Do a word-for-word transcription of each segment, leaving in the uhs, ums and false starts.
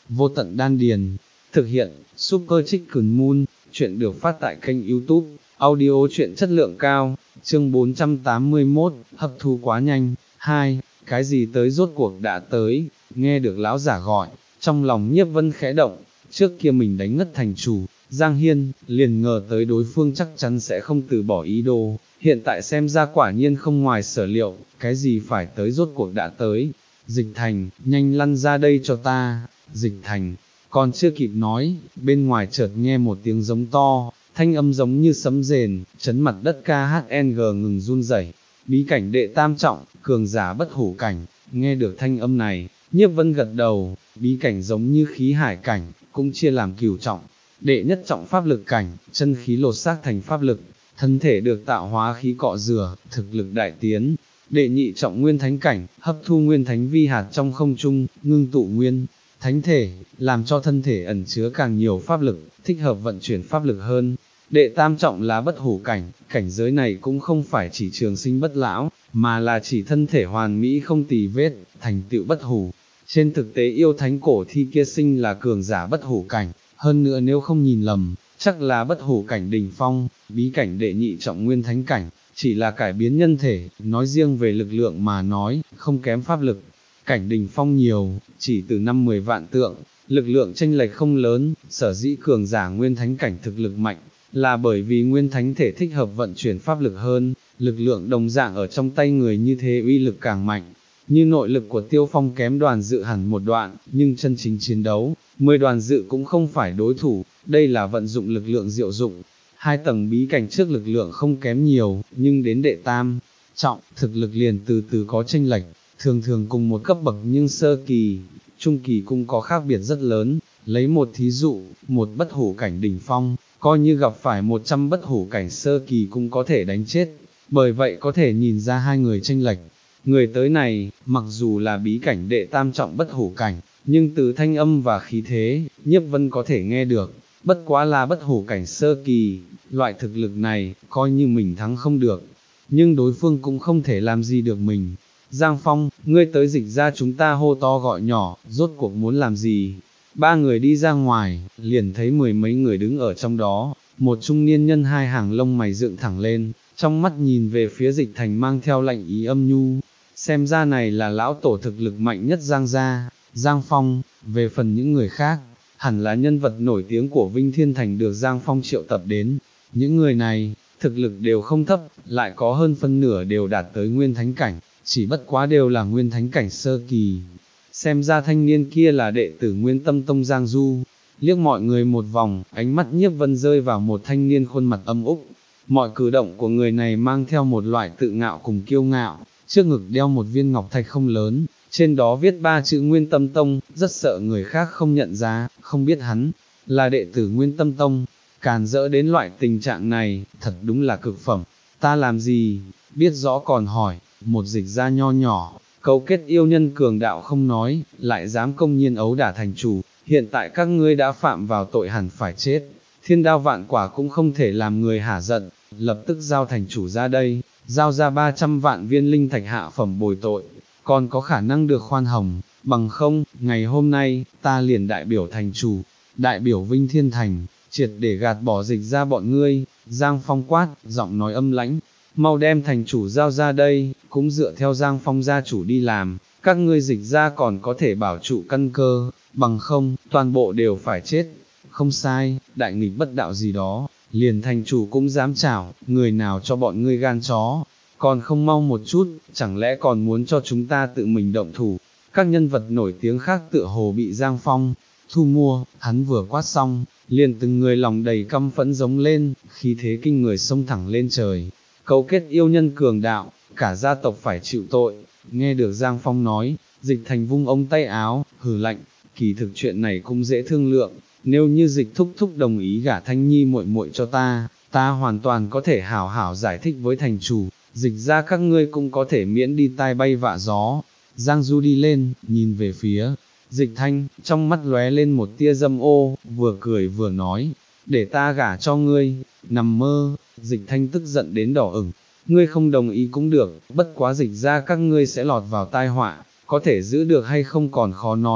vô tận đan điền. Thực hiện, Super Chicken Moon, chuyện được phát tại kênh YouTube, audio truyện chất lượng cao, chương bốn trăm tám mươi mốt, hấp thu quá nhanh. Hai, cái gì tới rốt cuộc đã tới, nghe được lão giả gọi, trong lòng Nhiếp Vân khẽ động, trước kia mình đánh ngất thành chủ, Giang Hiên, liền ngờ tới đối phương chắc chắn sẽ không từ bỏ ý đồ, hiện tại xem ra quả nhiên không ngoài sở liệu, cái gì phải tới rốt cuộc đã tới. Dịch Thành, nhanh lăn ra đây cho ta. Dịch Thành, còn chưa kịp nói, bên ngoài chợt nghe một tiếng giống to, thanh âm giống như sấm rền, chấn mặt đất ca hát en giê ngừng run rẩy. Bí cảnh đệ tam trọng, cường giả bất hủ cảnh. Nghe được thanh âm này, Nhiếp Vân gật đầu, bí cảnh giống như khí hải cảnh, cũng chia làm cửu trọng. Đệ nhất trọng pháp lực cảnh, chân khí lột xác thành pháp lực, thân thể được tạo hóa khí cọ rửa, thực lực đại tiến. Đệ nhị trọng nguyên thánh cảnh, hấp thu nguyên thánh vi hạt trong không trung, ngưng tụ nguyên thánh thể, làm cho thân thể ẩn chứa càng nhiều pháp lực, thích hợp vận chuyển pháp lực hơn. Đệ tam trọng là bất hủ cảnh, cảnh giới này cũng không phải chỉ trường sinh bất lão, mà là chỉ thân thể hoàn mỹ không tì vết, thành tựu bất hủ. Trên thực tế yêu thánh cổ thi kia sinh là cường giả bất hủ cảnh, hơn nữa nếu không nhìn lầm, chắc là bất hủ cảnh đỉnh phong. Bí cảnh đệ nhị trọng nguyên thánh cảnh, chỉ là cải biến nhân thể, nói riêng về lực lượng mà nói, không kém pháp lực. Cảnh đỉnh phong nhiều, chỉ từ năm mười vạn tượng, lực lượng chênh lệch không lớn, sở dĩ cường giả nguyên thánh cảnh thực lực mạnh, là bởi vì nguyên thánh thể thích hợp vận chuyển pháp lực hơn, lực lượng đồng dạng ở trong tay người như thế uy lực càng mạnh. Như nội lực của Tiêu Phong kém đoàn dự hẳn một đoạn, nhưng chân chính chiến đấu, mười đoàn dự cũng không phải đối thủ, đây là vận dụng lực lượng diệu dụng. Hai tầng bí cảnh trước lực lượng không kém nhiều, nhưng đến đệ tam trọng, thực lực liền từ từ có chênh lệch, thường thường cùng một cấp bậc nhưng sơ kỳ, trung kỳ cũng có khác biệt rất lớn. Lấy một thí dụ, một bất hủ cảnh đỉnh phong, coi như gặp phải một trăm bất hủ cảnh sơ kỳ cũng có thể đánh chết, bởi vậy có thể nhìn ra hai người chênh lệch. Người tới này, mặc dù là bí cảnh đệ tam trọng bất hủ cảnh, nhưng từ thanh âm và khí thế, Nhiếp Vân có thể nghe được, bất quá là bất hủ cảnh sơ kỳ, loại thực lực này, coi như mình thắng không được, nhưng đối phương cũng không thể làm gì được mình. Giang Phong, ngươi tới Dịch ra, chúng ta hô to gọi nhỏ, rốt cuộc muốn làm gì? Ba người đi ra ngoài, liền thấy mười mấy người đứng ở trong đó, một trung niên nhân hai hàng lông mày dựng thẳng lên, trong mắt nhìn về phía Dịch Thành mang theo lạnh ý âm nhu, xem ra này là lão tổ thực lực mạnh nhất Giang gia. Giang Phong, về phần những người khác, hẳn là nhân vật nổi tiếng của Vinh Thiên Thành được Giang Phong triệu tập đến, những người này, thực lực đều không thấp, lại có hơn phân nửa đều đạt tới nguyên thánh cảnh, chỉ bất quá đều là nguyên thánh cảnh sơ kỳ. Xem ra thanh niên kia là đệ tử Nguyên Tâm Tông Giang Du. Liếc mọi người một vòng, ánh mắt Nhiếp Vân rơi vào một thanh niên khuôn mặt âm úc. Mọi cử động của người này mang theo một loại tự ngạo cùng kiêu ngạo, trước ngực đeo một viên ngọc thạch không lớn, trên đó viết ba chữ Nguyên Tâm Tông, rất sợ người khác không nhận ra, không biết hắn là đệ tử Nguyên Tâm Tông. Càn rỡ đến loại tình trạng này, thật đúng là cực phẩm. Ta làm gì, biết rõ còn hỏi, một Dịch gia nho nhỏ, cấu kết yêu nhân cường đạo không nói, lại dám công nhiên ấu đả thành chủ, hiện tại các ngươi đã phạm vào tội hẳn phải chết, thiên đao vạn quả cũng không thể làm người hả giận, lập tức giao thành chủ ra đây, giao ra ba trăm vạn viên linh thạch hạ phẩm bồi tội, còn có khả năng được khoan hồng, bằng không, ngày hôm nay, ta liền đại biểu thành chủ, đại biểu Vinh Thiên Thành, triệt để gạt bỏ Dịch ra bọn ngươi. Giang Phong quát, giọng nói âm lãnh, mau đem thành chủ giao ra đây, cũng dựa theo Giang Phong gia chủ đi làm, các ngươi Dịch ra còn có thể bảo trụ căn cơ, bằng không, toàn bộ đều phải chết. Không sai, đại nghịch bất đạo gì đó, liền thành chủ cũng dám chảo, người nào cho bọn ngươi gan chó, còn không mau một chút, chẳng lẽ còn muốn cho chúng ta tự mình động thủ. Các nhân vật nổi tiếng khác tựa hồ bị Giang Phong thu mua, hắn vừa quát xong, liền từng người lòng đầy căm phẫn giống lên, khí thế kinh người xông thẳng lên trời. Cấu kết yêu nhân cường đạo, cả gia tộc phải chịu tội. Nghe được Giang Phong nói, Dịch Thành vung ống tay áo, hừ lạnh, kỳ thực chuyện này cũng dễ thương lượng, nếu như Dịch thúc thúc đồng ý gả Thanh Nhi muội muội cho ta, ta hoàn toàn có thể hảo hảo giải thích với thành chủ, Dịch ra các ngươi cũng có thể miễn đi tai bay vạ gió. Giang Du đi lên, nhìn về phía Dịch Thanh, trong mắt lóe lên một tia dâm ô, vừa cười vừa nói, để ta gả cho ngươi, nằm mơ. Dịch Thanh tức giận đến đỏ ửng, ngươi không đồng ý cũng được, bất quá Dịch ra các ngươi sẽ lọt vào tai họa, có thể giữ được hay không còn khó nói,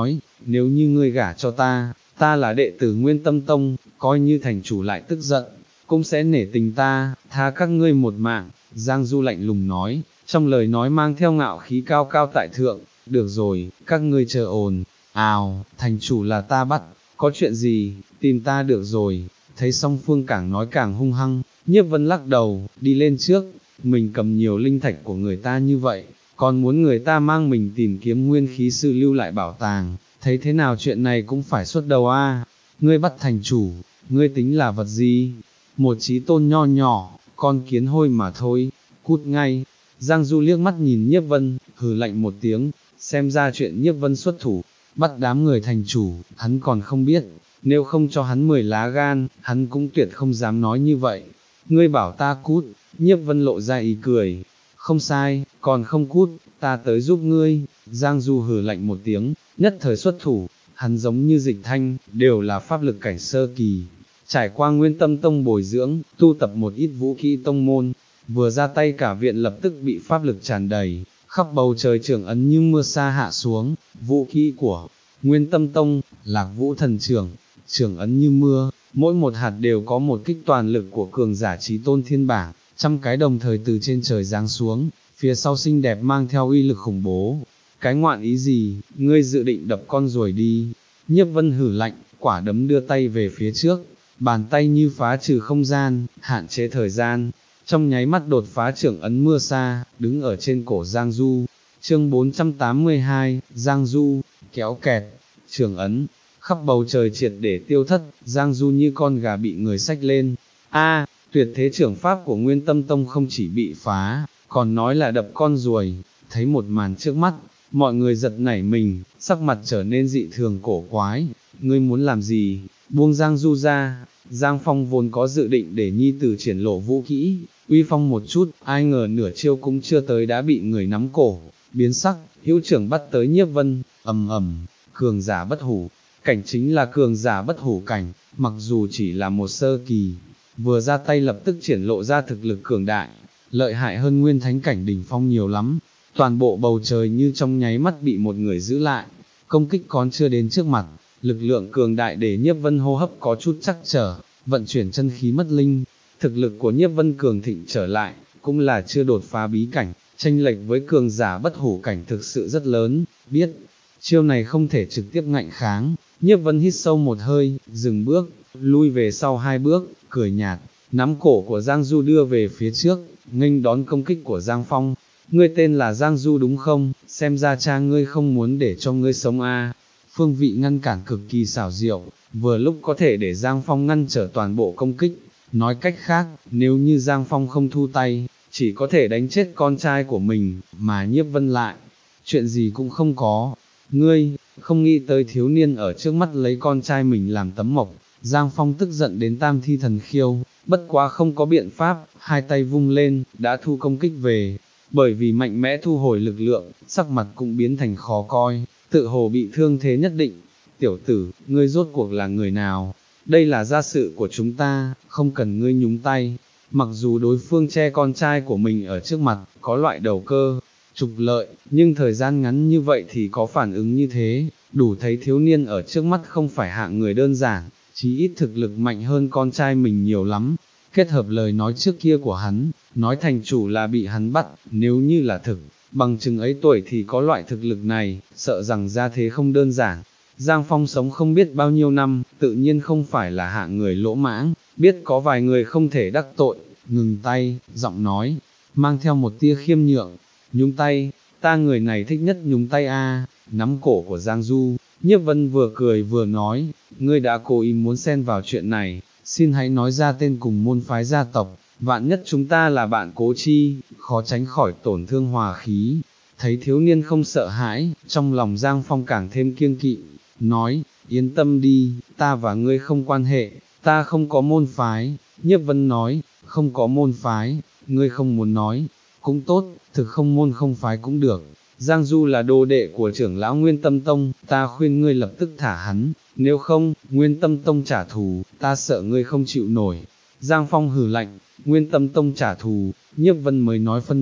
nếu như ngươi gả cho ta, ta là đệ tử Nguyên Tâm Tông, coi như thành chủ lại tức giận, cũng sẽ nể tình ta, tha các ngươi một mạng. Giang Du lạnh lùng nói, trong lời nói mang theo ngạo khí cao cao tại thượng. Được rồi, các ngươi chờ ồn ào, thành chủ là ta bắt, có chuyện gì, tìm ta được rồi. Thấy song phương càng nói càng hung hăng, Nhiếp Vân lắc đầu, đi lên trước, mình cầm nhiều linh thạch của người ta như vậy, còn muốn người ta mang mình tìm kiếm nguyên khí sư lưu lại bảo tàng, thấy thế nào chuyện này cũng phải xuất đầu a. Ngươi bắt thành chủ, ngươi tính là vật gì? Một chí tôn nho nhỏ, con kiến hôi mà thôi, cút ngay. Giang Du liếc mắt nhìn Nhiếp Vân, hừ lạnh một tiếng, xem ra chuyện Nhiếp Vân xuất thủ, bắt đám người thành chủ, hắn còn không biết, nếu không cho hắn mười lá gan, hắn cũng tuyệt không dám nói như vậy. Ngươi bảo ta cút, Nhiếp Vân lộ ra ý cười, không sai, còn không cút, ta tới giúp ngươi. Giang Du hừ lạnh một tiếng, nhất thời xuất thủ, hắn giống như Dịch Thanh, đều là pháp lực cảnh sơ kỳ, trải qua Nguyên Tâm Tông bồi dưỡng, tu tập một ít vũ kỹ tông môn, vừa ra tay cả viện lập tức bị pháp lực tràn đầy, khắp bầu trời trưởng ấn như mưa sa hạ xuống. Vũ kỹ của Nguyên Tâm Tông, Lạc Vũ Thần Trưởng, trưởng ấn như mưa, mỗi một hạt đều có một kích toàn lực của cường giả chí tôn thiên bảng, trăm cái đồng thời từ trên trời giáng xuống, phía sau xinh đẹp mang theo uy lực khủng bố. Cái ngoạn ý gì, ngươi dự định đập con ruồi đi? Nhiếp Vân hử lạnh, quả đấm đưa tay về phía trước, bàn tay như phá trừ không gian, hạn chế thời gian, trong nháy mắt đột phá trưởng ấn mưa sa, đứng ở trên cổ Giang Du. Chương bốn trăm tám mươi hai, Giang Du, kéo kẹt, trưởng ấn, khắp bầu trời triệt để tiêu thất, Giang Du như con gà bị người xách lên. A, tuyệt thế trưởng pháp của Nguyên Tâm Tông không chỉ bị phá, còn nói là đập con ruồi. Thấy một màn trước mắt, mọi người giật nảy mình, sắc mặt trở nên dị thường cổ quái. Ngươi muốn làm gì? Buông Giang Du ra. Giang Phong vốn có dự định để nhi tử triển lộ vũ kỹ, uy phong một chút, ai ngờ nửa chiêu cũng chưa tới đã bị người nắm cổ, biến sắc, hữu trưởng bắt tới Nhiếp Vân, ầm ầm, cường giả bất hủ cảnh chính là cường giả bất hủ cảnh, mặc dù chỉ là một sơ kỳ, vừa ra tay lập tức triển lộ ra thực lực cường đại, lợi hại hơn nguyên thánh cảnh đỉnh phong nhiều lắm. Toàn bộ bầu trời như trong nháy mắt bị một người giữ lại, công kích còn chưa đến trước mặt, lực lượng cường đại để Nhiếp Vân hô hấp có chút trắc trở, vận chuyển chân khí mất linh. Thực lực của Nhiếp Vân cường thịnh trở lại, cũng là chưa đột phá bí cảnh, chênh lệch với cường giả bất hủ cảnh thực sự rất lớn, biết, chiêu này không thể trực tiếp ngạnh kháng. Nhiếp Vân hít sâu một hơi, dừng bước, lui về sau hai bước, cười nhạt, nắm cổ của Giang Du đưa về phía trước, nghênh đón công kích của Giang Phong. Ngươi tên là Giang Du đúng không? Xem ra cha ngươi không muốn để cho ngươi sống a. Phương vị ngăn cản cực kỳ xảo diệu, vừa lúc có thể để Giang Phong ngăn trở toàn bộ công kích. Nói cách khác, nếu như Giang Phong không thu tay, chỉ có thể đánh chết con trai của mình, mà Nhiếp Vân lại, chuyện gì cũng không có. Ngươi, không nghĩ tới thiếu niên ở trước mắt lấy con trai mình làm tấm mộc. Giang Phong tức giận đến tam thi thần khiêu, bất quá không có biện pháp, hai tay vung lên, đã thu công kích về. Bởi vì mạnh mẽ thu hồi lực lượng, sắc mặt cũng biến thành khó coi, tự hồ bị thương thế nhất định. Tiểu tử, ngươi rốt cuộc là người nào? Đây là gia sự của chúng ta, không cần ngươi nhúng tay. Mặc dù đối phương che con trai của mình ở trước mặt, có loại đầu cơ, trục lợi, nhưng thời gian ngắn như vậy thì có phản ứng như thế, đủ thấy thiếu niên ở trước mắt không phải hạng người đơn giản, chí ít thực lực mạnh hơn con trai mình nhiều lắm. Kết hợp lời nói trước kia của hắn, nói thành chủ là bị hắn bắt, nếu như là thực, bằng chừng ấy tuổi thì có loại thực lực này, sợ rằng ra thế không đơn giản. Giang Phong sống không biết bao nhiêu năm, tự nhiên không phải là hạng người lỗ mãng, biết có vài người không thể đắc tội, ngừng tay, giọng nói, mang theo một tia khiêm nhượng, nhúng tay, ta người này thích nhất nhúng tay a. Nắm cổ của Giang Du, Nhiếp Vân vừa cười vừa nói, ngươi đã cố ý muốn xen vào chuyện này, xin hãy nói ra tên cùng môn phái gia tộc, vạn nhất chúng ta là bạn cố chi, khó tránh khỏi tổn thương hòa khí. Thấy thiếu niên không sợ hãi, trong lòng Giang Phong càng thêm kiêng kỵ, nói, yên tâm đi, ta và ngươi không quan hệ, ta không có môn phái. Nhiếp Vân nói, không có môn phái, ngươi không muốn nói, cũng tốt, thực không môn không phái cũng được. Giang Du là đồ đệ của trưởng lão Nguyên Tâm Tông, ta khuyên ngươi lập tức thả hắn, nếu không, Nguyên Tâm Tông trả thù, ta sợ ngươi không chịu nổi. Giang Phong hừ lạnh, Nguyên Tâm Tông trả thù, Nhiếp Vân mới nói phân nửa,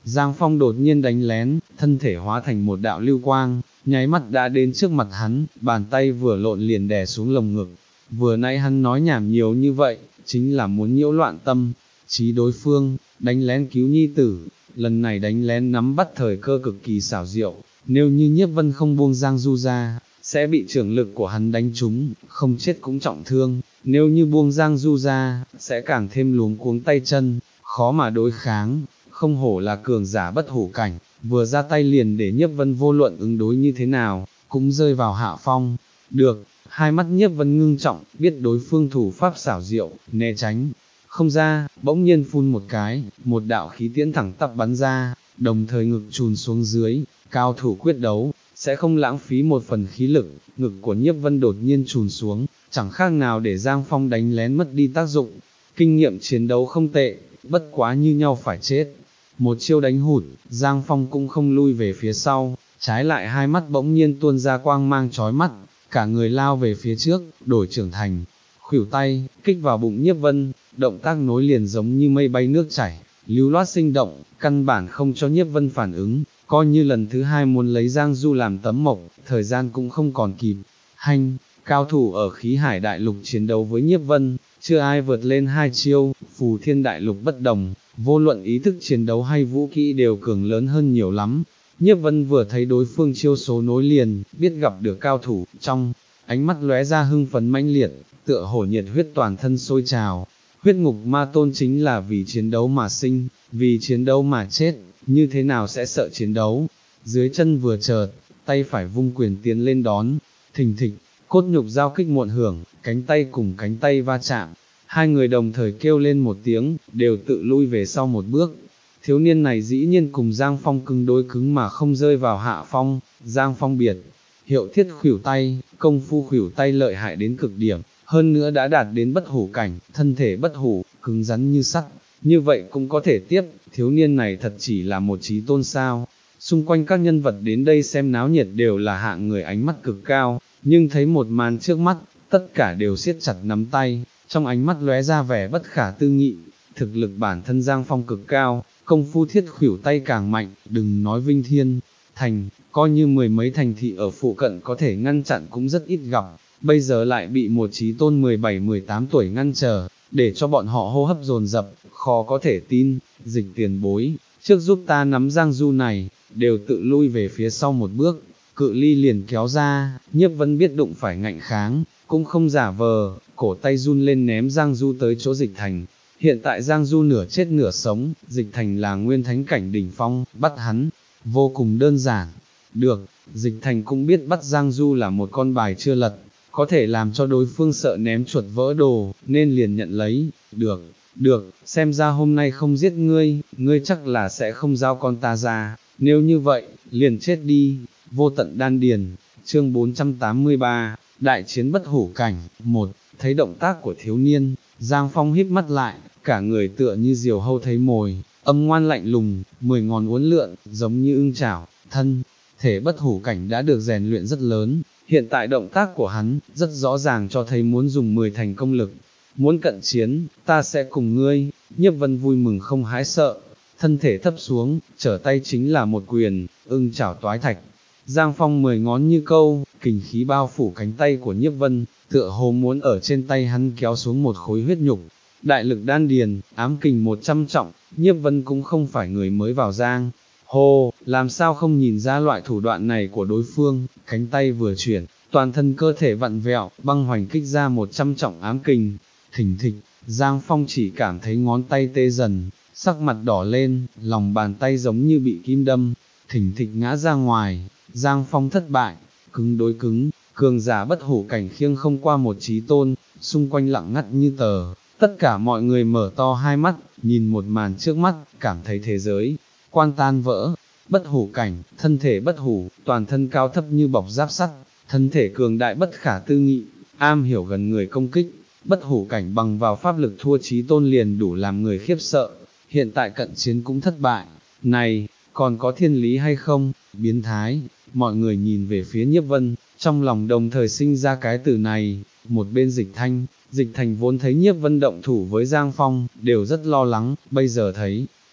Giang Phong đột nhiên đánh lén, thân thể hóa thành một đạo lưu quang, nháy mắt đã đến trước mặt hắn, bàn tay vừa lộn liền đè xuống lồng ngực. Vừa nãy hắn nói nhảm nhiều như vậy, chính là muốn nhiễu loạn tâm trí đối phương, đánh lén cứu nhi tử, lần này đánh lén nắm bắt thời cơ cực kỳ xảo diệu, nếu như Nhiếp Vân không buông Giang Du ra, sẽ bị trưởng lực của hắn đánh trúng, không chết cũng trọng thương, nếu như buông Giang Du ra, sẽ càng thêm luống cuống tay chân, khó mà đối kháng, không hổ là cường giả bất hủ cảnh, vừa ra tay liền để Nhiếp Vân vô luận ứng đối như thế nào, cũng rơi vào hạ phong. Được, hai mắt Nhiếp Vân ngưng trọng, biết đối phương thủ pháp xảo diệu, né tránh không ra, bỗng nhiên phun một cái, một đạo khí tiễn thẳng tắp bắn ra, đồng thời ngực chùn xuống dưới, cao thủ quyết đấu, sẽ không lãng phí một phần khí lực, ngực của Nhiếp Vân đột nhiên chùn xuống, chẳng khác nào để Giang Phong đánh lén mất đi tác dụng, kinh nghiệm chiến đấu không tệ, bất quá như nhau phải chết. Một chiêu đánh hụt, Giang Phong cũng không lui về phía sau, trái lại hai mắt bỗng nhiên tuôn ra quang mang chói mắt, cả người lao về phía trước, đổi trưởng thành, khuỷu tay, kích vào bụng Nhiếp Vân, động tác nối liền giống như mây bay nước chảy, lưu loát sinh động, căn bản không cho Nhiếp Vân phản ứng, coi như lần thứ hai muốn lấy Giang Du làm tấm mộc, thời gian cũng không còn kịp. Hành, cao thủ ở khí hải đại lục chiến đấu với Nhiếp Vân, chưa ai vượt lên hai chiêu, phù thiên đại lục bất đồng, vô luận ý thức chiến đấu hay vũ kỹ đều cường lớn hơn nhiều lắm. Nhiếp Vân vừa thấy đối phương chiêu số nối liền, biết gặp được cao thủ, trong ánh mắt lóe ra hưng phấn mãnh liệt, tựa hổ nhiệt huyết toàn thân sôi trào. Huyết ngục ma tôn chính là vì chiến đấu mà sinh, vì chiến đấu mà chết, như thế nào sẽ sợ chiến đấu. Dưới chân vừa chợt, tay phải vung quyền tiến lên đón, thình thịch, cốt nhục giao kích muộn hưởng, cánh tay cùng cánh tay va chạm. Hai người đồng thời kêu lên một tiếng, đều tự lui về sau một bước. Thiếu niên này dĩ nhiên cùng Giang Phong cứng đối cứng mà không rơi vào hạ phong. Giang Phong biệt hiệu thiết khuỷu tay, công phu khuỷu tay lợi hại đến cực điểm, hơn nữa đã đạt đến bất hủ cảnh, thân thể bất hủ, cứng rắn như sắt, như vậy cũng có thể tiếp, thiếu niên này thật chỉ là một trí tôn sao. Xung quanh các nhân vật đến đây xem náo nhiệt đều là hạng người ánh mắt cực cao, nhưng thấy một màn trước mắt, tất cả đều siết chặt nắm tay, trong ánh mắt lóe ra vẻ bất khả tư nghị, thực lực bản thân Giang Phong cực cao, công phu thiết khuỷu tay càng mạnh, đừng nói Vinh Thiên Thành, coi như mười mấy thành thị ở phụ cận có thể ngăn chặn cũng rất ít gặp, bây giờ lại bị một trí tôn mười bảy mười tám tuổi ngăn trở, để cho bọn họ hô hấp dồn dập, khó có thể tin. Dịch tiền bối, trước giúp ta nắm Giang Du này, đều tự lui về phía sau một bước, cự ly liền kéo ra. Nhiếp Vân biết đụng phải ngạnh kháng, cũng không giả vờ, cổ tay run lên ném Giang Du tới chỗ Dịch Thành. Hiện tại Giang Du nửa chết nửa sống, Dịch Thành là nguyên thánh cảnh đỉnh phong, bắt hắn vô cùng đơn giản. Được, Dịch Thành cũng biết bắt Giang Du là một con bài chưa lật, có thể làm cho đối phương sợ ném chuột vỡ đồ, nên liền nhận lấy. Được, được, xem ra hôm nay không giết ngươi, ngươi chắc là sẽ không giao con ta ra, nếu như vậy, liền chết đi. Vô tận đan điền, chương bốn trăm tám mươi ba, đại chiến bất hủ cảnh. Một, thấy động tác của thiếu niên, Giang Phong híp mắt lại, cả người tựa như diều hâu thấy mồi, âm ngoan lạnh lùng, mười ngón uốn lượn, giống như ưng chảo, thân thể bất hủ cảnh đã được rèn luyện rất lớn, hiện tại động tác của hắn, rất rõ ràng cho thấy muốn dùng mười thành công lực, muốn cận chiến, ta sẽ cùng ngươi. Nhiếp Vân vui mừng không hãi sợ, thân thể thấp xuống, trở tay chính là một quyền, ưng chảo toái thạch. Giang Phong mười ngón như câu, kình khí bao phủ cánh tay của Nhiếp Vân, tựa hồ muốn ở trên tay hắn kéo xuống một khối huyết nhục. Đại lực đan điền, ám kình một trăm trọng, Nhiếp Vân cũng không phải người mới vào giang hồ, làm sao không nhìn ra loại thủ đoạn này của đối phương. Cánh tay vừa chuyển, toàn thân cơ thể vặn vẹo, băng hoành kích ra một trăm trọng ám kình. Thình thịch, Giang Phong chỉ cảm thấy ngón tay tê dần, sắc mặt đỏ lên, lòng bàn tay giống như bị kim đâm, thình thịch ngã ra ngoài. Giang Phong thất bại, cứng đối cứng, cường giả bất hủ cảnh khiêng không qua một trí tôn, xung quanh lặng ngắt như tờ. Tất cả mọi người mở to hai mắt, nhìn một màn trước mắt, cảm thấy thế giới quan tan vỡ. Bất hủ cảnh, thân thể bất hủ, toàn thân cao thấp như bọc giáp sắt, thân thể cường đại bất khả tư nghị, am hiểu gần người công kích. Bất hủ cảnh bằng vào pháp lực thua chí tôn liền đủ làm người khiếp sợ, hiện tại cận chiến cũng thất bại, này, còn có thiên lý hay không? Biến thái. Mọi người nhìn về phía Nhiếp Vân, trong lòng đồng thời sinh ra cái từ này. Một bên Dịch Thanh, Dịch Thành vốn thấy Nhiếp Vân động thủ với Giang Phong, đều rất lo lắng, bây giờ thấy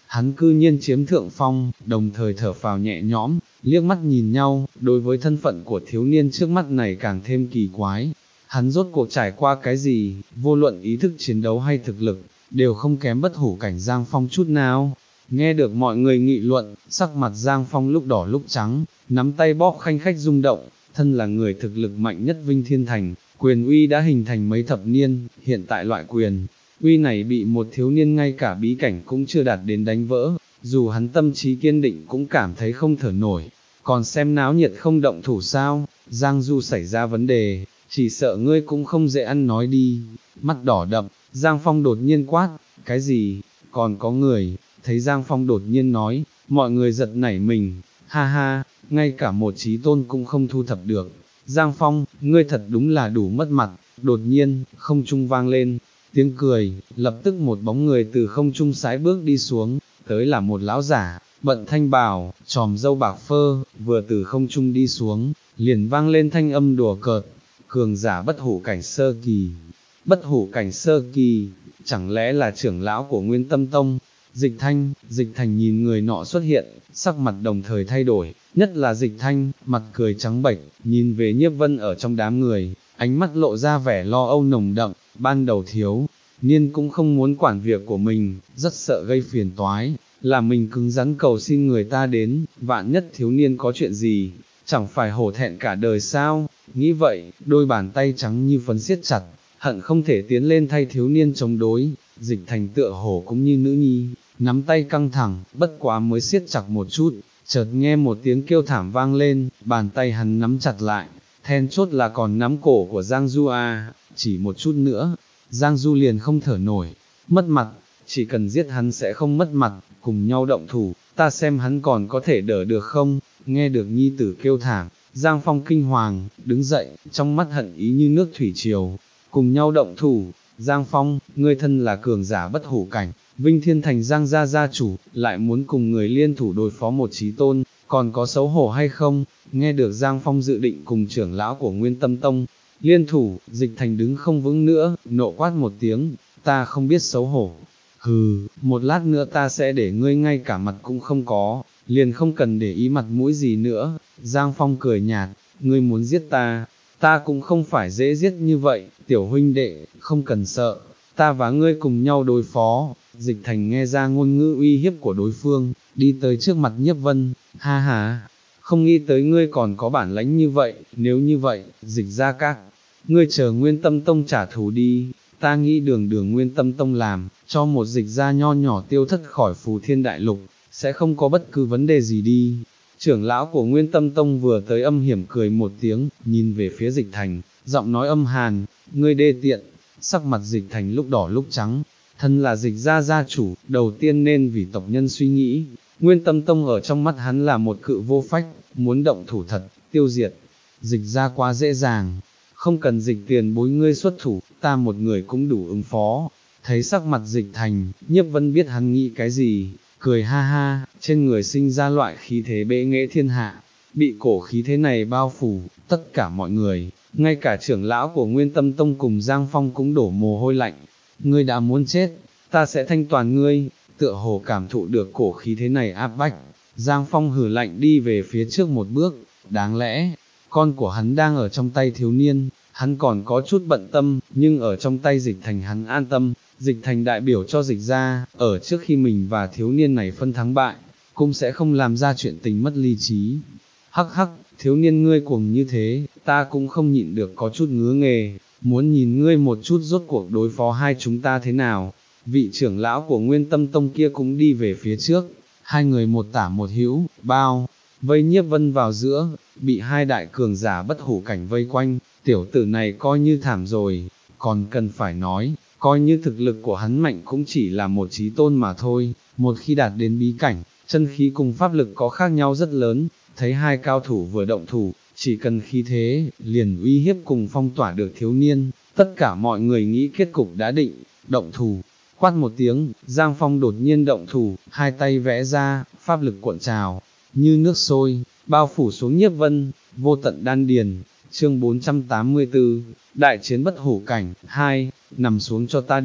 hắn cư nhiên chiếm thượng phong, đồng thời thở phào nhẹ nhõm, liếc mắt nhìn nhau, đối với thân phận của thiếu niên trước mắt này càng thêm kỳ quái. Hắn rốt cuộc trải qua cái gì, vô luận ý thức chiến đấu hay thực lực, đều không kém bất hủ cảnh Giang Phong chút nào. Nghe được mọi người nghị luận, sắc mặt Giang Phong lúc đỏ lúc trắng, nắm tay bóp khanh khách rung động, thân là người thực lực mạnh nhất Vinh Thiên Thành, quyền uy đã hình thành mấy thập niên, hiện tại loại quyền uy này bị một thiếu niên ngay cả bí cảnh cũng chưa đạt đến đánh vỡ, dù hắn tâm trí kiên định cũng cảm thấy không thở nổi. Còn xem náo nhiệt không động thủ sao, Giang Du xảy ra vấn đề, chỉ sợ ngươi cũng không dễ ăn nói đi. Mắt đỏ đậm, Giang Phong đột nhiên quát, cái gì, còn có người, thấy Giang Phong đột nhiên nói, mọi người giật nảy mình, ha ha, ngay cả một trí tôn cũng không thu thập được. Giang Phong, ngươi thật đúng là đủ mất mặt. Đột nhiên, không trung vang lên tiếng cười, lập tức một bóng người từ không trung sải bước đi xuống, tới là một lão giả, bận thanh bào, tròm râu bạc phơ, vừa từ không trung đi xuống, liền vang lên thanh âm đùa cợt, cường giả bất hủ cảnh sơ kỳ. Bất hủ cảnh sơ kỳ, chẳng lẽ là trưởng lão của Nguyên Tâm Tông? Dịch Thanh, Dịch Thành nhìn người nọ xuất hiện, sắc mặt đồng thời thay đổi, nhất là Dịch Thanh, mặt cười trắng bệch, nhìn về Nhiếp Vân ở trong đám người, ánh mắt lộ ra vẻ lo âu nồng đậm. Ban đầu thiếu niên cũng không muốn quản việc của mình, rất sợ gây phiền toái, là mình cứng rắn cầu xin người ta đến, vạn nhất thiếu niên có chuyện gì, chẳng phải hổ thẹn cả đời sao? Nghĩ vậy, đôi bàn tay trắng như phấn siết chặt, hận không thể tiến lên thay thiếu niên chống đối. Dịch Thành tựa hổ cũng như nữ nhi, nắm tay căng thẳng, bất quá mới siết chặt một chút, chợt nghe một tiếng kêu thảm vang lên, bàn tay hắn nắm chặt lại, then chốt là còn nắm cổ của Giang Du à, chỉ một chút nữa, Giang Du liền không thở nổi, mất mặt, chỉ cần giết hắn sẽ không mất mặt, cùng nhau động thủ, ta xem hắn còn có thể đỡ được không? Nghe được nhi tử kêu thảm, Giang Phong kinh hoàng, đứng dậy, trong mắt hận ý như nước thủy triều, cùng nhau động thủ. Giang Phong, ngươi thân là cường giả bất hủ cảnh, Vinh Thiên Thành Giang gia gia chủ, lại muốn cùng người liên thủ đối phó một chí tôn, còn có xấu hổ hay không? Nghe được Giang Phong dự định cùng trưởng lão của Nguyên Tâm Tông liên thủ, Dịch Thành đứng không vững nữa, nộ quát một tiếng, ta không biết xấu hổ. Hừ, một lát nữa ta sẽ để ngươi ngay cả mặt cũng không có, liền không cần để ý mặt mũi gì nữa. Giang Phong cười nhạt, ngươi muốn giết ta, ta cũng không phải dễ giết như vậy, tiểu huynh đệ, không cần sợ, ta và ngươi cùng nhau đối phó. Dịch Thành nghe ra ngôn ngữ uy hiếp của đối phương, đi tới trước mặt Nhiếp Vân, ha ha, không nghĩ tới ngươi còn có bản lãnh như vậy, nếu như vậy, Dịch gia các, ngươi chờ Nguyên Tâm Tông trả thù đi, ta nghĩ đường đường Nguyên Tâm Tông làm, cho một Dịch gia nho nhỏ tiêu thất khỏi Phù Thiên Đại Lục, sẽ không có bất cứ vấn đề gì đi. Trưởng lão của Nguyên Tâm Tông vừa tới âm hiểm cười một tiếng, nhìn về phía Dịch Thành, giọng nói âm hàn, ngươi đê tiện. Sắc mặt Dịch Thành lúc đỏ lúc trắng, thân là Dịch gia gia chủ, đầu tiên nên vì tộc nhân suy nghĩ. Nguyên Tâm Tông ở trong mắt hắn là một cự vô phách, muốn động thủ thật, tiêu diệt. Dịch gia quá dễ dàng, không cần Dịch tiền bối ngươi xuất thủ, ta một người cũng đủ ứng phó. Thấy sắc mặt Dịch Thành, Nhiếp Vân biết hắn nghĩ cái gì, cười ha ha, trên người sinh ra loại khí thế bệ nghệ thiên hạ, bị cổ khí thế này bao phủ, tất cả mọi người, ngay cả trưởng lão của Nguyên Tâm Tông cùng Giang Phong cũng đổ mồ hôi lạnh. Ngươi đã muốn chết, ta sẽ thanh toàn ngươi. Tựa hồ cảm thụ được cổ khí thế này áp bách, Giang Phong hừ lạnh đi về phía trước một bước. Đáng lẽ, con của hắn đang ở trong tay thiếu niên, hắn còn có chút bận tâm, nhưng ở trong tay Dịch Thành hắn an tâm. Dịch Thành đại biểu cho Dịch gia, ở trước khi mình và thiếu niên này phân thắng bại, cũng sẽ không làm ra chuyện tình mất lý trí. Hắc hắc, thiếu niên ngươi cuồng như thế, ta cũng không nhịn được có chút ngứa nghề, muốn nhìn ngươi một chút rốt cuộc đối phó hai chúng ta thế nào. Vị trưởng lão của Nguyên Tâm Tông kia cũng đi về phía trước, hai người một tả một hữu, bao, vây Nhiếp Vân vào giữa, bị hai đại cường giả bất hủ cảnh vây quanh, tiểu tử này coi như thảm rồi, còn cần phải nói, coi như thực lực của hắn mạnh cũng chỉ là một chí tôn mà thôi, một khi đạt đến bí cảnh, chân khí cùng pháp lực có khác nhau rất lớn, thấy hai cao thủ vừa động thủ, chỉ cần khí thế, liền uy hiếp cùng phong tỏa được thiếu niên, tất cả mọi người nghĩ kết cục đã định, động thủ. Quát một tiếng, Giang Phong đột nhiên động thủ, hai tay vẽ ra, pháp lực cuộn trào, như nước sôi, bao phủ xuống Nhiếp Vân, vô tận đan điền. Chương bốn trăm tám mươi tư, Đại chiến bất hủ cảnh, hai, nằm xuống cho ta đi.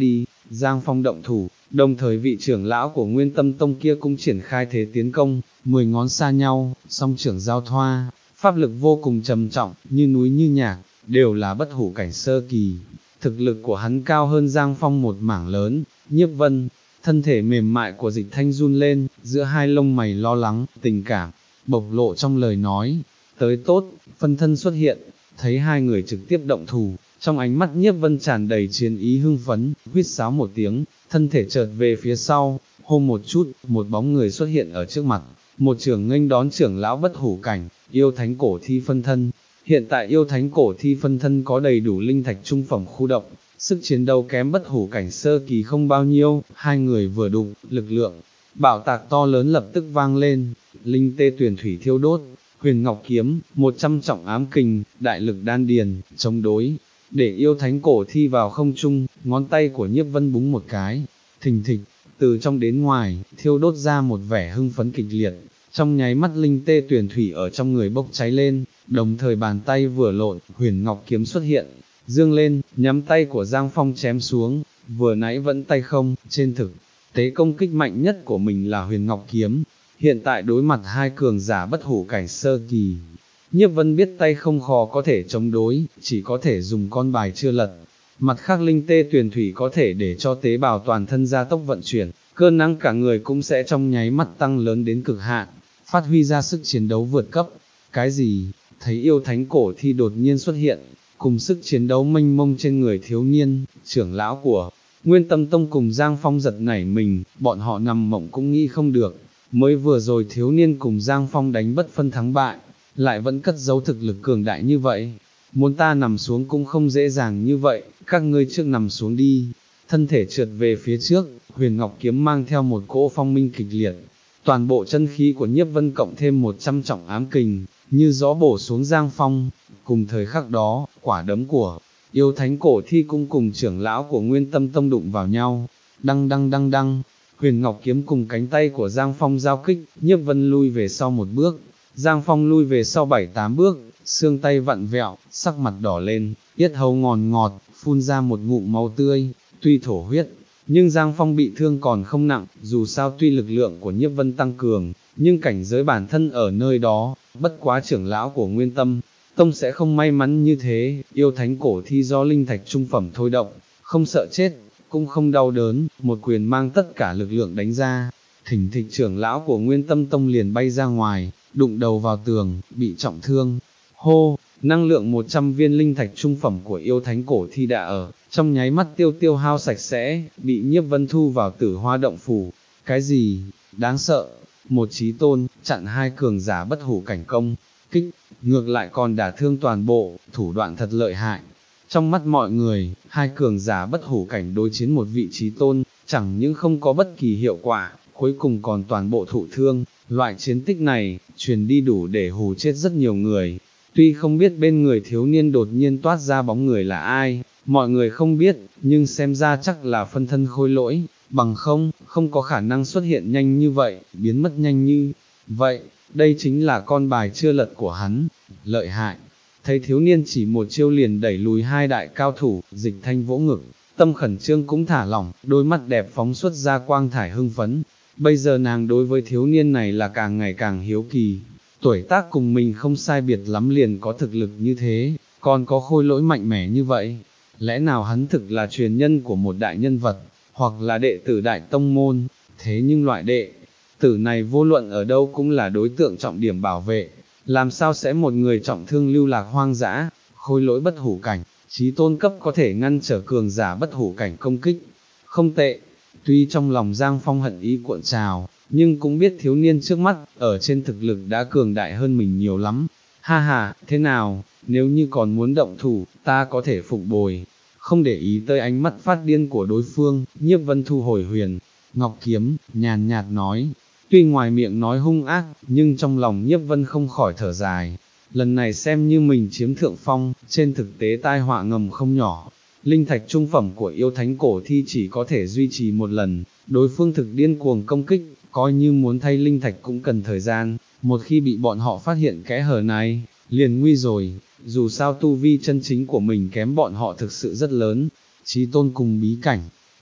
Giang Phong động thủ, đồng thời vị trưởng lão của Nguyên Tâm Tông kia cũng triển khai thế tiến công, mười ngón xa nhau, song trưởng giao thoa, pháp lực vô cùng trầm trọng, như núi như nhạc, đều là bất hủ cảnh sơ kỳ. Thực lực của hắn cao hơn Giang Phong một mảng lớn. Nhiếp Vân, thân thể mềm mại của Dịch Thanh run lên, giữa hai lông mày lo lắng, tình cảm, bộc lộ trong lời nói. Tới tốt, phân thân xuất hiện, thấy hai người trực tiếp động thủ, trong ánh mắt Nhiếp Vân tràn đầy chiến ý hưng phấn, huýt sáo một tiếng, thân thể chợt về phía sau, hôn một chút, một bóng người xuất hiện ở trước mặt, một trưởng nghênh đón trưởng lão bất hủ cảnh, yêu thánh cổ thi phân thân. Hiện tại yêu thánh cổ thi phân thân có đầy đủ linh thạch trung phẩm khu động, sức chiến đấu kém bất hủ cảnh sơ kỳ không bao nhiêu, hai người vừa đụng, lực lượng, bạo tạc to lớn lập tức vang lên, linh tê tuyển thủy thiêu đốt, huyền ngọc kiếm, một trăm trọng ám kình, đại lực đan điền, chống đối, để yêu thánh cổ thi vào không trung, ngón tay của Nhiếp Vân búng một cái, thình thịch, từ trong đến ngoài, thiêu đốt ra một vẻ hưng phấn kịch liệt, trong nháy mắt linh tê tuyển thủy ở trong người bốc cháy lên, đồng thời bàn tay vừa lộn, huyền ngọc kiếm xuất hiện, dương lên, nhắm tay của Giang Phong chém xuống, vừa nãy vẫn tay không, trên thực tế công kích mạnh nhất của mình là huyền ngọc kiếm, hiện tại đối mặt hai cường giả bất hủ cảnh sơ kỳ. Nhiếp Vân biết tay không khó có thể chống đối, chỉ có thể dùng con bài chưa lật. Mặt khác linh tê tuyển thủy có thể để cho tế bào toàn thân gia tốc vận chuyển, cơ năng cả người cũng sẽ trong nháy mắt tăng lớn đến cực hạn, phát huy ra sức chiến đấu vượt cấp. Cái gì? Thấy yêu thánh cổ thi đột nhiên xuất hiện, cùng sức chiến đấu mênh mông trên người thiếu niên, trưởng lão của Nguyên Tâm Tông cùng Giang Phong giật nảy mình, bọn họ nằm mộng cũng nghĩ không được, mới vừa rồi thiếu niên cùng Giang Phong đánh bất phân thắng bại, lại vẫn cất giấu thực lực cường đại như vậy. Muốn ta nằm xuống cũng không dễ dàng như vậy, các ngươi trước nằm xuống đi. Thân thể trượt về phía trước, huyền ngọc kiếm mang theo một cỗ phong minh kịch liệt. Toàn bộ chân khí của Nhiếp Vân cộng thêm một trăm trọng ám kình, như gió bổ xuống Giang Phong. Cùng thời khắc đó, quả đấm của yêu thánh cổ thi cũng cùng trưởng lão của Nguyên Tâm Tông đụng vào nhau. Đăng đăng đăng đăng, huyền ngọc kiếm cùng cánh tay của Giang Phong giao kích, Nhiếp Vân lui về sau một bước, Giang Phong lui về sau bảy tám bước, xương tay vặn vẹo, sắc mặt đỏ lên, yết hầu ngọt ngọt, phun ra một ngụm máu tươi, tuy thổ huyết, nhưng Giang Phong bị thương còn không nặng, dù sao tuy lực lượng của Nhiếp Vân tăng cường, nhưng cảnh giới bản thân ở nơi đó, bất quá trưởng lão của Nguyên Tâm Tông sẽ không may mắn như thế, yêu thánh cổ thi do linh thạch trung phẩm thôi động, không sợ chết, cũng không đau đớn, một quyền mang tất cả lực lượng đánh ra, thỉnh thịch trưởng lão của Nguyên Tâm Tông liền bay ra ngoài, đụng đầu vào tường, bị trọng thương. Hô, năng lượng một trăm viên linh thạch trung phẩm của yêu thánh cổ thi đã ở, trong nháy mắt tiêu tiêu hao sạch sẽ, bị Nhiếp Vân thu vào Tử Hoa động phủ. Cái gì? Đáng sợ, một chí tôn, chặn hai cường giả bất hủ cảnh công kích, ngược lại còn đả thương toàn bộ, thủ đoạn thật lợi hại. Trong mắt mọi người, hai cường giả bất hủ cảnh đối chiến một vị chí tôn, chẳng những không có bất kỳ hiệu quả, cuối cùng còn toàn bộ thụ thương. Loại chiến tích này, truyền đi đủ để hù chết rất nhiều người. Tuy không biết bên người thiếu niên đột nhiên toát ra bóng người là ai, mọi người không biết, nhưng xem ra chắc là phân thân khôi lỗi, bằng không, không có khả năng xuất hiện nhanh như vậy, biến mất nhanh như vậy. Đây chính là con bài chưa lật của hắn, lợi hại. Thấy thiếu niên chỉ một chiêu liền đẩy lùi hai đại cao thủ, Dịch Thanh vỗ ngực, tâm khẩn trương cũng thả lỏng, đôi mắt đẹp phóng xuất ra quang thải hưng phấn. Bây giờ nàng đối với thiếu niên này là càng ngày càng hiếu kỳ, tuổi tác cùng mình không sai biệt lắm liền có thực lực như thế, còn có khôi lỗi mạnh mẽ như vậy. Lẽ nào hắn thực là truyền nhân của một đại nhân vật, hoặc là đệ tử đại tông môn, thế nhưng loại đệ tử này vô luận ở đâu cũng là đối tượng trọng điểm bảo vệ, làm sao sẽ một người trọng thương lưu lạc hoang dã, khôi lỗi bất hủ cảnh, chí tôn cấp có thể ngăn trở cường giả bất hủ cảnh công kích, không tệ. Tuy trong lòng Giang Phong hận ý cuộn trào, nhưng cũng biết thiếu niên trước mắt, ở trên thực lực đã cường đại hơn mình nhiều lắm. Ha ha, thế nào, nếu như còn muốn động thủ, ta có thể phục bồi. Không để ý tới ánh mắt phát điên của đối phương, Nhiếp Vân thu hồi huyền ngọc kiếm, nhàn nhạt nói. Tuy ngoài miệng nói hung ác, nhưng trong lòng Nhiếp Vân không khỏi thở dài. Lần này xem như mình chiếm thượng phong, trên thực tế tai họa ngầm không nhỏ. Linh thạch trung phẩm của yêu thánh cổ thi chỉ có thể duy trì một lần, đối phương thực điên cuồng công kích, coi như muốn thay linh thạch cũng cần thời gian, một khi bị bọn họ phát hiện kẽ hở này, liền nguy rồi, dù sao tu vi chân chính của mình kém bọn họ thực sự rất lớn, chí tôn cùng bí cảnh,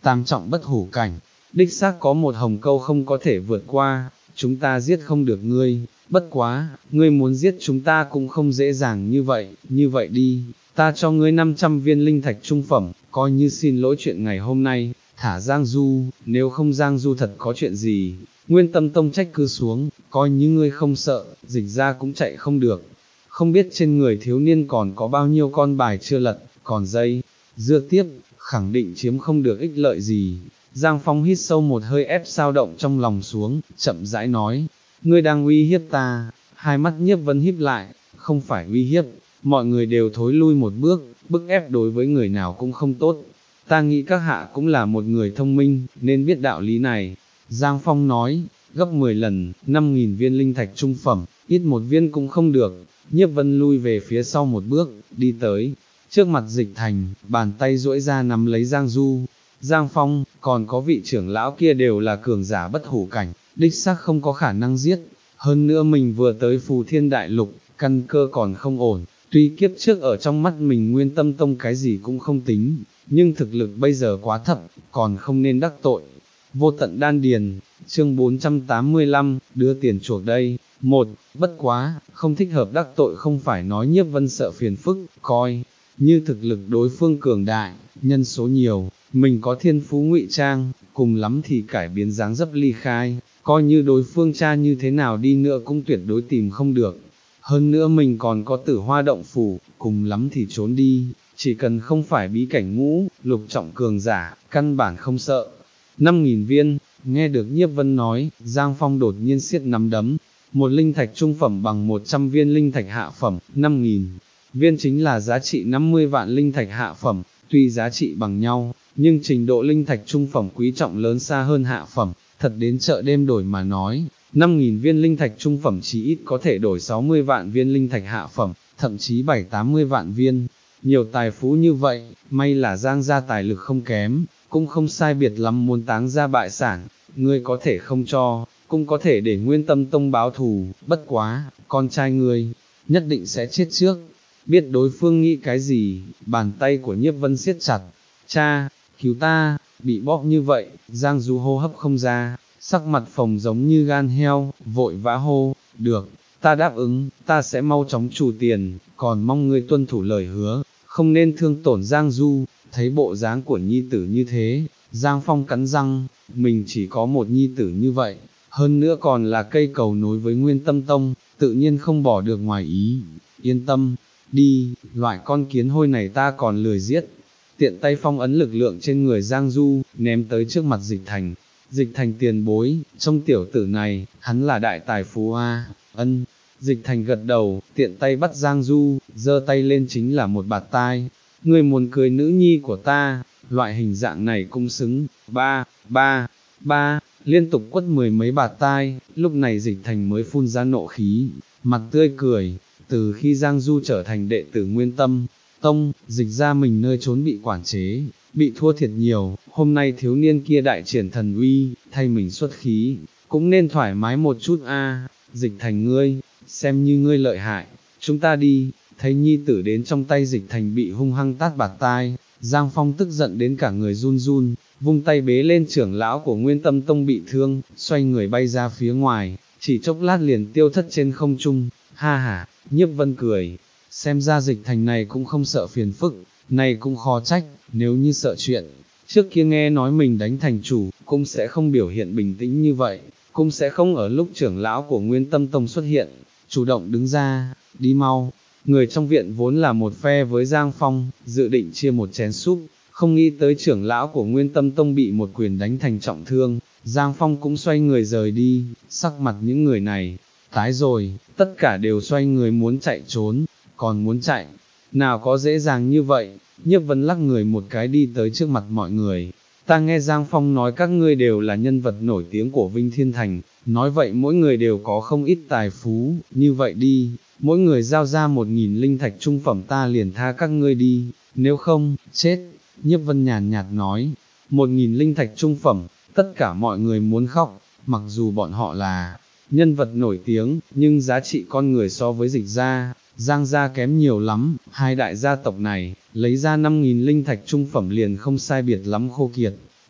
tam trọng bất hủ cảnh, đích xác có một hồng câu không có thể vượt qua, chúng ta giết không được ngươi, bất quá, ngươi muốn giết chúng ta cũng không dễ dàng như vậy, như vậy đi, ta cho ngươi năm trăm viên linh thạch trung phẩm, coi như xin lỗi chuyện ngày hôm nay, thả Giang Du, nếu không Giang Du thật có chuyện gì, Nguyên Tâm Tông trách cứ xuống, coi như ngươi không sợ, Dịch ra cũng chạy không được. Không biết trên người thiếu niên còn có bao nhiêu con bài chưa lật, còn dây, dưa tiếp, khẳng định chiếm không được ích lợi gì. Giang Phong hít sâu một hơi ép sao động trong lòng xuống, chậm rãi nói, ngươi đang uy hiếp ta, hai mắt Nhiếp Vân híp lại, không phải uy hiếp, mọi người đều thối lui một bước, bức ép đối với người nào cũng không tốt. Ta nghĩ các hạ cũng là một người thông minh, nên biết đạo lý này. Giang Phong nói, gấp mười lần, năm nghìn viên linh thạch trung phẩm, ít một viên cũng không được. Nhiếp Vân lui về phía sau một bước, đi tới, trước mặt Dịch Thành, bàn tay duỗi ra nắm lấy Giang Du. Giang Phong, còn có vị trưởng lão kia đều là cường giả bất hủ cảnh, đích xác không có khả năng giết. Hơn nữa mình vừa tới Phù Thiên Đại Lục, căn cơ còn không ổn, tuy kiếp trước ở trong mắt mình Nguyên Tâm Tông cái gì cũng không tính, nhưng thực lực bây giờ quá thấp, còn không nên đắc tội. Vô tận đan điền, chương bốn trăm tám mươi lăm, đưa tiền chuộc đây. Một, bất quá, không thích hợp đắc tội không phải nói Nhiếp Vân sợ phiền phức, coi như thực lực đối phương cường đại, nhân số nhiều, mình có thiên phú ngụy trang, cùng lắm thì cải biến dáng dấp ly khai, coi như đối phương tra như thế nào đi nữa cũng tuyệt đối tìm không được. Hơn nữa mình còn có Tử Hoa động phủ, cùng lắm thì trốn đi, chỉ cần không phải bí cảnh ngũ, lục trọng cường giả, căn bản không sợ. Năm nghìn viên, nghe được Nhiếp Vân nói, Giang Phong đột nhiên siết nắm đấm, một linh thạch trung phẩm bằng một trăm viên linh thạch hạ phẩm, năm nghìn viên chính là giá trị năm mươi vạn linh thạch hạ phẩm, tuy giá trị bằng nhau, nhưng trình độ linh thạch trung phẩm quý trọng lớn xa hơn hạ phẩm, thật đến chợ đêm đổi mà nói, năm nghìn viên linh thạch trung phẩm chỉ ít có thể đổi sáu mươi vạn viên linh thạch hạ phẩm, thậm chí bảy tám mươi vạn viên, nhiều tài phú như vậy, may là Giang gia tài lực không kém, cũng không sai biệt lắm muốn táng ra bại sản, ngươi có thể không cho, cũng có thể để Nguyên Tâm Tông báo thù, bất quá, con trai ngươi, nhất định sẽ chết trước. Biết đối phương nghĩ cái gì, bàn tay của Nhiếp Vân siết chặt, cha, cứu ta, bị bóp như vậy, Giang Du hô hấp không ra, sắc mặt phồng giống như gan heo, vội vã hô, được, ta đáp ứng, ta sẽ mau chóng trù tiền, còn mong ngươi tuân thủ lời hứa, không nên thương tổn Giang Du. Thấy bộ dáng của nhi tử như thế, Giang Phong cắn răng, mình chỉ có một nhi tử như vậy, hơn nữa còn là cây cầu nối với Nguyên Tâm Tông, tự nhiên không bỏ được ngoài ý, yên tâm, đi, loại con kiến hôi này ta còn lười giết. Tiện tay phong ấn lực lượng trên người Giang Du, ném tới trước mặt Dịch Thành. Dịch Thành tiền bối, trong tiểu tử này, hắn là đại tài phú a. Ân. Dịch Thành gật đầu, tiện tay bắt Giang Du, giơ tay lên chính là một bạt tai. Ngươi muốn cưới nữ nhi của ta, loại hình dạng này cũng xứng. Ba, ba, ba, liên tục quất mười mấy bạt tai, lúc này Dịch Thành mới phun ra nộ khí, mặt tươi cười. Từ khi Giang Du trở thành đệ tử Nguyên Tâm Tông, Dịch ra mình nơi trốn bị quản chế, bị thua thiệt nhiều, hôm nay thiếu niên kia đại triển thần uy, thay mình xuất khí, cũng nên thoải mái một chút a. Dịch Thành ngươi, xem như ngươi lợi hại, chúng ta đi. Thấy nhi tử đến trong tay Dịch Thành bị hung hăng tát bạt tai, Giang Phong tức giận đến cả người run run, vung tay bế lên trưởng lão của Nguyên Tâm Tông bị thương, xoay người bay ra phía ngoài, chỉ chốc lát liền tiêu thất trên không trung. Ha ha, Nhiếp Vân cười, xem ra Dịch Thành này cũng không sợ phiền phức, này cũng khó trách, nếu như sợ chuyện, trước kia nghe nói mình đánh thành chủ, cũng sẽ không biểu hiện bình tĩnh như vậy, cũng sẽ không ở lúc trưởng lão của Nguyên Tâm Tông xuất hiện, chủ động đứng ra, đi mau. Người trong viện vốn là một phe với Giang Phong, dự định chia một chén súp, không nghĩ tới trưởng lão của Nguyên Tâm Tông bị một quyền đánh thành trọng thương, Giang Phong cũng xoay người rời đi, sắc mặt những người này, tái rồi, tất cả đều xoay người muốn chạy trốn, còn muốn chạy, nào có dễ dàng như vậy. Nhiếp Vân lắc người một cái đi tới trước mặt mọi người, ta nghe Giang Phong nói các ngươi đều là nhân vật nổi tiếng của Vinh Thiên Thành, nói vậy mỗi người đều có không ít tài phú, như vậy đi, mỗi người giao ra một nghìn linh thạch trung phẩm ta liền tha các ngươi đi, nếu không, chết. Nhiếp Vân nhàn nhạt nói, một nghìn linh thạch trung phẩm, tất cả mọi người muốn khóc, mặc dù bọn họ là nhân vật nổi tiếng, nhưng giá trị con người so với Dịch gia, Giang gia kém nhiều lắm, hai đại gia tộc này, lấy ra năm nghìn linh thạch trung phẩm liền không sai biệt lắm khô kiệt,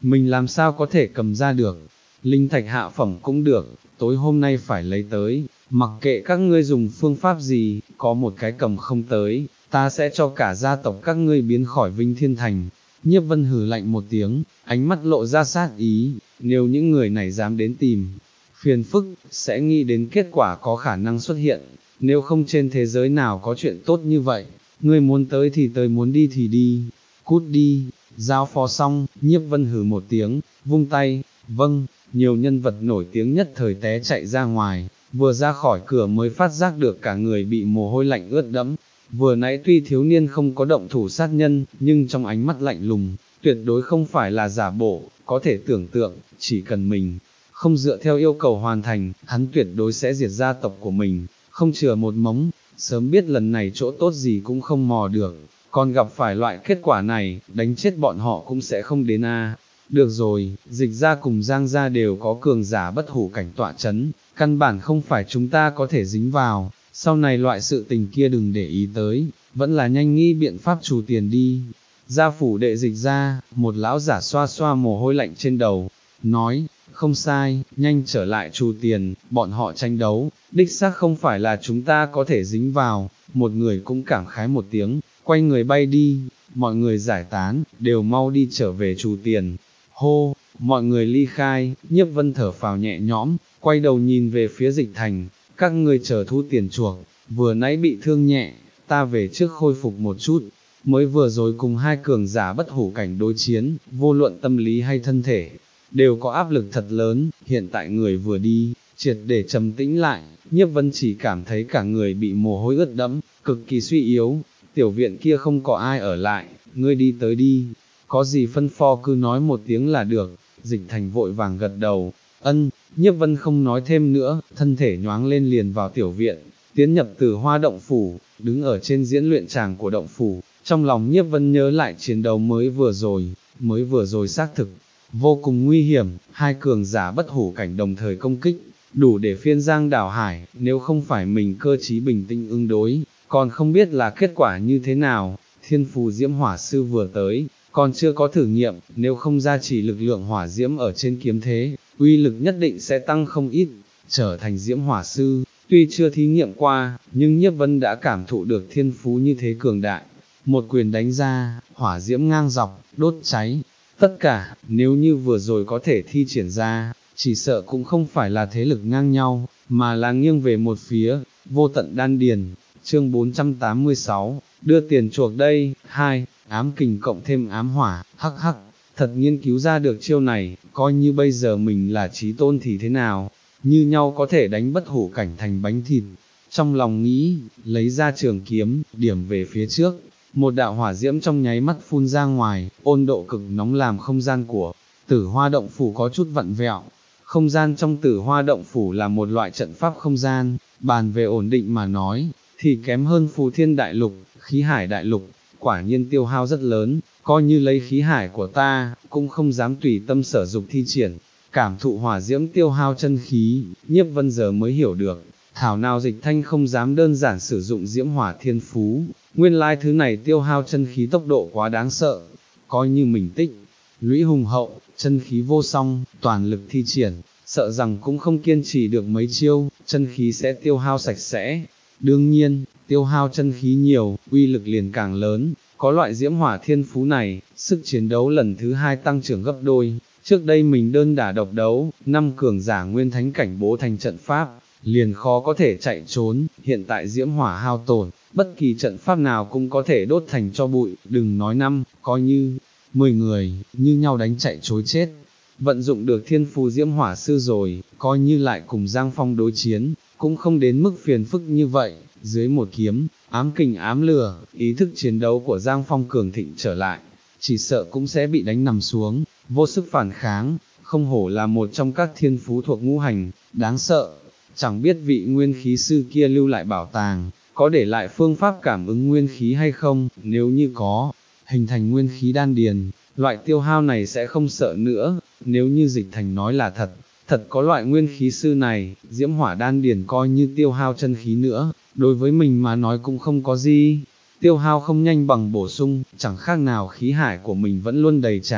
mình làm sao có thể cầm ra được, linh thạch hạ phẩm cũng được, tối hôm nay phải lấy tới, mặc kệ các ngươi dùng phương pháp gì, có một cái cầm không tới, ta sẽ cho cả gia tộc các ngươi biến khỏi Vinh Thiên Thành. Nhiếp Vân hừ lạnh một tiếng, ánh mắt lộ ra sát ý, nếu những người này dám đến tìm phiền phức, sẽ nghĩ đến kết quả có khả năng xuất hiện, nếu không trên thế giới nào có chuyện tốt như vậy, ngươi muốn tới thì tới, muốn đi thì đi, cút đi. Giao phó xong, Nhiếp Vân hừ một tiếng, vung tay, vâng, nhiều nhân vật nổi tiếng nhất thời té chạy ra ngoài, vừa ra khỏi cửa mới phát giác được cả người bị mồ hôi lạnh ướt đẫm. Vừa nãy tuy thiếu niên không có động thủ sát nhân, nhưng trong ánh mắt lạnh lùng, tuyệt đối không phải là giả bộ, có thể tưởng tượng, chỉ cần mình không dựa theo yêu cầu hoàn thành, hắn tuyệt đối sẽ diệt gia tộc của mình, không chừa một mống. Sớm biết lần này chỗ tốt gì cũng không mò được, còn gặp phải loại kết quả này, đánh chết bọn họ cũng sẽ không đến a. Được rồi, Dịch gia cùng Giang gia đều có cường giả bất hủ cảnh tọa chấn, căn bản không phải chúng ta có thể dính vào, sau này loại sự tình kia đừng để ý tới, vẫn là nhanh nghĩ biện pháp trù tiền đi. Gia phủ đệ Dịch gia, một lão giả xoa xoa mồ hôi lạnh trên đầu, nói, không sai, nhanh trở lại trù tiền, bọn họ tranh đấu, đích xác không phải là chúng ta có thể dính vào. Một người cũng cảm khái một tiếng, quay người bay đi, mọi người giải tán, đều mau đi trở về trù tiền. Hô, mọi người ly khai, Nhiếp Vân thở phào nhẹ nhõm, quay đầu nhìn về phía Dịch Thành, các ngươi chờ thu tiền chuộc, vừa nãy bị thương nhẹ, ta về trước khôi phục một chút, mới vừa rồi cùng hai cường giả bất hủ cảnh đối chiến, vô luận tâm lý hay thân thể, đều có áp lực thật lớn, hiện tại người vừa đi, triệt để trầm tĩnh lại, Nhiếp Vân chỉ cảm thấy cả người bị mồ hôi ướt đẫm, cực kỳ suy yếu, tiểu viện kia không có ai ở lại, ngươi đi tới đi, có gì phân phó cứ nói một tiếng là được. Dịch Thành vội vàng gật đầu, ân. Nhiếp Vân không nói thêm nữa, thân thể nhoáng lên liền vào tiểu viện, tiến nhập Tử Hoa động phủ, đứng ở trên diễn luyện tràng của động phủ, trong lòng Nhiếp Vân nhớ lại chiến đấu mới vừa rồi, mới vừa rồi xác thực, vô cùng nguy hiểm, hai cường giả bất hủ cảnh đồng thời công kích, đủ để phiên giang đảo hải, nếu không phải mình cơ trí bình tĩnh ứng đối, còn không biết là kết quả như thế nào. Thiên phù diễm hỏa sư vừa tới, còn chưa có thử nghiệm, nếu không gia trì lực lượng hỏa diễm ở trên kiếm thế, uy lực nhất định sẽ tăng không ít, trở thành diễm hỏa sư, tuy chưa thí nghiệm qua, nhưng Nhiếp Vân đã cảm thụ được thiên phú như thế cường đại, một quyền đánh ra, hỏa diễm ngang dọc, đốt cháy, tất cả, nếu như vừa rồi có thể thi triển ra, chỉ sợ cũng không phải là thế lực ngang nhau, mà là nghiêng về một phía. Vô tận đan điền, chương bốn trăm tám mươi sáu, đưa tiền chuộc đây. Hai, ám kình cộng thêm ám hỏa, hắc hắc, thật nghiên cứu ra được chiêu này, coi như bây giờ mình là chí tôn thì thế nào, như nhau có thể đánh bất hủ cảnh thành bánh thịt. Trong lòng nghĩ, lấy ra trường kiếm, điểm về phía trước, một đạo hỏa diễm trong nháy mắt phun ra ngoài, ôn độ cực nóng làm không gian của Tử Hoa động phủ có chút vặn vẹo. Không gian trong Tử Hoa động phủ là một loại trận pháp không gian, bàn về ổn định mà nói, thì kém hơn Phù Thiên đại lục, Khí Hải đại lục, quả nhiên tiêu hao rất lớn, coi như lấy khí hải của ta, cũng không dám tùy tâm sở dục thi triển. Cảm thụ hỏa diễm tiêu hao chân khí, Nhiếp Vân giờ mới hiểu được, thảo nào Dịch Thanh không dám đơn giản sử dụng diễm hỏa thiên phú, nguyên lai thứ này tiêu hao chân khí tốc độ quá đáng sợ, coi như mình tích lũy hùng hậu, chân khí vô song, toàn lực thi triển, sợ rằng cũng không kiên trì được mấy chiêu, chân khí sẽ tiêu hao sạch sẽ. Đương nhiên, tiêu hao chân khí nhiều, uy lực liền càng lớn, có loại diễm hỏa thiên phú này, sức chiến đấu lần thứ hai tăng trưởng gấp đôi. Trước đây mình đơn đả độc đấu, năm cường giả nguyên thánh cảnh bố thành trận pháp, liền khó có thể chạy trốn, hiện tại diễm hỏa hao tổn, bất kỳ trận pháp nào cũng có thể đốt thành cho bụi, đừng nói năm, coi như mười người, như nhau đánh chạy chối chết. Vận dụng được thiên phù diễm hỏa sư rồi, coi như lại cùng Giang Phong đối chiến, cũng không đến mức phiền phức như vậy. Dưới một kiếm, ám kình ám lửa, ý thức chiến đấu của Giang Phong cường thịnh trở lại, chỉ sợ cũng sẽ bị đánh nằm xuống, vô sức phản kháng, không hổ là một trong các thiên phú thuộc ngũ hành, đáng sợ. Chẳng biết vị nguyên khí sư kia lưu lại bảo tàng, có để lại phương pháp cảm ứng nguyên khí hay không, nếu như có, hình thành nguyên khí đan điền, loại tiêu hao này sẽ không sợ nữa. Nếu như Dịch Thành nói là thật, thật có loại nguyên khí sư này, diễm hỏa đan điền coi như tiêu hao chân khí nữa, đối với mình mà nói cũng không có gì, tiêu hao không nhanh bằng bổ sung, chẳng khác nào khí hải của mình vẫn luôn đầy tràn,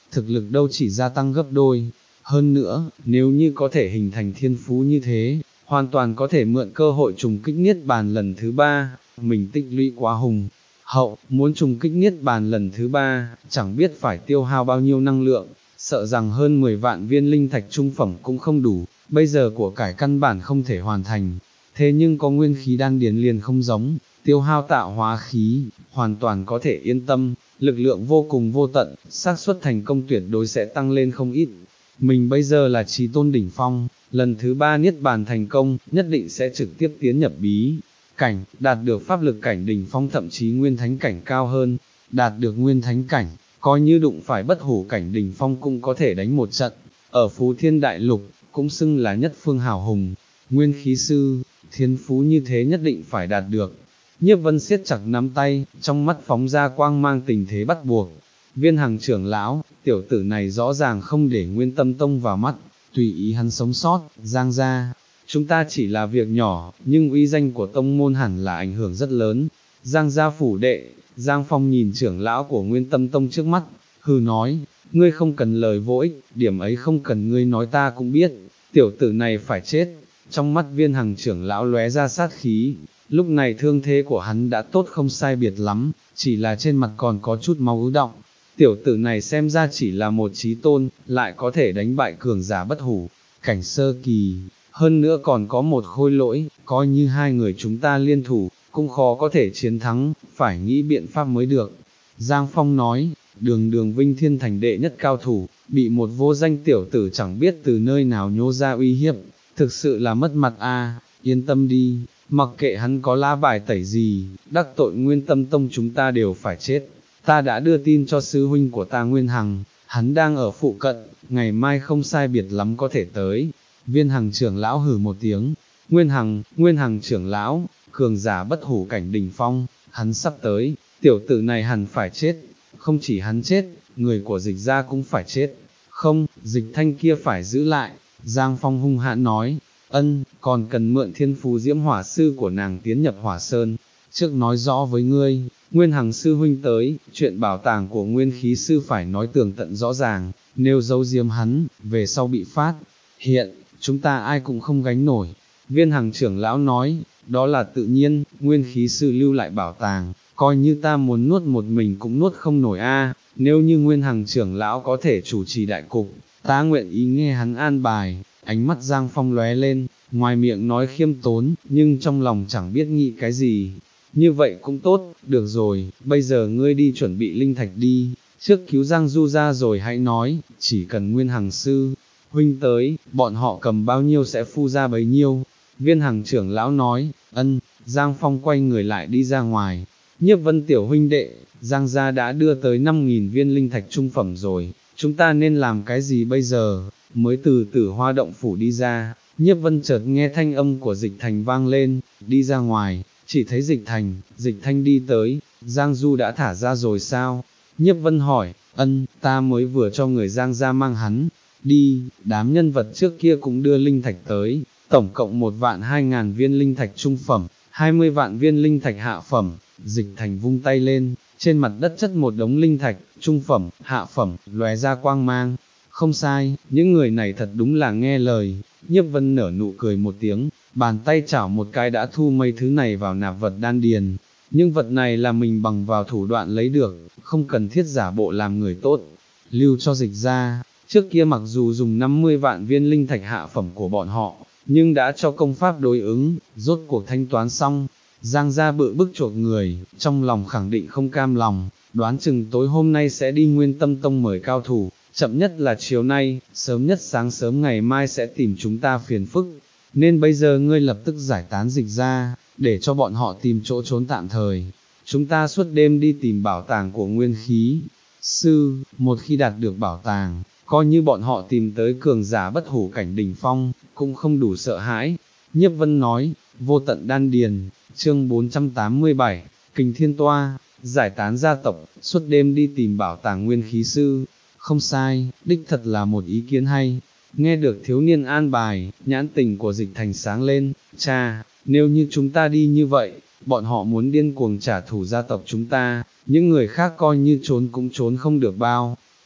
thực lực đâu chỉ gia tăng gấp đôi. Hơn nữa, nếu như có thể hình thành thiên phú như thế, hoàn toàn có thể mượn cơ hội trùng kích niết bàn lần thứ ba, mình tích lũy quá hùng hậu, muốn trùng kích niết bàn lần thứ ba, chẳng biết phải tiêu hao bao nhiêu năng lượng, sợ rằng hơn mười vạn viên linh thạch trung phẩm cũng không đủ, bây giờ của cải căn bản không thể hoàn thành, thế nhưng có nguyên khí đan điền liền không giống, tiêu hao tạo hóa khí, hoàn toàn có thể yên tâm, lực lượng vô cùng vô tận, xác suất thành công tuyệt đối sẽ tăng lên không ít. Mình bây giờ là chí tôn đỉnh phong, lần thứ ba niết bàn thành công, nhất định sẽ trực tiếp tiến nhập bí cảnh, đạt được pháp lực cảnh đỉnh phong thậm chí nguyên thánh cảnh cao hơn, đạt được nguyên thánh cảnh, coi như đụng phải bất hủ cảnh đỉnh phong cũng có thể đánh một trận, ở Phú Thiên Đại Lục, cũng xưng là nhất phương hào hùng, nguyên khí sư, thiên phú như thế nhất định phải đạt được. Nhiếp Vân siết chặt nắm tay, trong mắt phóng ra quang mang tình thế bắt buộc. Viên Hằng trưởng lão, tiểu tử này rõ ràng không để Nguyên Tâm Tông vào mắt, tùy ý hắn sống sót, Giang gia. Chúng ta chỉ là việc nhỏ, nhưng uy danh của tông môn hẳn là ảnh hưởng rất lớn. Giang gia phủ đệ, Giang Phong nhìn trưởng lão của Nguyên Tâm Tông trước mắt, hừ nói, ngươi không cần lời vô ích, điểm ấy không cần ngươi nói ta cũng biết, tiểu tử này phải chết. Trong mắt Viên Hằng trưởng lão lóe ra sát khí, lúc này thương thế của hắn đã tốt không sai biệt lắm, chỉ là trên mặt còn có chút máu ứ đọng. Tiểu tử này xem ra chỉ là một chí tôn, lại có thể đánh bại cường giả bất hủ, cảnh sơ kỳ, hơn nữa còn có một khôi lỗi, coi như hai người chúng ta liên thủ, cũng khó có thể chiến thắng, phải nghĩ biện pháp mới được. Giang Phong nói, đường đường Vinh Thiên Thành đệ nhất cao thủ, bị một vô danh tiểu tử chẳng biết từ nơi nào nhô ra uy hiếp, thực sự là mất mặt a. Yên tâm đi, mặc kệ hắn có lá bài tẩy gì, đắc tội Nguyên Tâm Tông chúng ta đều phải chết. Ta đã đưa tin cho sư huynh của ta Nguyên Hằng, hắn đang ở phụ cận, ngày mai không sai biệt lắm có thể tới. Viên Hằng trưởng lão hử một tiếng, Nguyên Hằng, Nguyên Hằng trưởng lão, cường giả bất hủ cảnh đỉnh phong, hắn sắp tới, tiểu tử này hẳn phải chết, không chỉ hắn chết, người của Dịch gia cũng phải chết, không, Dịch Thanh kia phải giữ lại. Giang Phong hung hãn nói, ân, còn cần mượn thiên phú diễm hỏa sư của nàng tiến nhập hỏa sơn, trước nói rõ với ngươi. Nguyên Hằng sư huynh tới, chuyện bảo tàng của nguyên khí sư phải nói tường tận rõ ràng, nếu giấu giếm hắn, về sau bị phát hiện, chúng ta ai cũng không gánh nổi. Viên Hằng trưởng lão nói, đó là tự nhiên, nguyên khí sư lưu lại bảo tàng, coi như ta muốn nuốt một mình cũng nuốt không nổi a. Nếu như Nguyên Hằng trưởng lão có thể chủ trì đại cục, ta nguyện ý nghe hắn an bài. Ánh mắt Giang Phong lóe lên, ngoài miệng nói khiêm tốn, nhưng trong lòng chẳng biết nghĩ cái gì. Như vậy cũng tốt, được rồi, bây giờ ngươi đi chuẩn bị linh thạch đi, trước cứu Giang Du ra rồi hãy nói, chỉ cần Nguyên Hằng sư huynh tới, bọn họ cầm bao nhiêu sẽ phu ra bấy nhiêu. Viên Hằng trưởng lão nói, ân. Giang Phong quay người lại đi ra ngoài. Nhiếp Vân tiểu huynh đệ, Giang gia đã đưa tới năm nghìn viên linh thạch trung phẩm rồi, chúng ta nên làm cái gì bây giờ? Mới từ Tử Hoa động phủ đi ra, Nhiếp Vân chợt nghe thanh âm của Dịch Thành vang lên, đi ra ngoài, chỉ thấy Dịch Thành, Dịch Thanh đi tới, Giang Du đã thả ra rồi sao? Nhiếp Vân hỏi, ân, ta mới vừa cho người Giang gia mang hắn đi, đám nhân vật trước kia cũng đưa linh thạch tới, tổng cộng một vạn hai ngàn viên linh thạch trung phẩm, hai mươi vạn viên linh thạch hạ phẩm. Dịch Thành vung tay lên, trên mặt đất chất một đống linh thạch, trung phẩm, hạ phẩm, lóe ra quang mang. Không sai, những người này thật đúng là nghe lời. Nhiếp Vân nở nụ cười một tiếng, bàn tay chảo một cái đã thu mấy thứ này vào nạp vật đan điền. Nhưng vật này là mình bằng vào thủ đoạn lấy được, không cần thiết giả bộ làm người tốt. Lưu cho Dịch ra, trước kia mặc dù dùng năm mươi vạn viên linh thạch hạ phẩm của bọn họ, nhưng đã cho công pháp đối ứng, rốt cuộc thanh toán xong. Giang gia bự bức chuộc người, trong lòng khẳng định không cam lòng, đoán chừng tối hôm nay sẽ đi Nguyên Tâm Tông mời cao thủ, chậm nhất là chiều nay, sớm nhất sáng sớm ngày mai sẽ tìm chúng ta phiền phức, nên bây giờ ngươi lập tức giải tán Dịch ra, để cho bọn họ tìm chỗ trốn tạm thời, chúng ta suốt đêm đi tìm bảo tàng của nguyên khí sư, một khi đạt được bảo tàng, coi như bọn họ tìm tới cường giả bất hủ cảnh đỉnh phong, cũng không đủ sợ hãi. Nhiếp Vân nói, vô tận đan điền, chương bốn trăm tám mươi bảy, Kình Thiên Toa, giải tán gia tộc, suốt đêm đi tìm bảo tàng nguyên khí sư, không sai, đích thật là một ý kiến hay. Nghe được thiếu niên an bài, nhãn tình của Dịch Thành sáng lên, cha, nếu như chúng ta đi như vậy, bọn họ muốn điên cuồng trả thù gia tộc chúng ta, những người khác coi như trốn cũng trốn không được bao.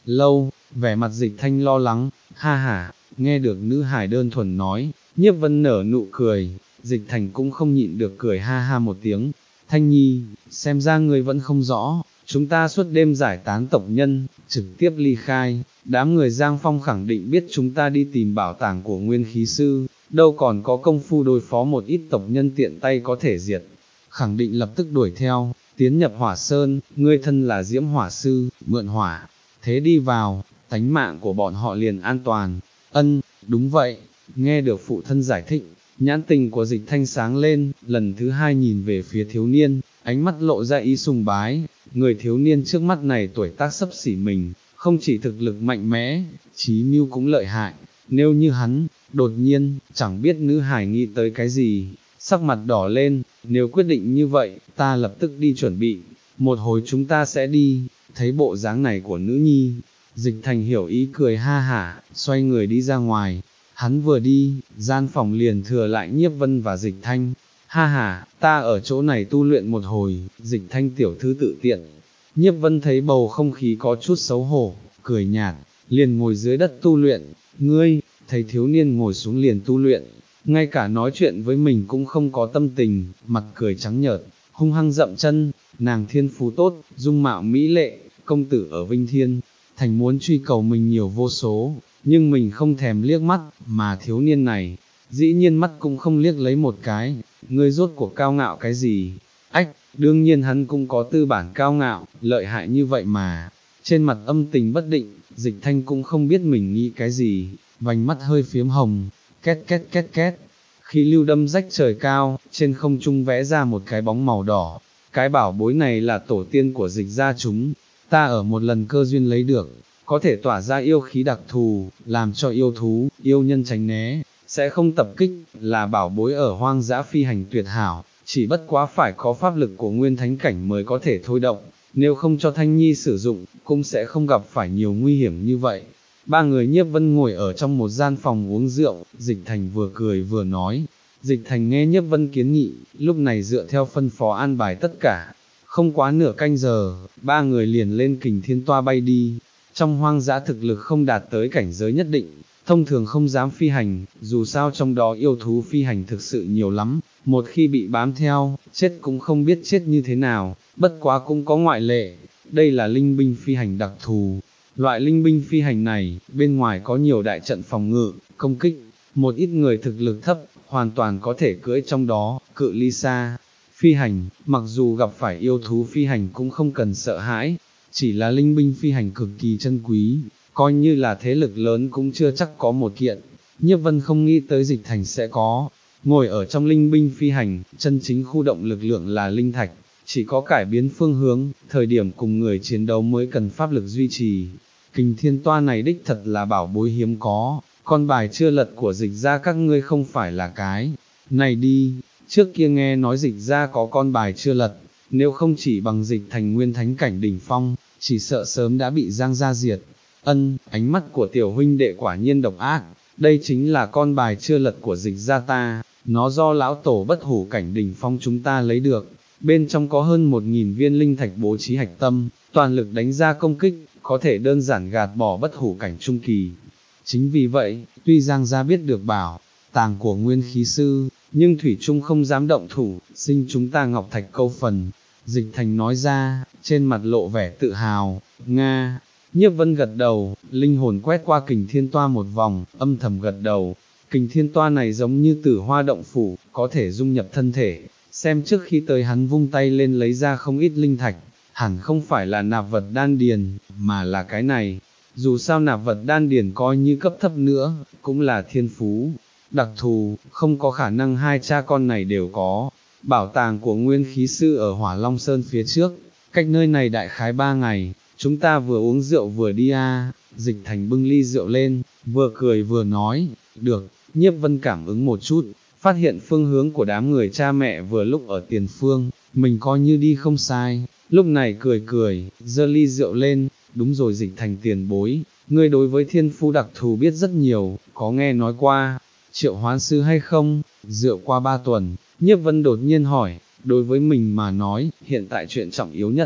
lâu, vẻ mặt Dịch Thanh lo lắng, ha ha, nghe được nữ hài đơn thuần nói, Nhiếp Vân nở nụ cười, Dịch Thành cũng không nhịn được cười ha ha một tiếng, Thanh Nhi, xem ra ngươi vẫn không rõ, chúng ta suốt đêm giải tán tộc nhân, trực tiếp ly khai, đám người Giang Phong khẳng định biết chúng ta đi tìm bảo tàng của nguyên khí sư, đâu còn có công phu đối phó một ít tộc nhân tiện tay có thể diệt, khẳng định lập tức đuổi theo, tiến nhập hỏa sơn, ngươi thân là diễm hỏa sư, mượn hỏa, thế đi vào, tánh mạng của bọn họ liền an toàn, ân, đúng vậy, nghe được phụ thân giải thích, nhãn tình của Dịch Thanh sáng lên, lần thứ hai nhìn về phía thiếu niên, ánh mắt lộ ra ý sùng bái, người thiếu niên trước mắt này tuổi tác xấp xỉ mình, không chỉ thực lực mạnh mẽ, trí mưu cũng lợi hại, nếu như hắn, đột nhiên, chẳng biết nữ hải nghĩ tới cái gì, sắc mặt đỏ lên, nếu quyết định như vậy, ta lập tức đi chuẩn bị, một hồi chúng ta sẽ đi, thấy bộ dáng này của nữ nhi, Dịch Thành hiểu ý cười ha hả, xoay người đi ra ngoài, hắn vừa đi, gian phòng liền thừa lại Nhiếp Vân và Dịch Thanh, ha ha, ta ở chỗ này tu luyện một hồi, Dịch Thanh tiểu thư tự tiện, Nhiếp Vân thấy bầu không khí có chút xấu hổ, cười nhạt, liền ngồi dưới đất tu luyện, ngươi, thấy thiếu niên ngồi xuống liền tu luyện, ngay cả nói chuyện với mình cũng không có tâm tình, mặt cười trắng nhợt, hung hăng dậm chân, nàng thiên phú tốt, dung mạo mỹ lệ, công tử ở Vinh Thiên, thành muốn truy cầu mình nhiều vô số, nhưng mình không thèm liếc mắt, mà thiếu niên này, dĩ nhiên mắt cũng không liếc lấy một cái, ngươi rốt cuộc cao ngạo cái gì, ách, đương nhiên hắn cũng có tư bản cao ngạo, lợi hại như vậy mà, trên mặt âm tình bất định, Dịch Thanh cũng không biết mình nghĩ cái gì, vành mắt hơi phiếm hồng, két két két két, khí lưu đâm rách trời cao, trên không trung vẽ ra một cái bóng màu đỏ, cái bảo bối này là tổ tiên của Dịch gia chúng, ta ở một lần cơ duyên lấy được, có thể tỏa ra yêu khí đặc thù, làm cho yêu thú, yêu nhân tránh né, sẽ không tập kích, là bảo bối ở hoang dã phi hành tuyệt hảo, chỉ bất quá phải có pháp lực của nguyên thánh cảnh mới có thể thôi động, nếu không cho Thanh Nhi sử dụng, cũng sẽ không gặp phải nhiều nguy hiểm như vậy. Ba người Nhiếp Vân ngồi ở trong một gian phòng uống rượu, Dịch Thành vừa cười vừa nói, Dịch Thành nghe Nhiếp Vân kiến nghị, lúc này dựa theo phân phó an bài tất cả, không quá nửa canh giờ, ba người liền lên Kình Thiên Toa bay đi, trong hoang dã thực lực không đạt tới cảnh giới nhất định, thông thường không dám phi hành, dù sao trong đó yêu thú phi hành thực sự nhiều lắm, một khi bị bám theo, chết cũng không biết chết như thế nào, bất quá cũng có ngoại lệ, đây là linh binh phi hành đặc thù. Loại linh binh phi hành này, bên ngoài có nhiều đại trận phòng ngự, công kích, một ít người thực lực thấp, hoàn toàn có thể cưỡi trong đó, cự ly xa. Phi hành, mặc dù gặp phải yêu thú phi hành cũng không cần sợ hãi, chỉ là linh binh phi hành cực kỳ chân quý, coi như là thế lực lớn cũng chưa chắc có một kiện. Nhiếp Vân không nghĩ tới Dịch Thành sẽ có, ngồi ở trong linh binh phi hành, chân chính khu động lực lượng là linh thạch, chỉ có cải biến phương hướng, thời điểm cùng người chiến đấu mới cần pháp lực duy trì. Kình Thiên Toa này đích thật là bảo bối hiếm có, con bài chưa lật của Dịch gia các ngươi không phải là cái này đi, trước kia nghe nói Dịch gia có con bài chưa lật, nếu không chỉ bằng Dịch Thành nguyên thánh cảnh đỉnh phong, chỉ sợ sớm đã bị Giang gia diệt. Ân, ánh mắt của tiểu huynh đệ quả nhiên độc ác, đây chính là con bài chưa lật của Dịch gia ta, nó do lão tổ bất hủ cảnh đỉnh phong chúng ta lấy được, bên trong có hơn một nghìn viên linh thạch bố trí hạch tâm, toàn lực đánh ra công kích, có thể đơn giản gạt bỏ bất hủ cảnh trung kỳ. Chính vì vậy, tuy Giang gia biết được bảo tàng của nguyên khí sư, nhưng Thủy Trung không dám động thủ, sinh chúng ta ngọc thạch câu phần. Dịch Thành nói ra, trên mặt lộ vẻ tự hào, Nga. Nhiếp Vân gật đầu, linh hồn quét qua Kình Thiên Toa một vòng, âm thầm gật đầu. Kình Thiên Toa này giống như tử hoa động phủ, có thể dung nhập thân thể, xem trước khi tới hắn vung tay lên lấy ra không ít linh thạch, hẳn không phải là nạp vật đan điền, mà là cái này. Dù sao nạp vật đan điền coi như cấp thấp nữa, cũng là thiên phú, đặc thù, không có khả năng hai cha con này đều có. Bảo tàng của nguyên khí sư ở Hỏa Long Sơn phía trước, cách nơi này đại khái ba ngày, chúng ta vừa uống rượu vừa đi a. Dịch Thành bưng ly rượu lên, vừa cười vừa nói, được. Nhiếp Vân cảm ứng một chút, phát hiện phương hướng của đám người cha mẹ vừa lúc ở tiền phương, mình coi như đi không sai, lúc này cười cười, giơ ly rượu lên, đúng rồi Dịch Thành tiền bối, ngươi đối với thiên phu đặc thù biết rất nhiều, có nghe nói qua, triệu hoán sư hay không, rượu qua ba tuần, Nhiếp Vân đột nhiên hỏi, đối với mình mà nói, hiện tại chuyện trọng yếu nhất,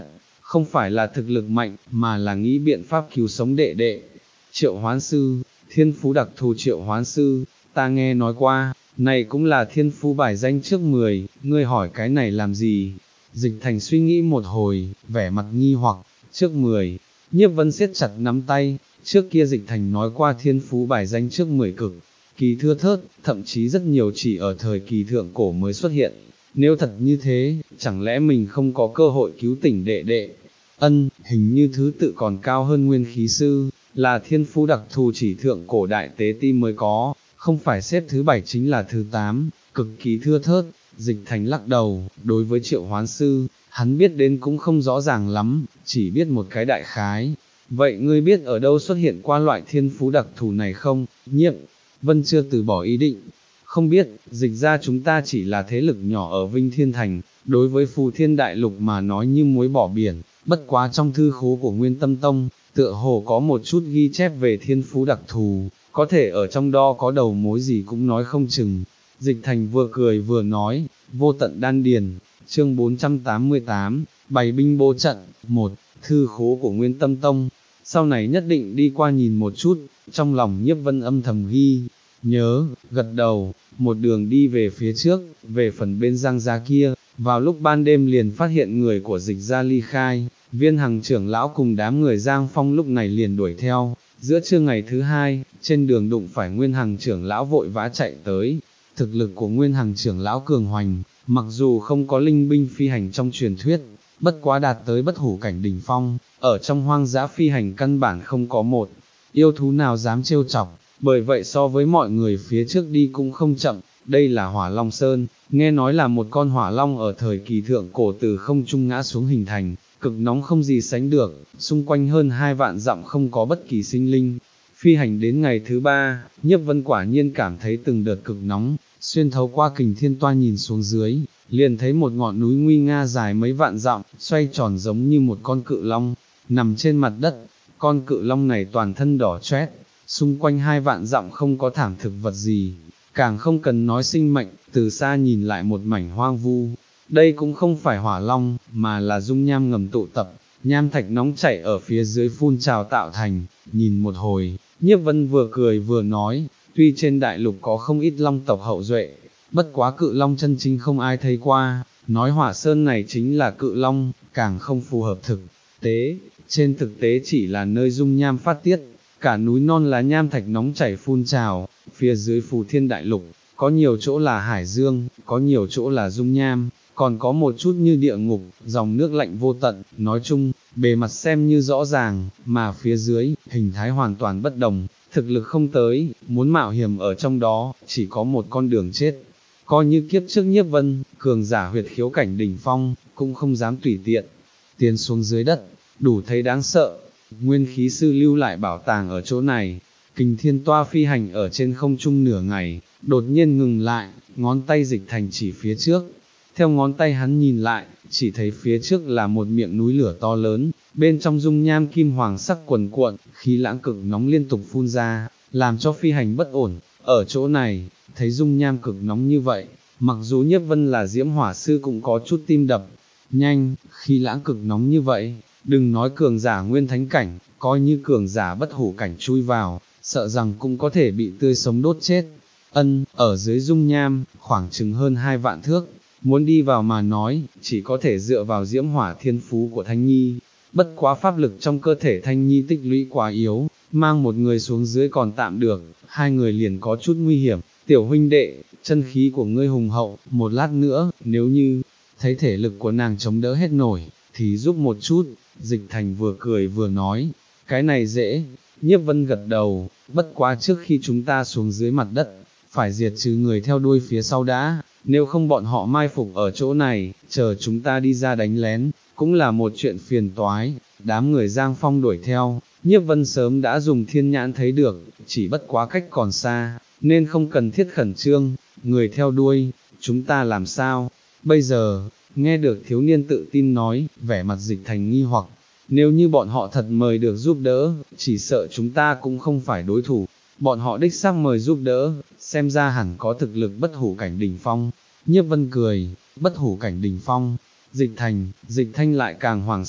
không phải là thực lực mạnh, mà là nghĩ biện pháp cứu sống đệ đệ. Triệu hoán sư, thiên phú đặc thù triệu hoán sư, ta nghe nói qua, này cũng là thiên phú bài danh trước mười, ngươi hỏi cái này làm gì? Dịch Thành suy nghĩ một hồi, vẻ mặt nghi hoặc, trước mười, Nhiếp Vân siết chặt nắm tay, trước kia Dịch Thành nói qua thiên phú bài danh trước mười cực kỳ thưa thớt, thậm chí rất nhiều chỉ ở thời kỳ thượng cổ mới xuất hiện. Nếu thật như thế, chẳng lẽ mình không có cơ hội cứu tỉnh đệ đệ? Ân, hình như thứ tự còn cao hơn nguyên khí sư, là thiên phú đặc thù chỉ thượng cổ đại tế ti mới có, không phải xếp thứ bảy chính là thứ tám, cực kỳ thưa thớt. Dịch Thành lắc đầu, đối với triệu hoán sư, hắn biết đến cũng không rõ ràng lắm, chỉ biết một cái đại khái. Vậy ngươi biết ở đâu xuất hiện qua loại thiên phú đặc thù này không? Nhiếp Vân chưa từ bỏ ý định. Không biết, dịch ra chúng ta chỉ là thế lực nhỏ ở Vinh Thiên Thành, đối với Phù Thiên Đại Lục mà nói như muối bỏ biển, bất quá trong thư khố của Nguyên Tâm Tông, tựa hồ có một chút ghi chép về thiên phú đặc thù, có thể ở trong đó có đầu mối gì cũng nói không chừng. Dịch Thành vừa cười vừa nói, vô tận đan điền, chương bốn trăm tám mươi tám, bày binh bố trận, một, thư khố của Nguyên Tâm Tông, sau này nhất định đi qua nhìn một chút, trong lòng Nhiếp Vân âm thầm ghi, nhớ, gật đầu, một đường đi về phía trước, về phần bên Giang gia kia, vào lúc ban đêm liền phát hiện người của dịch gia ly khai, Viên Hằng trưởng lão cùng đám người Giang Phong lúc này liền đuổi theo, giữa trưa ngày thứ hai, trên đường đụng phải Nguyên Hằng trưởng lão vội vã chạy tới. Thực lực của Nguyên Hằng trưởng lão cường hoành, mặc dù không có linh binh phi hành trong truyền thuyết, bất quá đạt tới bất hủ cảnh đỉnh phong, ở trong hoang dã phi hành căn bản không có một yêu thú nào dám trêu chọc, bởi vậy so với mọi người phía trước đi cũng không chậm. Đây là Hỏa Long Sơn, nghe nói là một con hỏa long ở thời kỳ thượng cổ từ không trung ngã xuống hình thành, cực nóng không gì sánh được, xung quanh hơn hai vạn dặm không có bất kỳ sinh linh. Phi hành đến ngày thứ ba, Nhiếp Vân quả nhiên cảm thấy từng đợt cực nóng, xuyên thấu qua kình thiên toa nhìn xuống dưới, liền thấy một ngọn núi nguy nga dài mấy vạn dặm, xoay tròn giống như một con cự long, nằm trên mặt đất. Con cự long này toàn thân đỏ chót, xung quanh hai vạn dặm không có thảm thực vật gì, càng không cần nói sinh mệnh, từ xa nhìn lại một mảnh hoang vu. Đây cũng không phải hỏa long, mà là dung nham ngầm tụ tập, nham thạch nóng chảy ở phía dưới phun trào tạo thành. Nhìn một hồi, Nhiếp Vân vừa cười vừa nói, tuy trên đại lục có không ít long tộc hậu duệ, bất quá cự long chân chính không ai thấy qua, nói hỏa sơn này chính là cự long, càng không phù hợp thực tế, trên thực tế chỉ là nơi dung nham phát tiết, cả núi non lá nham thạch nóng chảy phun trào, phía dưới Phù Thiên Đại Lục, có nhiều chỗ là hải dương, có nhiều chỗ là dung nham, còn có một chút như địa ngục, dòng nước lạnh vô tận, nói chung, bề mặt xem như rõ ràng, mà phía dưới, hình thái hoàn toàn bất đồng, thực lực không tới, muốn mạo hiểm ở trong đó, chỉ có một con đường chết. Coi như kiếp trước Nhiếp Vân, cường giả huyệt khiếu cảnh đỉnh phong, cũng không dám tùy tiện, tiến xuống dưới đất, đủ thấy đáng sợ. Nguyên khí sư lưu lại bảo tàng ở chỗ này, kình thiên toa phi hành ở trên không trung nửa ngày, đột nhiên ngừng lại, ngón tay Dịch Thành chỉ phía trước. Theo ngón tay hắn nhìn lại, chỉ thấy phía trước là một miệng núi lửa to lớn, bên trong dung nham kim hoàng sắc quần cuộn, khí lãng cực nóng liên tục phun ra, làm cho phi hành bất ổn. Ở chỗ này, thấy dung nham cực nóng như vậy, mặc dù Nhiếp Vân là diễm hỏa sư cũng có chút tim đập nhanh, khí lãng cực nóng như vậy, đừng nói cường giả nguyên thánh cảnh, coi như cường giả bất hủ cảnh chui vào, sợ rằng cũng có thể bị tươi sống đốt chết. Ân, ở dưới dung nham, khoảng chừng hơn hai vạn thước, muốn đi vào mà nói, chỉ có thể dựa vào diễm hỏa thiên phú của Thanh Nhi, bất quá pháp lực trong cơ thể Thanh Nhi tích lũy quá yếu, mang một người xuống dưới còn tạm được, hai người liền có chút nguy hiểm. Tiểu huynh đệ, chân khí của ngươi hùng hậu, một lát nữa, nếu như thấy thể lực của nàng chống đỡ hết nổi, thì giúp một chút. Dịch Thành vừa cười vừa nói, cái này dễ. Nhiếp Vân gật đầu, bất quá trước khi chúng ta xuống dưới mặt đất, phải diệt trừ người theo đuôi phía sau đã, nếu không bọn họ mai phục ở chỗ này, chờ chúng ta đi ra đánh lén, cũng là một chuyện phiền toái. Đám người Giang Phong đuổi theo, Nhiếp Vân sớm đã dùng thiên nhãn thấy được, chỉ bất quá cách còn xa, nên không cần thiết khẩn trương. Người theo đuôi, chúng ta làm sao? Bây giờ, nghe được thiếu niên tự tin nói, vẻ mặt Dịch Thành nghi hoặc, nếu như bọn họ thật mời được giúp đỡ, chỉ sợ chúng ta cũng không phải đối thủ. Bọn họ đích xác mời giúp đỡ, xem ra hẳn có thực lực bất hủ cảnh đỉnh phong. Nhiếp Vân cười, bất hủ cảnh đỉnh phong. Dịch Thành, Dịch Thanh lại càng hoảng sợ,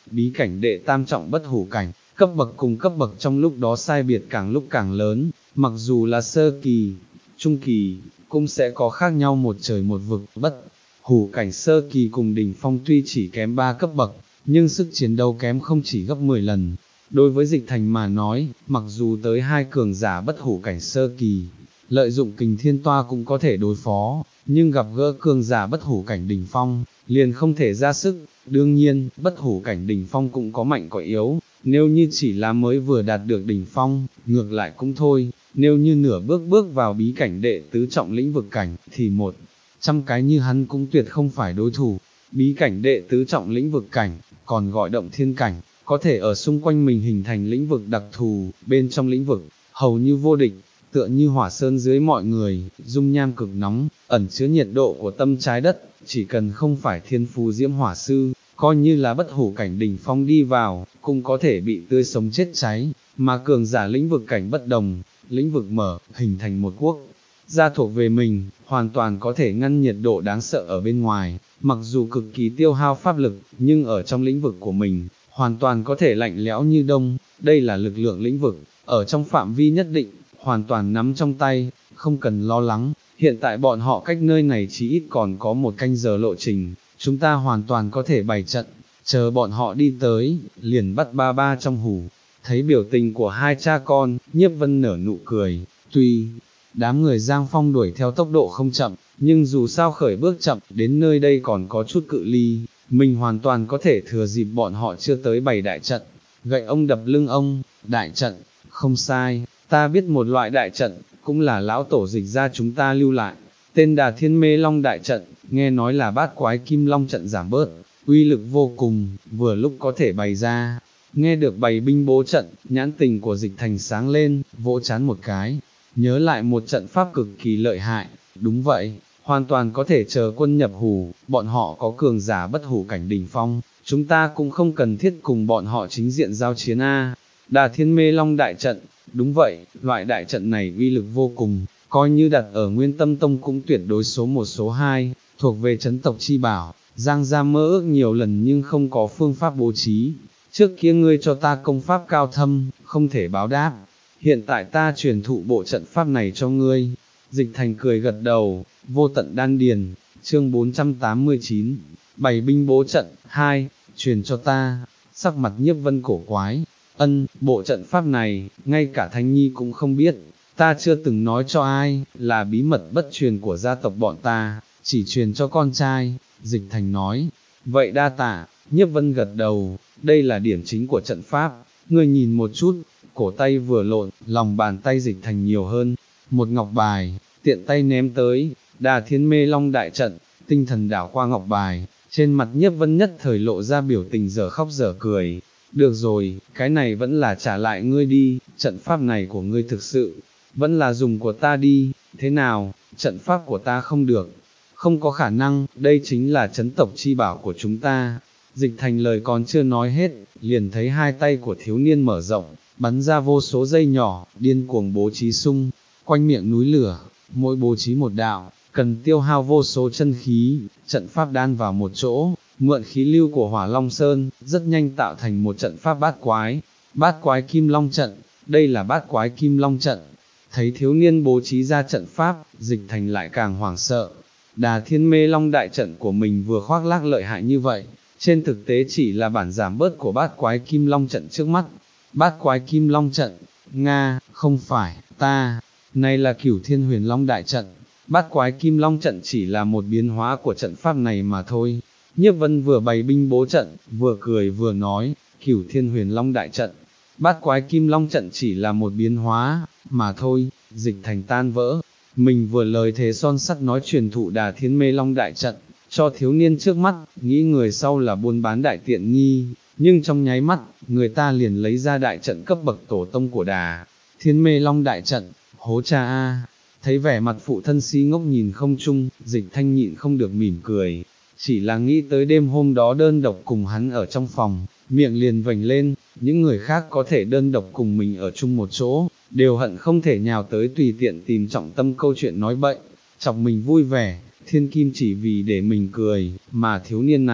bí cảnh đệ tam trọng bất hủ cảnh, cấp bậc cùng cấp bậc trong lúc đó sai biệt càng lúc càng lớn, mặc dù là sơ kỳ, trung kỳ, cũng sẽ có khác nhau một trời một vực. Bất hủ cảnh sơ kỳ cùng đỉnh phong tuy chỉ kém ba cấp bậc, nhưng sức chiến đấu kém không chỉ gấp mười lần. Đối với Dịch Thành mà nói, mặc dù tới hai cường giả bất hủ cảnh sơ kỳ, lợi dụng kình thiên toa cũng có thể đối phó, nhưng gặp gỡ cường giả bất hủ cảnh đỉnh phong, liền không thể ra sức. Đương nhiên, bất hủ cảnh đỉnh phong cũng có mạnh có yếu, nếu như chỉ là mới vừa đạt được đỉnh phong, ngược lại cũng thôi, nếu như nửa bước bước vào bí cảnh đệ tứ trọng lĩnh vực cảnh, thì một trăm cái như hắn cũng tuyệt không phải đối thủ. Bí cảnh đệ tứ trọng lĩnh vực cảnh, còn gọi động thiên cảnh, có thể ở xung quanh mình hình thành lĩnh vực đặc thù, bên trong lĩnh vực, hầu như vô địch, tựa như hỏa sơn dưới mọi người, dung nham cực nóng, ẩn chứa nhiệt độ của tâm trái đất, chỉ cần không phải thiên phù diễm hỏa sư, coi như là bất hủ cảnh đỉnh phong đi vào, cũng có thể bị tươi sống chết cháy, mà cường giả lĩnh vực cảnh bất đồng, lĩnh vực mở, hình thành một quốc gia thuộc về mình, hoàn toàn có thể ngăn nhiệt độ đáng sợ ở bên ngoài, mặc dù cực kỳ tiêu hao pháp lực, nhưng ở trong lĩnh vực của mình, hoàn toàn có thể lạnh lẽo như đông. Đây là lực lượng lĩnh vực, ở trong phạm vi nhất định, hoàn toàn nắm trong tay, không cần lo lắng. Hiện tại bọn họ cách nơi này chỉ ít còn có một canh giờ lộ trình, chúng ta hoàn toàn có thể bày trận, chờ bọn họ đi tới, liền bắt ba ba trong hủ. Thấy biểu tình của hai cha con, Nhiếp Vân nở nụ cười, tuy đám người Giang Phong đuổi theo tốc độ không chậm, nhưng dù sao khởi bước chậm, đến nơi đây còn có chút cự ly, mình hoàn toàn có thể thừa dịp bọn họ chưa tới bày đại trận. Gậy ông đập lưng ông, đại trận, không sai, ta biết một loại đại trận, cũng là lão tổ Dịch ra chúng ta lưu lại, tên Đà Thiên Mê Long đại trận, nghe nói là bát quái kim long trận giảm bớt, uy lực vô cùng, vừa lúc có thể bày ra. Nghe được bày binh bố trận, nhãn tình của Dịch Thành sáng lên, vỗ chán một cái, nhớ lại một trận pháp cực kỳ lợi hại. Đúng vậy, hoàn toàn có thể chờ quân nhập hủ, bọn họ có cường giả bất hủ cảnh đỉnh phong, chúng ta cũng không cần thiết cùng bọn họ chính diện giao chiến a. Đà Thiên Mê Long đại trận, đúng vậy, loại đại trận này uy lực vô cùng, coi như đặt ở Nguyên Tâm Tông cũng tuyệt đối số một số hai, thuộc về chấn tộc chi bảo. Giang gia mơ ước nhiều lần nhưng không có phương pháp bố trí, trước kia ngươi cho ta công pháp cao thâm, không thể báo đáp, hiện tại ta truyền thụ bộ trận pháp này cho ngươi. Dịch Thành cười gật đầu, vô tận đan điền, chương bốn trăm tám mươi chín, bày binh bố trận, hai, truyền cho ta. Sắc mặt Nhiếp Vân cổ quái, ân, bộ trận pháp này, ngay cả Thanh Nhi cũng không biết, ta chưa từng nói cho ai, là bí mật bất truyền của gia tộc bọn ta, chỉ truyền cho con trai. Dịch Thành nói, vậy đa tạ. Nhiếp Vân gật đầu, đây là điểm chính của trận pháp, ngươi nhìn một chút. Cổ tay vừa lộn, lòng bàn tay Dịch Thành nhiều hơn một ngọc bài, tiện tay ném tới. Đà Thiên Mê Long đại trận, tinh thần đảo qua ngọc bài, trên mặt Nhiếp Vân nhất thời lộ ra biểu tình dở khóc dở cười. Được rồi, cái này vẫn là trả lại ngươi đi, trận pháp này của ngươi thực sự, vẫn là dùng của ta đi. Thế nào, trận pháp của ta không được? Không có khả năng, đây chính là chấn tộc chi bảo của chúng ta. Dịch Thành lời còn chưa nói hết, liền thấy hai tay của thiếu niên mở rộng, bắn ra vô số dây nhỏ, điên cuồng bố trí xung quanh miệng núi lửa, mỗi bố trí một đạo, cần tiêu hao vô số chân khí, trận pháp đan vào một chỗ, mượn khí lưu của Hỏa Long Sơn, rất nhanh tạo thành một trận pháp bát quái, bát quái kim long trận. Đây là bát quái kim long trận. Thấy thiếu niên bố trí ra trận pháp, Dịch Thành lại càng hoảng sợ. Đà Thiên Mê Long đại trận của mình vừa khoác lác lợi hại như vậy, trên thực tế chỉ là bản giảm bớt của bát quái kim long trận trước mắt. Bát quái kim long trận, Nga, không phải, ta, này là Cửu Thiên Huyền Long đại trận. Bát quái kim long trận chỉ là một biến hóa của trận pháp này mà thôi. Nhiếp Vân vừa bày binh bố trận, vừa cười vừa nói, Cửu Thiên Huyền Long đại trận, bát quái kim long trận chỉ là một biến hóa, mà thôi. Dịch Thành tan vỡ, mình vừa lời thế son sắt nói truyền thụ Đà Thiên Mê Long đại trận, cho thiếu niên trước mắt, nghĩ người sau là buôn bán đại tiện nghi, nhưng trong nháy mắt, người ta liền lấy ra đại trận cấp bậc tổ tông của Đà Thiên Mê Long đại trận, hố cha a. Thấy vẻ mặt phụ thân si ngốc nhìn không chung, Dịch Thanh nhịn không được mỉm cười, chỉ là nghĩ tới đêm hôm đó đơn độc cùng hắn ở trong phòng, miệng liền vành lên. Những người khác có thể đơn độc cùng mình ở chung một chỗ, đều hận không thể nhào tới tùy tiện tìm trọng tâm câu chuyện nói bậy, chọc mình vui vẻ. Thiên Kim chỉ vì để mình cười, mà thiếu niên này,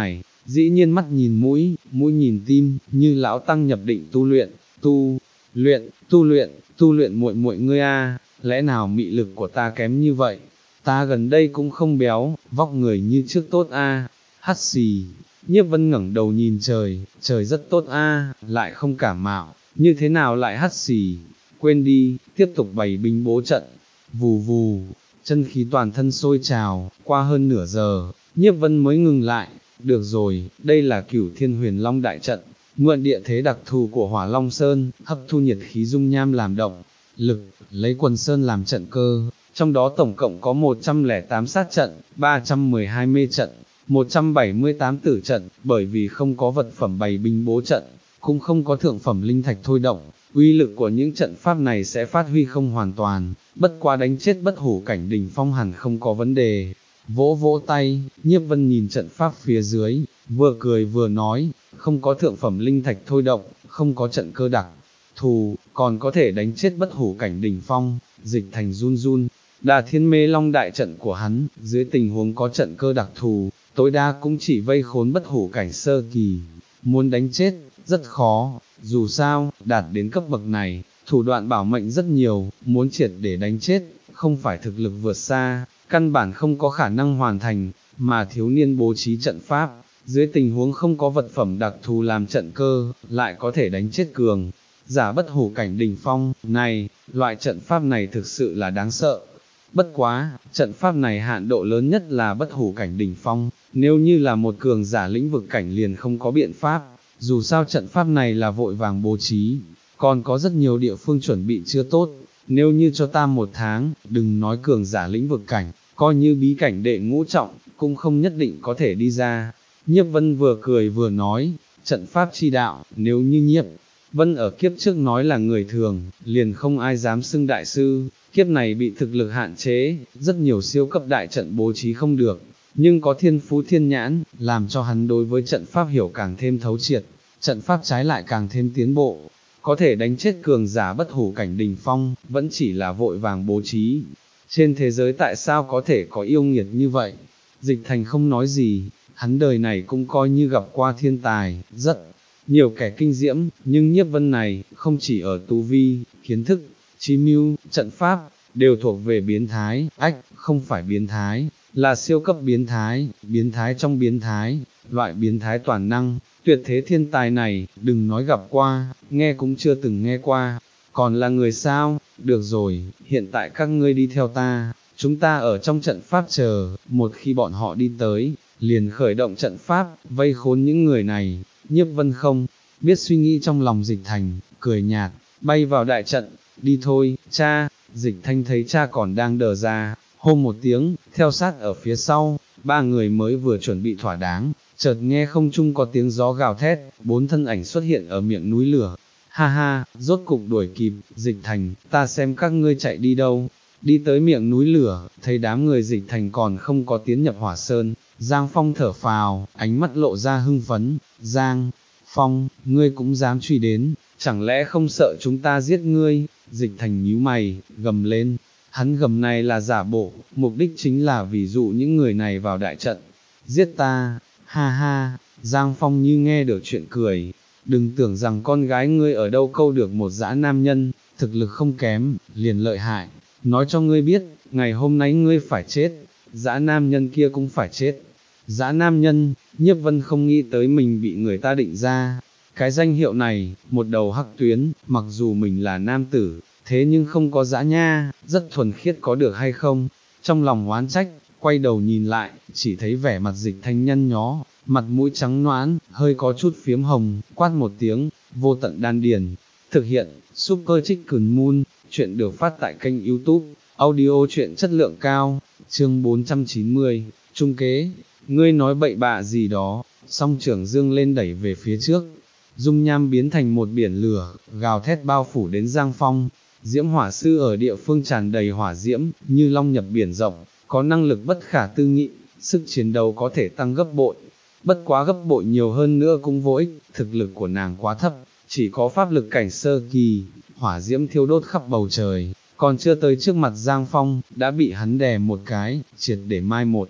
dĩ nhiên mắt nhìn mũi, mũi nhìn tim, như lão tăng nhập định tu luyện, tu luyện, tu luyện, tu luyện muội muội ngươi a, lẽ nào mị lực của ta kém như vậy, ta gần đây cũng không béo, vóc người như trước tốt a, hắt xì, Nhiếp Vân ngẩng đầu nhìn trời, trời rất tốt a, lại không cảm mạo, như thế nào lại hắt xì, quên đi, tiếp tục bày binh bố trận, vù vù, chân khí toàn thân sôi trào, qua hơn nửa giờ, Nhiếp Vân mới ngừng lại, được rồi, đây là Cửu Thiên Huyền Long đại trận, mượn địa thế đặc thù của Hỏa Long Sơn, hấp thu nhiệt khí dung nham làm động lực, lấy quần sơn làm trận cơ, trong đó tổng cộng có một trăm lẻ tám sát trận, ba trăm mười hai mê trận, một trăm bảy mươi tám tử trận, bởi vì không có vật phẩm bày binh bố trận, cũng không có thượng phẩm linh thạch thôi động, uy lực của những trận pháp này sẽ phát huy không hoàn toàn, bất quá đánh chết bất hủ cảnh đỉnh phong hẳn không có vấn đề. Vỗ vỗ tay, Nhiếp Vân nhìn trận pháp phía dưới, vừa cười vừa nói, không có thượng phẩm linh thạch thôi động, không có trận cơ đặc thù, còn có thể đánh chết bất hủ cảnh đỉnh phong, Dịch Thành run run. Đà Thiên Mê Long đại trận của hắn, dưới tình huống có trận cơ đặc thù, tối đa cũng chỉ vây khốn bất hủ cảnh sơ kỳ, muốn đánh chết, rất khó, dù sao, đạt đến cấp bậc này, thủ đoạn bảo mệnh rất nhiều, muốn triệt để đánh chết, không phải thực lực vượt xa, căn bản không có khả năng hoàn thành, mà thiếu niên bố trí trận pháp, dưới tình huống không có vật phẩm đặc thù làm trận cơ, lại có thể đánh chết cường. Giả bất hủ cảnh đỉnh phong, này, loại trận pháp này thực sự là đáng sợ. Bất quá, trận pháp này hạn độ lớn nhất là bất hủ cảnh đỉnh phong, nếu như là một cường giả lĩnh vực cảnh liền không có biện pháp, dù sao trận pháp này là vội vàng bố trí, còn có rất nhiều địa phương chuẩn bị chưa tốt, nếu như cho ta một tháng, đừng nói cường giả lĩnh vực cảnh, coi như bí cảnh đệ ngũ trọng, cũng không nhất định có thể đi ra. Nhiếp Vân vừa cười vừa nói, trận pháp chi đạo, nếu như Nhiếp Vân ở kiếp trước nói là người thường, liền không ai dám xưng đại sư, kiếp này bị thực lực hạn chế, rất nhiều siêu cấp đại trận bố trí không được, nhưng có thiên phú thiên nhãn, làm cho hắn đối với trận pháp hiểu càng thêm thấu triệt, trận pháp trái lại càng thêm tiến bộ, có thể đánh chết cường giả bất hủ cảnh đỉnh phong, vẫn chỉ là vội vàng bố trí. Trên thế giới tại sao có thể có yêu nghiệt như vậy? Dịch Thành không nói gì, hắn đời này cũng coi như gặp qua thiên tài, rất nhiều kẻ kinh diễm, nhưng Nhiếp Vân này, không chỉ ở tu vi, kiến thức, trí mưu, trận pháp, đều thuộc về biến thái, ách, không phải biến thái, là siêu cấp biến thái, biến thái trong biến thái, loại biến thái toàn năng, tuyệt thế thiên tài này, đừng nói gặp qua, nghe cũng chưa từng nghe qua, còn là người sao, được rồi, hiện tại các ngươi đi theo ta, chúng ta ở trong trận pháp chờ, một khi bọn họ đi tới, liền khởi động trận pháp, vây khốn những người này. Nhiếp Vân không biết suy nghĩ trong lòng Dịch Thành, cười nhạt, bay vào đại trận, đi thôi, cha. Dịch Thanh thấy cha còn đang đờ ra, hô một tiếng, theo sát ở phía sau, ba người mới vừa chuẩn bị thỏa đáng, chợt nghe không trung có tiếng gió gào thét, bốn thân ảnh xuất hiện ở miệng núi lửa. Ha ha, rốt cục đuổi kịp, Dịch Thành, ta xem các ngươi chạy đi đâu. Đi tới miệng núi lửa, thấy đám người Dịch Thành còn không có tiến nhập hỏa sơn, Giang Phong thở phào, ánh mắt lộ ra hưng phấn, Giang Phong, ngươi cũng dám truy đến, chẳng lẽ không sợ chúng ta giết ngươi? Dịch Thành nhíu mày, gầm lên, hắn gầm này là giả bộ, mục đích chính là vì dụ những người này vào đại trận, giết ta, ha ha. Giang Phong như nghe được chuyện cười, đừng tưởng rằng con gái ngươi ở đâu câu được một dã nam nhân, thực lực không kém, liền lợi hại, nói cho ngươi biết, ngày hôm nay ngươi phải chết, dã nam nhân kia cũng phải chết. Dã nam nhân, Nhiếp Vân không nghĩ tới mình bị người ta định ra, cái danh hiệu này, một đầu hắc tuyến, mặc dù mình là nam tử, thế nhưng không có dã nha, rất thuần khiết có được hay không, trong lòng oán trách, quay đầu nhìn lại, chỉ thấy vẻ mặt Dịch Thanh nhăn nhó, mặt mũi trắng noãn, hơi có chút phiếm hồng, quát một tiếng, vô tận đan điền, thực hiện, Super Chicken Moon, chuyện được phát tại kênh YouTube, audio chuyện chất lượng cao, chương bốn trăm chín mươi, trung kế. Ngươi nói bậy bạ gì đó, song trưởng dương lên đẩy về phía trước, dung nham biến thành một biển lửa, gào thét bao phủ đến Giang Phong. Diễm hỏa sư ở địa phương tràn đầy hỏa diễm, như long nhập biển rộng, có năng lực bất khả tư nghị, sức chiến đấu có thể tăng gấp bội, bất quá gấp bội nhiều hơn nữa cũng vô ích, thực lực của nàng quá thấp, chỉ có pháp lực cảnh sơ kỳ, hỏa diễm thiêu đốt khắp bầu trời, còn chưa tới trước mặt Giang Phong, đã bị hắn đè một cái, triệt để mai một.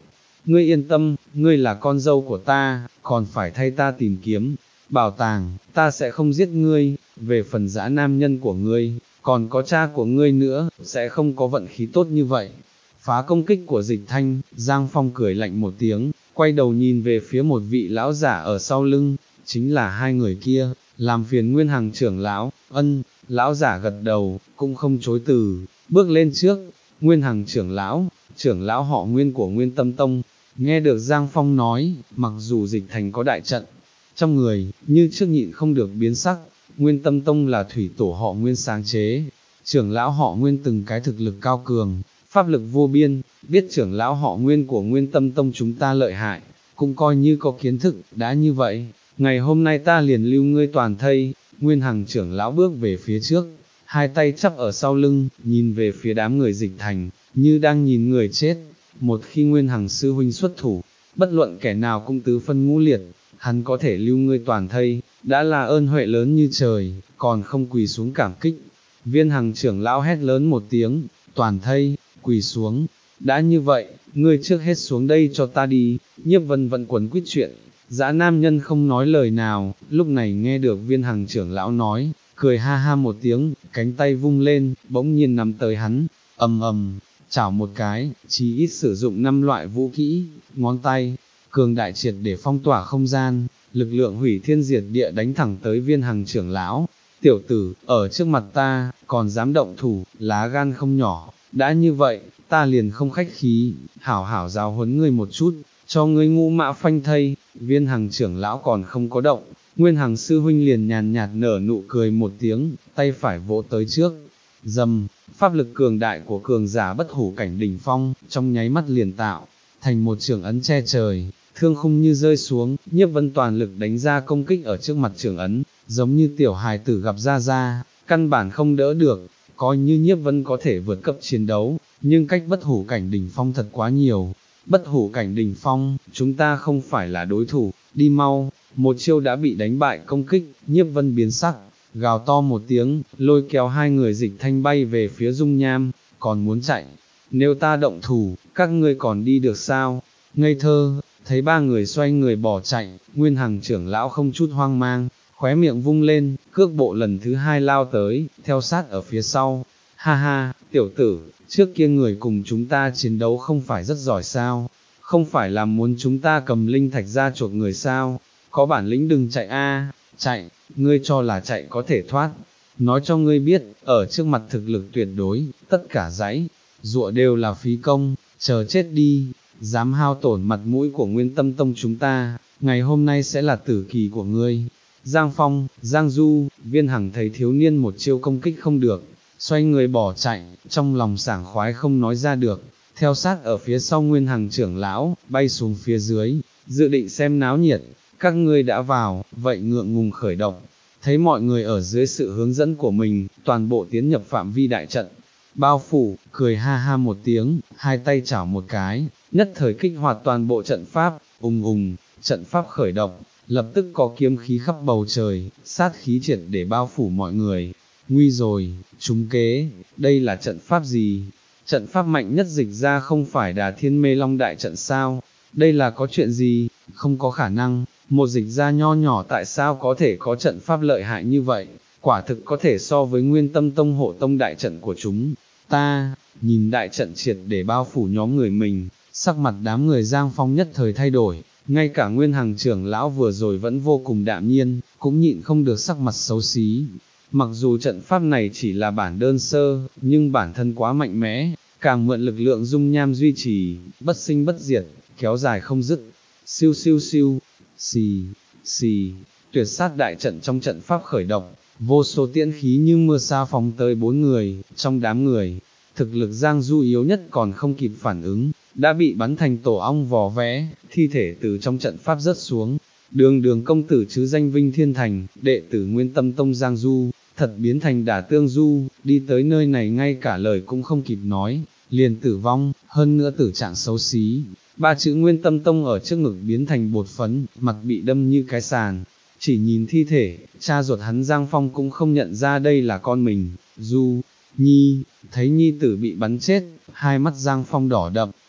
ngươi yên tâm, ngươi là con dâu của ta, còn phải thay ta tìm kiếm bảo tàng, ta sẽ không giết ngươi, về phần dã nam nhân của ngươi, còn có cha của ngươi nữa, sẽ không có vận khí tốt như vậy. Phá công kích của Dịch Thanh, Giang Phong cười lạnh một tiếng, quay đầu nhìn về phía một vị lão giả ở sau lưng, chính là hai người kia, làm phiền Nguyên Hằng trưởng lão. Ân, lão giả gật đầu, cũng không chối từ, bước lên trước. Nguyên Hằng trưởng lão, trưởng lão họ Nguyên của Nguyên Tâm Tông. Nghe được Giang Phong nói, mặc dù Dịch Thành có đại trận trong người, như trước nhịn không được biến sắc. Nguyên Tâm Tông là thủy tổ họ Nguyên sáng chế, trưởng lão họ Nguyên từng cái thực lực cao cường, pháp lực vô biên, biết trưởng lão họ Nguyên của Nguyên Tâm Tông chúng ta lợi hại, cũng coi như có kiến thức. Đã như vậy, ngày hôm nay ta liền lưu ngươi toàn thây. Nguyên Hằng trưởng lão bước về phía trước, hai tay chắp ở sau lưng, nhìn về phía đám người Dịch Thành, như đang nhìn người chết. Một khi Nguyên Hằng sư huynh xuất thủ, bất luận kẻ nào cũng tứ phân ngũ liệt, hắn có thể lưu ngươi toàn thây, đã là ơn huệ lớn như trời, còn không quỳ xuống cảm kích. Viên Hằng trưởng lão hét lớn một tiếng, toàn thây, quỳ xuống. Đã như vậy, ngươi trước hết xuống đây cho ta đi. Nhiếp Vân vẫn quấn quýt chuyện, dã nam nhân không nói lời nào, lúc này nghe được Viên Hằng trưởng lão nói, cười ha ha một tiếng, cánh tay vung lên, bỗng nhiên nắm tới hắn, ầm ầm, chảo một cái, chỉ ít sử dụng năm loại vũ kỹ, ngón tay, cường đại triệt để phong tỏa không gian, lực lượng hủy thiên diệt địa đánh thẳng tới Viên Hằng trưởng lão. Tiểu tử, ở trước mặt ta, còn dám động thủ, lá gan không nhỏ. Đã như vậy, ta liền không khách khí, hảo hảo giáo huấn ngươi một chút, cho ngươi ngũ mã phanh thây. Viên Hằng trưởng lão còn không có động, Nguyên Hằng sư huynh liền nhàn nhạt nở nụ cười một tiếng, tay phải vỗ tới trước, dầm, pháp lực cường đại của cường giả bất hủ cảnh đỉnh phong, trong nháy mắt liền tạo thành một trường ấn che trời, thương khung như rơi xuống. Nhiếp Vân toàn lực đánh ra công kích ở trước mặt trường ấn, giống như tiểu hài tử gặp ra ra, căn bản không đỡ được. Coi như Nhiếp Vân có thể vượt cấp chiến đấu, nhưng cách bất hủ cảnh đỉnh phong thật quá nhiều. Bất hủ cảnh đỉnh phong, chúng ta không phải là đối thủ, đi mau. Một chiêu đã bị đánh bại công kích, Nhiếp Vân biến sắc, gào to một tiếng, lôi kéo hai người Dịch Thanh bay về phía dung nham. Còn muốn chạy, nếu ta động thủ, các ngươi còn đi được sao? Ngây thơ. Thấy ba người xoay người bỏ chạy, Nguyên Hằng trưởng lão không chút hoang mang, khóe miệng vung lên, cước bộ lần thứ hai lao tới, theo sát ở phía sau. Ha ha, tiểu tử, trước kia người cùng chúng ta chiến đấu không phải rất giỏi sao? Không phải là muốn chúng ta cầm linh thạch ra chuộc người sao? Có bản lĩnh đừng chạy a, chạy, ngươi cho là chạy có thể thoát. Nói cho ngươi biết, ở trước mặt thực lực tuyệt đối, tất cả giãy giụa đều là phí công, chờ chết đi. Dám hao tổn mặt mũi của Nguyên Tâm Tông chúng ta, ngày hôm nay sẽ là tử kỳ của ngươi. Giang Phong, Giang Du, Viên Hằng thấy thiếu niên một chiêu công kích không được, xoay người bỏ chạy, trong lòng sảng khoái không nói ra được, theo sát ở phía sau Nguyên Hằng trưởng lão, bay xuống phía dưới, dự định xem náo nhiệt. Các ngươi đã vào, vậy ngượng ngùng khởi động. Thấy mọi người ở dưới sự hướng dẫn của mình, toàn bộ tiến nhập phạm vi đại trận, bao phủ, cười ha ha một tiếng, hai tay chảo một cái, nhất thời kích hoạt toàn bộ trận pháp. Ùng ùng, trận pháp khởi động, lập tức có kiếm khí khắp bầu trời, sát khí triệt để bao phủ mọi người. Nguy rồi, trúng kế, đây là trận pháp gì? Trận pháp mạnh nhất dịch ra không phải Đà Thiên Mê Long đại trận sao? Đây là có chuyện gì? Không có khả năng, một dịch ra nho nhỏ tại sao có thể có trận pháp lợi hại như vậy? Quả thực có thể so với Nguyên Tâm Tông hộ tông đại trận của chúng ta. Nhìn đại trận triệt để bao phủ nhóm người mình, sắc mặt đám người Giang Phong nhất thời thay đổi, ngay cả Nguyên Hằng trưởng lão vừa rồi vẫn vô cùng đạm nhiên, cũng nhịn không được sắc mặt xấu xí. Mặc dù trận pháp này chỉ là bản đơn sơ, nhưng bản thân quá mạnh mẽ, càng mượn lực lượng dung nham duy trì, bất sinh bất diệt, kéo dài không dứt. Siêu siêu siêu, xì, xì, tuyệt sát đại trận trong trận pháp khởi động, vô số tiễn khí như mưa sa phóng tới bốn người. Trong đám người, thực lực Giang Du yếu nhất còn không kịp phản ứng, đã bị bắn thành tổ ong vò vẽ, thi thể từ trong trận pháp rớt xuống. Đường đường công tử chứ danh Vinh Thiên Thành, đệ tử Nguyên Tâm Tông Giang Du, thật biến thành Đả Tương Du, đi tới nơi này ngay cả lời cũng không kịp nói, liền tử vong, hơn nữa tử trạng xấu xí. Ba chữ Nguyên Tâm Tông ở trước ngực biến thành bột phấn, mặt bị đâm như cái sàn. Chỉ nhìn thi thể, cha ruột hắn Giang Phong cũng không nhận ra đây là con mình. Du Nhi, thấy nhi tử bị bắn chết, hai mắt Giang Phong đỏ đậm,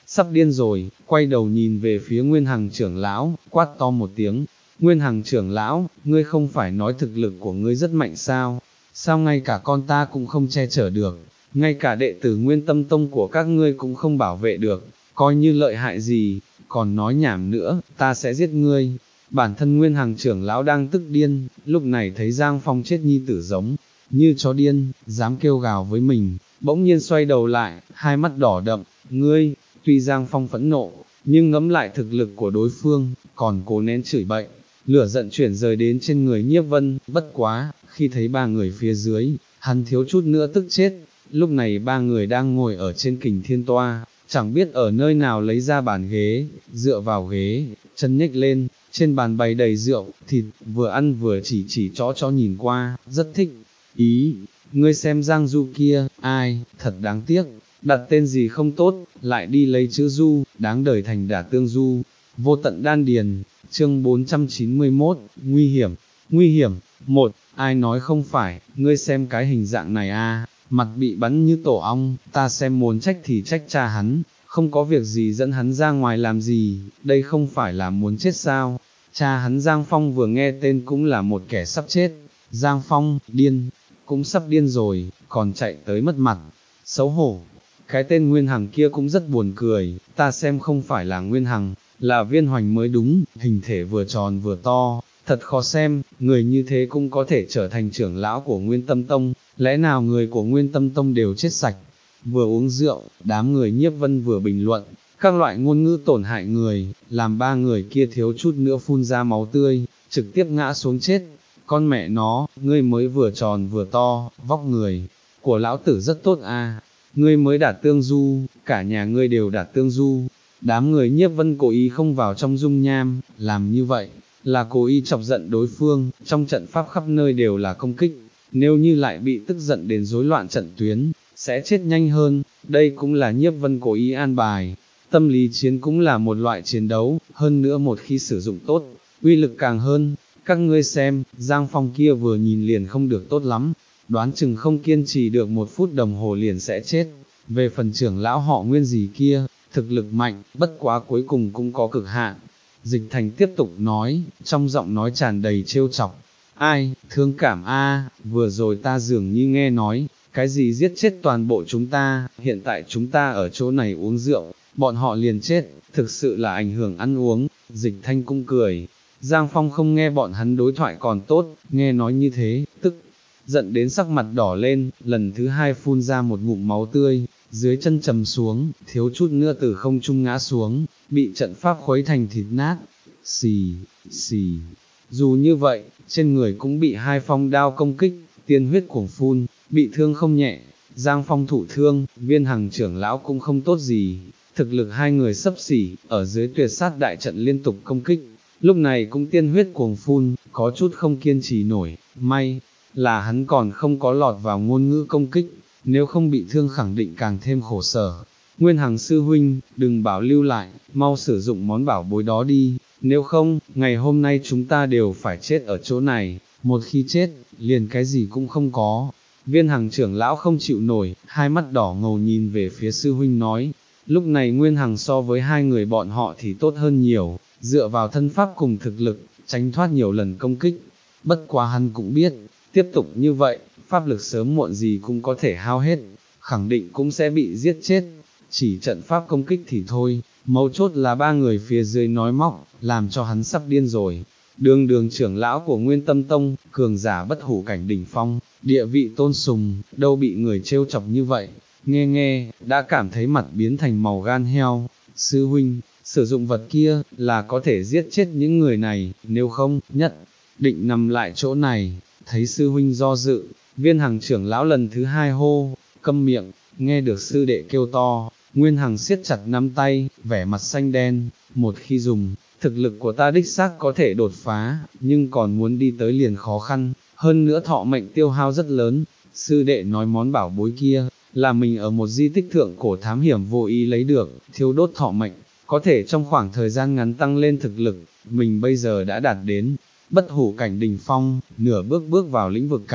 sắp điên rồi, quay đầu nhìn về phía Nguyên Hằng trưởng lão, quát to một tiếng. Nguyên Hằng trưởng lão, ngươi không phải nói thực lực của ngươi rất mạnh sao, sao ngay cả con ta cũng không che chở được, ngay cả đệ tử Nguyên Tâm Tông của các ngươi cũng không bảo vệ được, coi như lợi hại gì, còn nói nhảm nữa, ta sẽ giết ngươi. Bản thân Nguyên Hằng trưởng lão đang tức điên, lúc này thấy Giang Phong chết nhi tử giống như chó điên, dám kêu gào với mình, bỗng nhiên xoay đầu lại, hai mắt đỏ đậm, ngươi, tuy Giang Phong phẫn nộ, nhưng ngẫm lại thực lực của đối phương, còn cố nén chửi bậy, lửa giận chuyển rời đến trên người Nhiếp Vân, bất quá, khi thấy ba người phía dưới, hắn thiếu chút nữa tức chết, lúc này ba người đang ngồi ở trên kình thiên toa, chẳng biết ở nơi nào lấy ra bàn ghế, dựa vào ghế, chân nhếch lên, trên bàn bày đầy rượu, thịt, vừa ăn vừa chỉ chỉ chó chó nhìn qua, rất thích. Ý, ngươi xem Giang Du kia, ai, thật đáng tiếc, đặt tên gì không tốt, lại đi lấy chữ Du, đáng đời thành đả tương Du. Vô tận đan điền, chương bốn trăm chín mươi mốt, nguy hiểm, nguy hiểm, một, ai nói không phải, ngươi xem cái hình dạng này a, mặt bị bắn như tổ ong, ta xem muốn trách thì trách cha hắn, không có việc gì dẫn hắn ra ngoài làm gì, đây không phải là muốn chết sao. Cha hắn Giang Phong vừa nghe tên cũng là một kẻ sắp chết, Giang Phong, điên, cũng sắp điên rồi, còn chạy tới mất mặt, xấu hổ. Cái tên Nguyên Hằng kia cũng rất buồn cười, ta xem không phải là Nguyên Hằng, là Viên Hoành mới đúng, hình thể vừa tròn vừa to, thật khó xem, người như thế cũng có thể trở thành trưởng lão của Nguyên Tâm Tông, lẽ nào người của Nguyên Tâm Tông đều chết sạch. Vừa uống rượu, đám người Nhiếp Vân vừa bình luận, các loại ngôn ngữ tổn hại người, làm ba người kia thiếu chút nữa phun ra máu tươi, trực tiếp ngã xuống chết. Con mẹ nó, ngươi mới vừa tròn vừa to, vóc người của lão tử rất tốt a, ngươi mới đạt tương du, cả nhà ngươi đều đạt tương du. Đám người Nhiếp Vân cố ý không vào trong dung nham, làm như vậy, là cố ý chọc giận đối phương, trong trận pháp khắp nơi đều là công kích, nếu như lại bị tức giận đến rối loạn trận tuyến, sẽ chết nhanh hơn, đây cũng là Nhiếp Vân cố ý an bài. Tâm lý chiến cũng là một loại chiến đấu, hơn nữa một khi sử dụng tốt, uy lực càng hơn. Các ngươi xem, Giang Phong kia vừa nhìn liền không được tốt lắm, đoán chừng không kiên trì được một phút đồng hồ liền sẽ chết. Về phần trưởng lão họ Nguyên gì kia, thực lực mạnh, bất quá cuối cùng cũng có cực hạn. Dịch Thành tiếp tục nói, trong giọng nói tràn đầy trêu chọc. Ai, thương cảm a, vừa rồi ta dường như nghe nói, cái gì giết chết toàn bộ chúng ta, hiện tại chúng ta ở chỗ này uống rượu, bọn họ liền chết, thực sự là ảnh hưởng ăn uống. Dịch Thanh cũng cười. Giang Phong không nghe bọn hắn đối thoại còn tốt, nghe nói như thế, tức giận đến sắc mặt đỏ lên, lần thứ hai phun ra một ngụm máu tươi, dưới chân trầm xuống, thiếu chút nữa từ không trung ngã xuống, bị trận pháp khuấy thành thịt nát. Xì, xì. Dù như vậy, trên người cũng bị hai phong đao công kích, tiên huyết cuồng phun, bị thương không nhẹ. Giang Phong thụ thương, Viên Hằng trưởng lão cũng không tốt gì, thực lực hai người xấp xỉ, ở dưới tuyệt sát đại trận liên tục công kích, lúc này cũng tiên huyết cuồng phun, có chút không kiên trì nổi, may là hắn còn không có lọt vào ngôn ngữ công kích, nếu không bị thương khẳng định càng thêm khổ sở. Nguyên Hằng sư huynh, đừng bảo lưu lại, mau sử dụng món bảo bối đó đi, nếu không, ngày hôm nay chúng ta đều phải chết ở chỗ này, một khi chết, liền cái gì cũng không có. Viên Hằng trưởng lão không chịu nổi, hai mắt đỏ ngầu nhìn về phía sư huynh nói, lúc này Nguyên Hằng so với hai người bọn họ thì tốt hơn nhiều, dựa vào thân pháp cùng thực lực, tránh thoát nhiều lần công kích. Bất quá hắn cũng biết, tiếp tục như vậy, pháp lực sớm muộn gì cũng có thể hao hết, khẳng định cũng sẽ bị giết chết. Chỉ trận pháp công kích thì thôi, mấu chốt là ba người phía dưới nói móc, làm cho hắn sắp điên rồi. Đường đường trưởng lão của Nguyên Tâm Tông, cường giả bất hủ cảnh đỉnh phong, địa vị tôn sùng, đâu bị người trêu chọc như vậy. Nghe nghe, đã cảm thấy mặt biến thành màu gan heo. Sư huynh, sử dụng vật kia, là có thể giết chết những người này, nếu không, nhất định nằm lại chỗ này. Thấy sư huynh do dự, Viên Hằng trưởng lão lần thứ hai hô, câm miệng. Nghe được sư đệ kêu to, Nguyên Hằng siết chặt nắm tay, vẻ mặt xanh đen. Một khi dùng, thực lực của ta đích xác có thể đột phá, nhưng còn muốn đi tới liền khó khăn, hơn nữa thọ mệnh tiêu hao rất lớn. Sư đệ nói món bảo bối kia, là mình ở một di tích thượng cổ thám hiểm vô ý lấy được, thiêu đốt thọ mệnh, có thể trong khoảng thời gian ngắn tăng lên thực lực, mình bây giờ đã đạt đến bất hủ cảnh đỉnh phong, nửa bước bước vào lĩnh vực cảnh,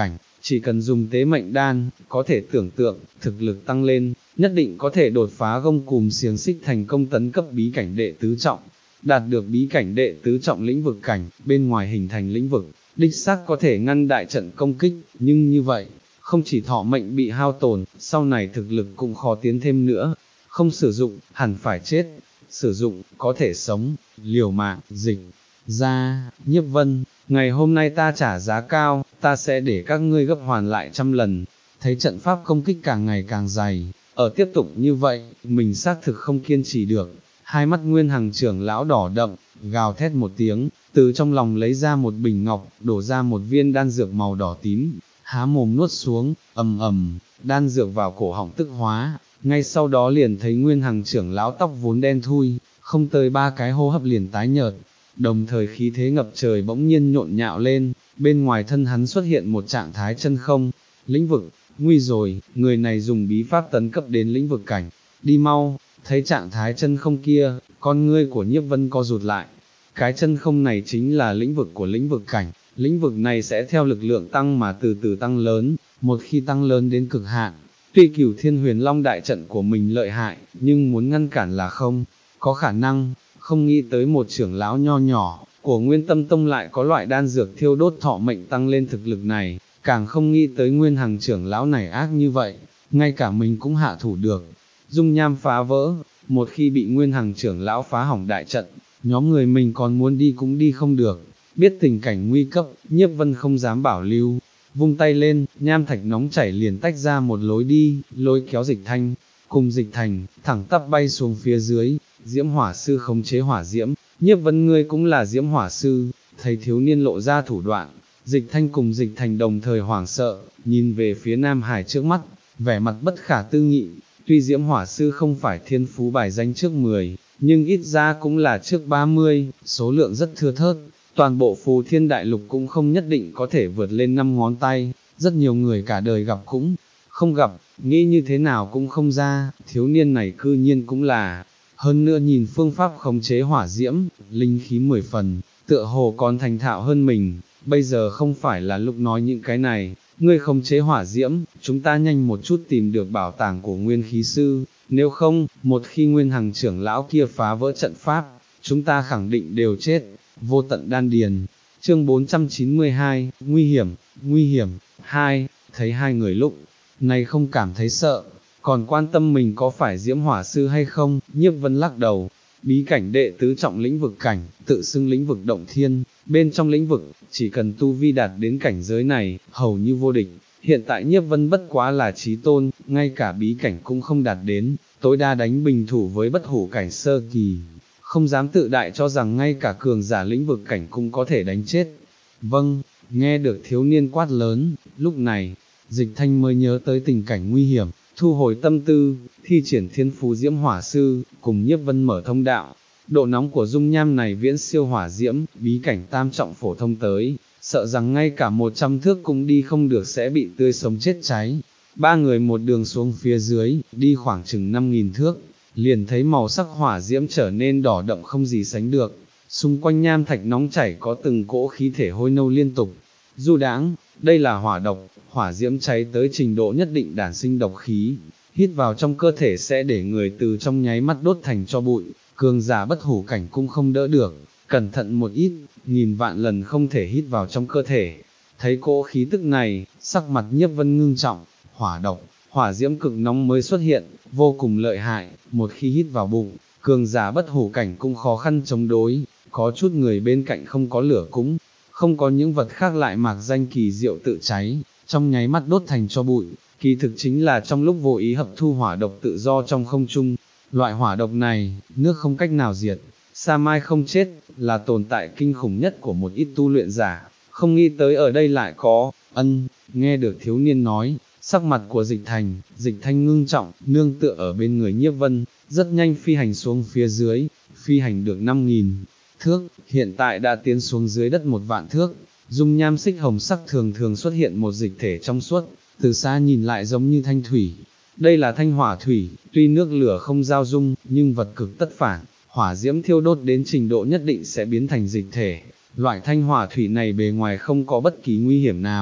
chỉ cần dùng tế mệnh đan, có thể tưởng tượng, thực lực tăng lên, nhất định có thể đột phá gông cùm xiềng xích thành công tấn cấp bí cảnh đệ tứ trọng. Đạt được bí cảnh đệ tứ trọng lĩnh vực cảnh, bên ngoài hình thành lĩnh vực, đích xác có thể ngăn đại trận công kích, nhưng như vậy, không chỉ thọ mệnh bị hao tổn, sau này thực lực cũng khó tiến thêm nữa. Không sử dụng, hẳn phải chết, sử dụng, có thể sống, liều mạng, dịch, ra, Nhiếp Vân, ngày hôm nay ta trả giá cao, ta sẽ để các ngươi gấp hoàn lại trăm lần. Thấy trận pháp công kích càng ngày càng dày, ở tiếp tục như vậy, mình xác thực không kiên trì được. Hai mắt Nguyên Hằng trưởng lão đỏ đậm, gào thét một tiếng, từ trong lòng lấy ra một bình ngọc, đổ ra một viên đan dược màu đỏ tím, há mồm nuốt xuống, ầm ầm, đan dược vào cổ họng tức hóa, ngay sau đó liền thấy Nguyên Hằng trưởng lão tóc vốn đen thui, không tới ba cái hô hấp liền tái nhợt, đồng thời khí thế ngập trời bỗng nhiên nhộn nhạo lên, bên ngoài thân hắn xuất hiện một trạng thái chân không, lĩnh vực, nguy rồi, người này dùng bí pháp tấn cấp đến lĩnh vực cảnh, đi mau. Thấy trạng thái chân không kia, con ngươi của Nhiếp Vân co rụt lại. Cái chân không này chính là lĩnh vực của lĩnh vực cảnh, lĩnh vực này sẽ theo lực lượng tăng mà từ từ tăng lớn, một khi tăng lớn đến cực hạn. Tuy Cửu Thiên Huyền Long đại trận của mình lợi hại, nhưng muốn ngăn cản là không có khả năng, không nghĩ tới một trưởng lão nho nhỏ của Nguyên Tâm Tông lại có loại đan dược thiêu đốt thọ mệnh tăng lên thực lực này, càng không nghĩ tới Nguyên Hằng trưởng lão này ác như vậy, ngay cả mình cũng hạ thủ được. Dung nham phá vỡ, một khi bị Nguyên Hằng trưởng lão phá hỏng đại trận, nhóm người mình còn muốn đi cũng đi không được, biết tình cảnh nguy cấp, Nhiếp Vân không dám bảo lưu, vung tay lên, nham thạch nóng chảy liền tách ra một lối đi, lôi kéo Dịch Thanh, cùng Dịch Thành, thẳng tắp bay xuống phía dưới, Diễm Hỏa Sư khống chế hỏa diễm, Nhiếp Vân ngươi cũng là Diễm Hỏa Sư, thấy thiếu niên lộ ra thủ đoạn, Dịch Thanh cùng Dịch Thành đồng thời hoảng sợ, nhìn về phía Nam Hải trước mắt, vẻ mặt bất khả tư nghị. Tuy Diễm Hỏa Sư không phải thiên phú bài danh trước mười, nhưng ít ra cũng là trước ba mươi, số lượng rất thưa thớt, toàn bộ Phù Thiên Đại Lục cũng không nhất định có thể vượt lên năm ngón tay, rất nhiều người cả đời gặp cũng không gặp, nghĩ như thế nào cũng không ra, thiếu niên này cư nhiên cũng là, hơn nữa nhìn phương pháp khống chế hỏa diễm, linh khí mười phần, tựa hồ còn thành thạo hơn mình, bây giờ không phải là lúc nói những cái này. Ngươi khống chế hỏa diễm, chúng ta nhanh một chút tìm được bảo tàng của Nguyên Khí Sư, nếu không, một khi Nguyên Hằng trưởng lão kia phá vỡ trận pháp, chúng ta khẳng định đều chết. Vô tận đan điền, chương bốn trăm chín mươi hai, nguy hiểm, nguy hiểm, hai, thấy hai người lúc này không cảm thấy sợ, còn quan tâm mình có phải Diễm Hỏa Sư hay không, Nhiếp Vân lắc đầu. Bí cảnh đệ tứ trọng lĩnh vực cảnh, tự xưng lĩnh vực động thiên, bên trong lĩnh vực, chỉ cần tu vi đạt đến cảnh giới này, hầu như vô địch. Hiện tại Nhiếp Vân bất quá là chí tôn, ngay cả bí cảnh cũng không đạt đến, tối đa đánh bình thủ với bất hủ cảnh sơ kỳ, không dám tự đại cho rằng ngay cả cường giả lĩnh vực cảnh cũng có thể đánh chết. Vâng, nghe được thiếu niên quát lớn, lúc này, Dịch Thanh mới nhớ tới tình cảnh nguy hiểm, thu hồi tâm tư, thi triển thiên phú Diễm Hỏa Sư, cùng Nhiếp Vân mở thông đạo. Độ nóng của dung nham này viễn siêu hỏa diễm, bí cảnh tam trọng phổ thông tới, sợ rằng ngay cả một trăm thước cũng đi không được sẽ bị tươi sống chết cháy. Ba người một đường xuống phía dưới, đi khoảng chừng năm nghìn thước, liền thấy màu sắc hỏa diễm trở nên đỏ đậm không gì sánh được. Xung quanh nham thạch nóng chảy có từng cỗ khí thể hôi nâu liên tục. Du đãng, đây là hỏa độc, hỏa diễm cháy tới trình độ nhất định đản sinh độc khí, hít vào trong cơ thể sẽ để người từ trong nháy mắt đốt thành cho bụi, cường giả bất hủ cảnh cũng không đỡ được, cẩn thận một ít, nghìn vạn lần không thể hít vào trong cơ thể. Thấy cỗ khí tức này, sắc mặt Nhiếp Vân ngưng trọng, hỏa độc, hỏa diễm cực nóng mới xuất hiện, vô cùng lợi hại, một khi hít vào bụng, cường giả bất hủ cảnh cũng khó khăn chống đối, có chút người bên cạnh không có lửa cũng không có những vật khác lại mạc danh kỳ diệu tự cháy, trong nháy mắt đốt thành cho bụi, kỳ thực chính là trong lúc vô ý hấp thu hỏa độc tự do trong không trung. Loại hỏa độc này, nước không cách nào diệt, sa mai không chết, là tồn tại kinh khủng nhất của một ít tu luyện giả, không nghĩ tới ở đây lại có, ân, nghe được thiếu niên nói, sắc mặt của Dịch Thành, Dịch Thanh ngưng trọng, nương tựa ở bên người Nhiếp Vân, rất nhanh phi hành xuống phía dưới, phi hành được năm nghìn thước, hiện tại đã tiến xuống dưới đất một vạn thước, dung nham xích hồng sắc thường thường xuất hiện một dịch thể trong suốt, từ xa nhìn lại giống như thanh thủy. Đây là thanh hỏa thủy, tuy nước lửa không giao dung, nhưng vật cực tất phản, hỏa diễm thiêu đốt đến trình độ nhất định sẽ biến thành dịch thể. Loại thanh hỏa thủy này bề ngoài không có bất kỳ nguy hiểm nào,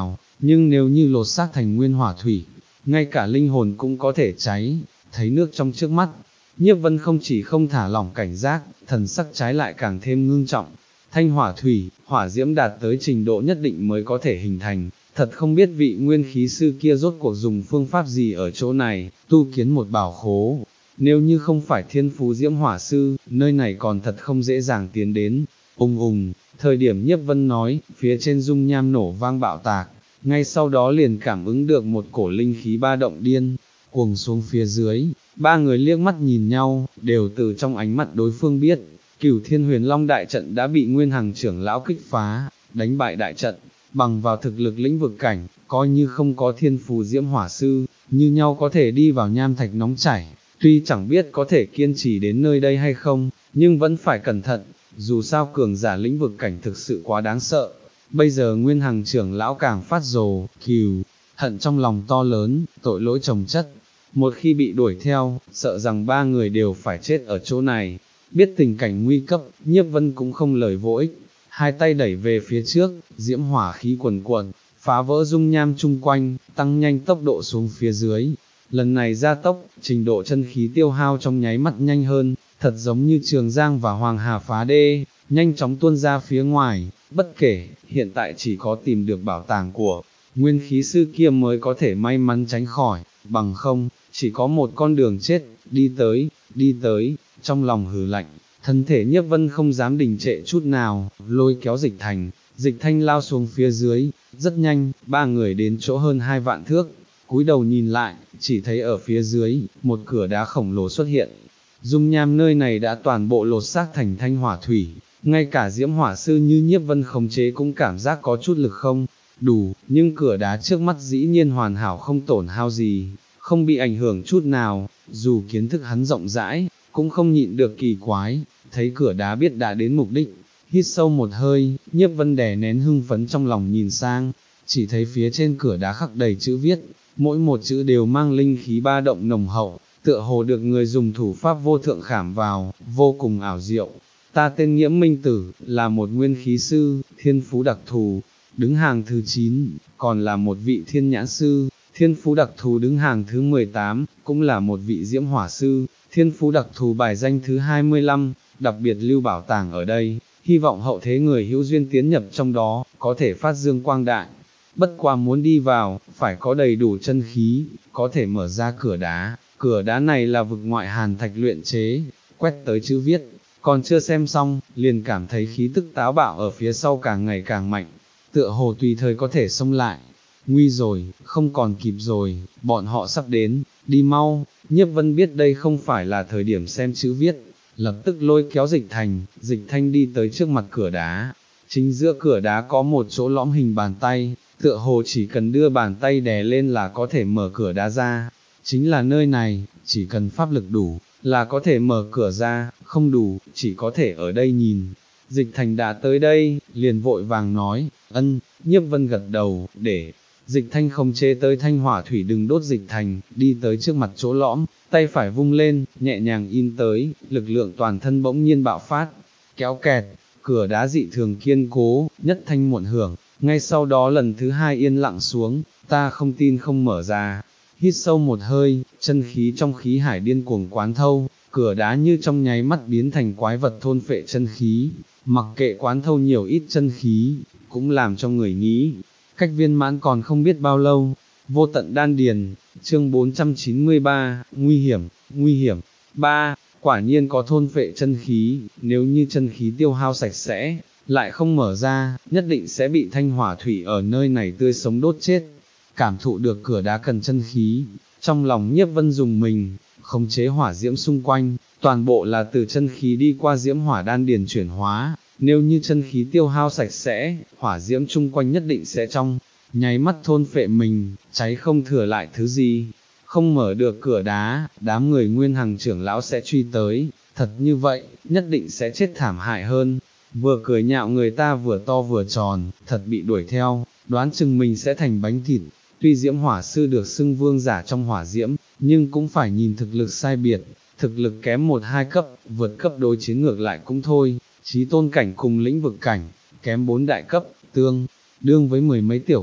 nhưng nếu như lột xác thành nguyên hỏa thủy, ngay cả linh hồn cũng có thể cháy, thấy nước trong trước mắt. Nhiếp Vân không chỉ không thả lỏng cảnh giác, thần sắc trái lại càng thêm ngưng trọng. Thanh hỏa thủy, hỏa diễm đạt tới trình độ nhất định mới có thể hình thành, thật không biết vị nguyên khí sư kia rốt cuộc dùng phương pháp gì ở chỗ này, tu kiến một bảo khố. Nếu như không phải thiên phú diễm hỏa sư, nơi này còn thật không dễ dàng tiến đến. Ùng ùng, thời điểm Nhiếp Vân nói, phía trên dung nham nổ vang bạo tạc, ngay sau đó liền cảm ứng được một cổ linh khí ba động điên, cuồng xuống phía dưới. Ba người liếc mắt nhìn nhau, đều từ trong ánh mắt đối phương biết, Cửu Thiên Huyền Long đại trận đã bị Nguyên Hằng trưởng lão kích phá, đánh bại đại trận, bằng vào thực lực lĩnh vực cảnh, coi như không có thiên phù diễm hỏa sư, như nhau có thể đi vào nham thạch nóng chảy, tuy chẳng biết có thể kiên trì đến nơi đây hay không, nhưng vẫn phải cẩn thận, dù sao cường giả lĩnh vực cảnh thực sự quá đáng sợ. Bây giờ Nguyên Hằng trưởng lão càng phát rồ, cừu, hận trong lòng to lớn, tội lỗi chồng chất. Một khi bị đuổi theo, sợ rằng ba người đều phải chết ở chỗ này. Biết tình cảnh nguy cấp, Nhiếp Vân cũng không lời vô ích, hai tay đẩy về phía trước, diễm hỏa khí quần quần, phá vỡ dung nham chung quanh, tăng nhanh tốc độ xuống phía dưới. Lần này gia tốc, trình độ chân khí tiêu hao trong nháy mắt nhanh hơn, thật giống như Trường Giang và Hoàng Hà phá đê, nhanh chóng tuôn ra phía ngoài. Bất kể, hiện tại chỉ có tìm được bảo tàng của nguyên khí sư kia mới có thể may mắn tránh khỏi, bằng không, chỉ có một con đường chết, đi tới, đi tới, trong lòng hừ lạnh, thân thể Nhiếp Vân không dám đình trệ chút nào, lôi kéo Dịch Thành, Dịch Thanh lao xuống phía dưới, rất nhanh, ba người đến chỗ hơn hai vạn thước, cúi đầu nhìn lại, chỉ thấy ở phía dưới, một cửa đá khổng lồ xuất hiện. Dung nham nơi này đã toàn bộ lột xác thành thanh hỏa thủy, ngay cả diễm hỏa sư như Nhiếp Vân khống chế cũng cảm giác có chút lực không đủ, nhưng cửa đá trước mắt dĩ nhiên hoàn hảo không tổn hao gì, không bị ảnh hưởng chút nào, dù kiến thức hắn rộng rãi, cũng không nhịn được kỳ quái, thấy cửa đá biết đã đến mục đích, hít sâu một hơi, Nhiếp Vân đè nén hưng phấn trong lòng nhìn sang, chỉ thấy phía trên cửa đá khắc đầy chữ viết, mỗi một chữ đều mang linh khí ba động nồng hậu, tựa hồ được người dùng thủ pháp vô thượng khảm vào, vô cùng ảo diệu. Ta tên Nghiễm Minh Tử, là một nguyên khí sư, thiên phú đặc thù, đứng hàng thứ chín, còn là một vị thiên nhãn sư, thiên phú đặc thù đứng hàng thứ mười tám, cũng là một vị diễm hỏa sư, thiên phú đặc thù bài danh thứ hai mươi lăm, đặc biệt lưu bảo tàng ở đây, hy vọng hậu thế người hữu duyên tiến nhập trong đó, có thể phát dương quang đại. Bất qua muốn đi vào, phải có đầy đủ chân khí, có thể mở ra cửa đá, cửa đá này là vực ngoại hàn thạch luyện chế, quét tới chữ viết, còn chưa xem xong, liền cảm thấy khí tức táo bạo ở phía sau càng ngày càng mạnh, tựa hồ tùy thời có thể xông lại. Nguy rồi, không còn kịp rồi, bọn họ sắp đến, đi mau. Nhiếp Vân biết đây không phải là thời điểm xem chữ viết, lập tức lôi kéo Dịch Thành, Dịch Thanh đi tới trước mặt cửa đá. Chính giữa cửa đá có một chỗ lõm hình bàn tay, tựa hồ chỉ cần đưa bàn tay đè lên là có thể mở cửa đá ra. Chính là nơi này, chỉ cần pháp lực đủ, là có thể mở cửa ra, không đủ, chỉ có thể ở đây nhìn. Dịch Thành đã tới đây, liền vội vàng nói, ân. Nhiếp Vân gật đầu, để Dịch Thanh không chế tới thanh hỏa thủy đừng đốt Dịch Thành, đi tới trước mặt chỗ lõm, tay phải vung lên, nhẹ nhàng in tới, lực lượng toàn thân bỗng nhiên bạo phát, kéo kẹt, cửa đá dị thường kiên cố, nhất thanh muộn hưởng, ngay sau đó lần thứ hai yên lặng xuống, ta không tin không mở ra. Hít sâu một hơi, chân khí trong khí hải điên cuồng quán thâu, cửa đá như trong nháy mắt biến thành quái vật thôn phệ chân khí, mặc kệ quán thâu nhiều ít chân khí, cũng làm cho người nghĩ, cách viên mãn còn không biết bao lâu. Vô tận đan điền, chương bốn trăm chín mươi ba, nguy hiểm, nguy hiểm. Ba, quả nhiên có thôn phệ chân khí, nếu như chân khí tiêu hao sạch sẽ, lại không mở ra, nhất định sẽ bị thanh hỏa thủy ở nơi này tươi sống đốt chết. Cảm thụ được cửa đá cần chân khí, trong lòng Nhiếp Vân dùng mình, khống chế hỏa diễm xung quanh, toàn bộ là từ chân khí đi qua diễm hỏa đan điền chuyển hóa, nếu như chân khí tiêu hao sạch sẽ, hỏa diễm chung quanh nhất định sẽ trong nháy mắt thôn phệ mình, cháy không thừa lại thứ gì. Không mở được cửa đá, đám người Nguyên Hằng trưởng lão sẽ truy tới, thật như vậy, nhất định sẽ chết thảm hại hơn. Vừa cười nhạo người ta vừa to vừa tròn, thật bị đuổi theo, đoán chừng mình sẽ thành bánh thịt. Tuy diễm hỏa sư được xưng vương giả trong hỏa diễm, nhưng cũng phải nhìn thực lực sai biệt, thực lực kém một hai cấp, vượt cấp đối chiến ngược lại cũng thôi, chí tôn cảnh cùng lĩnh vực cảnh, kém bốn đại cấp, tương đương với mười mấy tiểu cấp,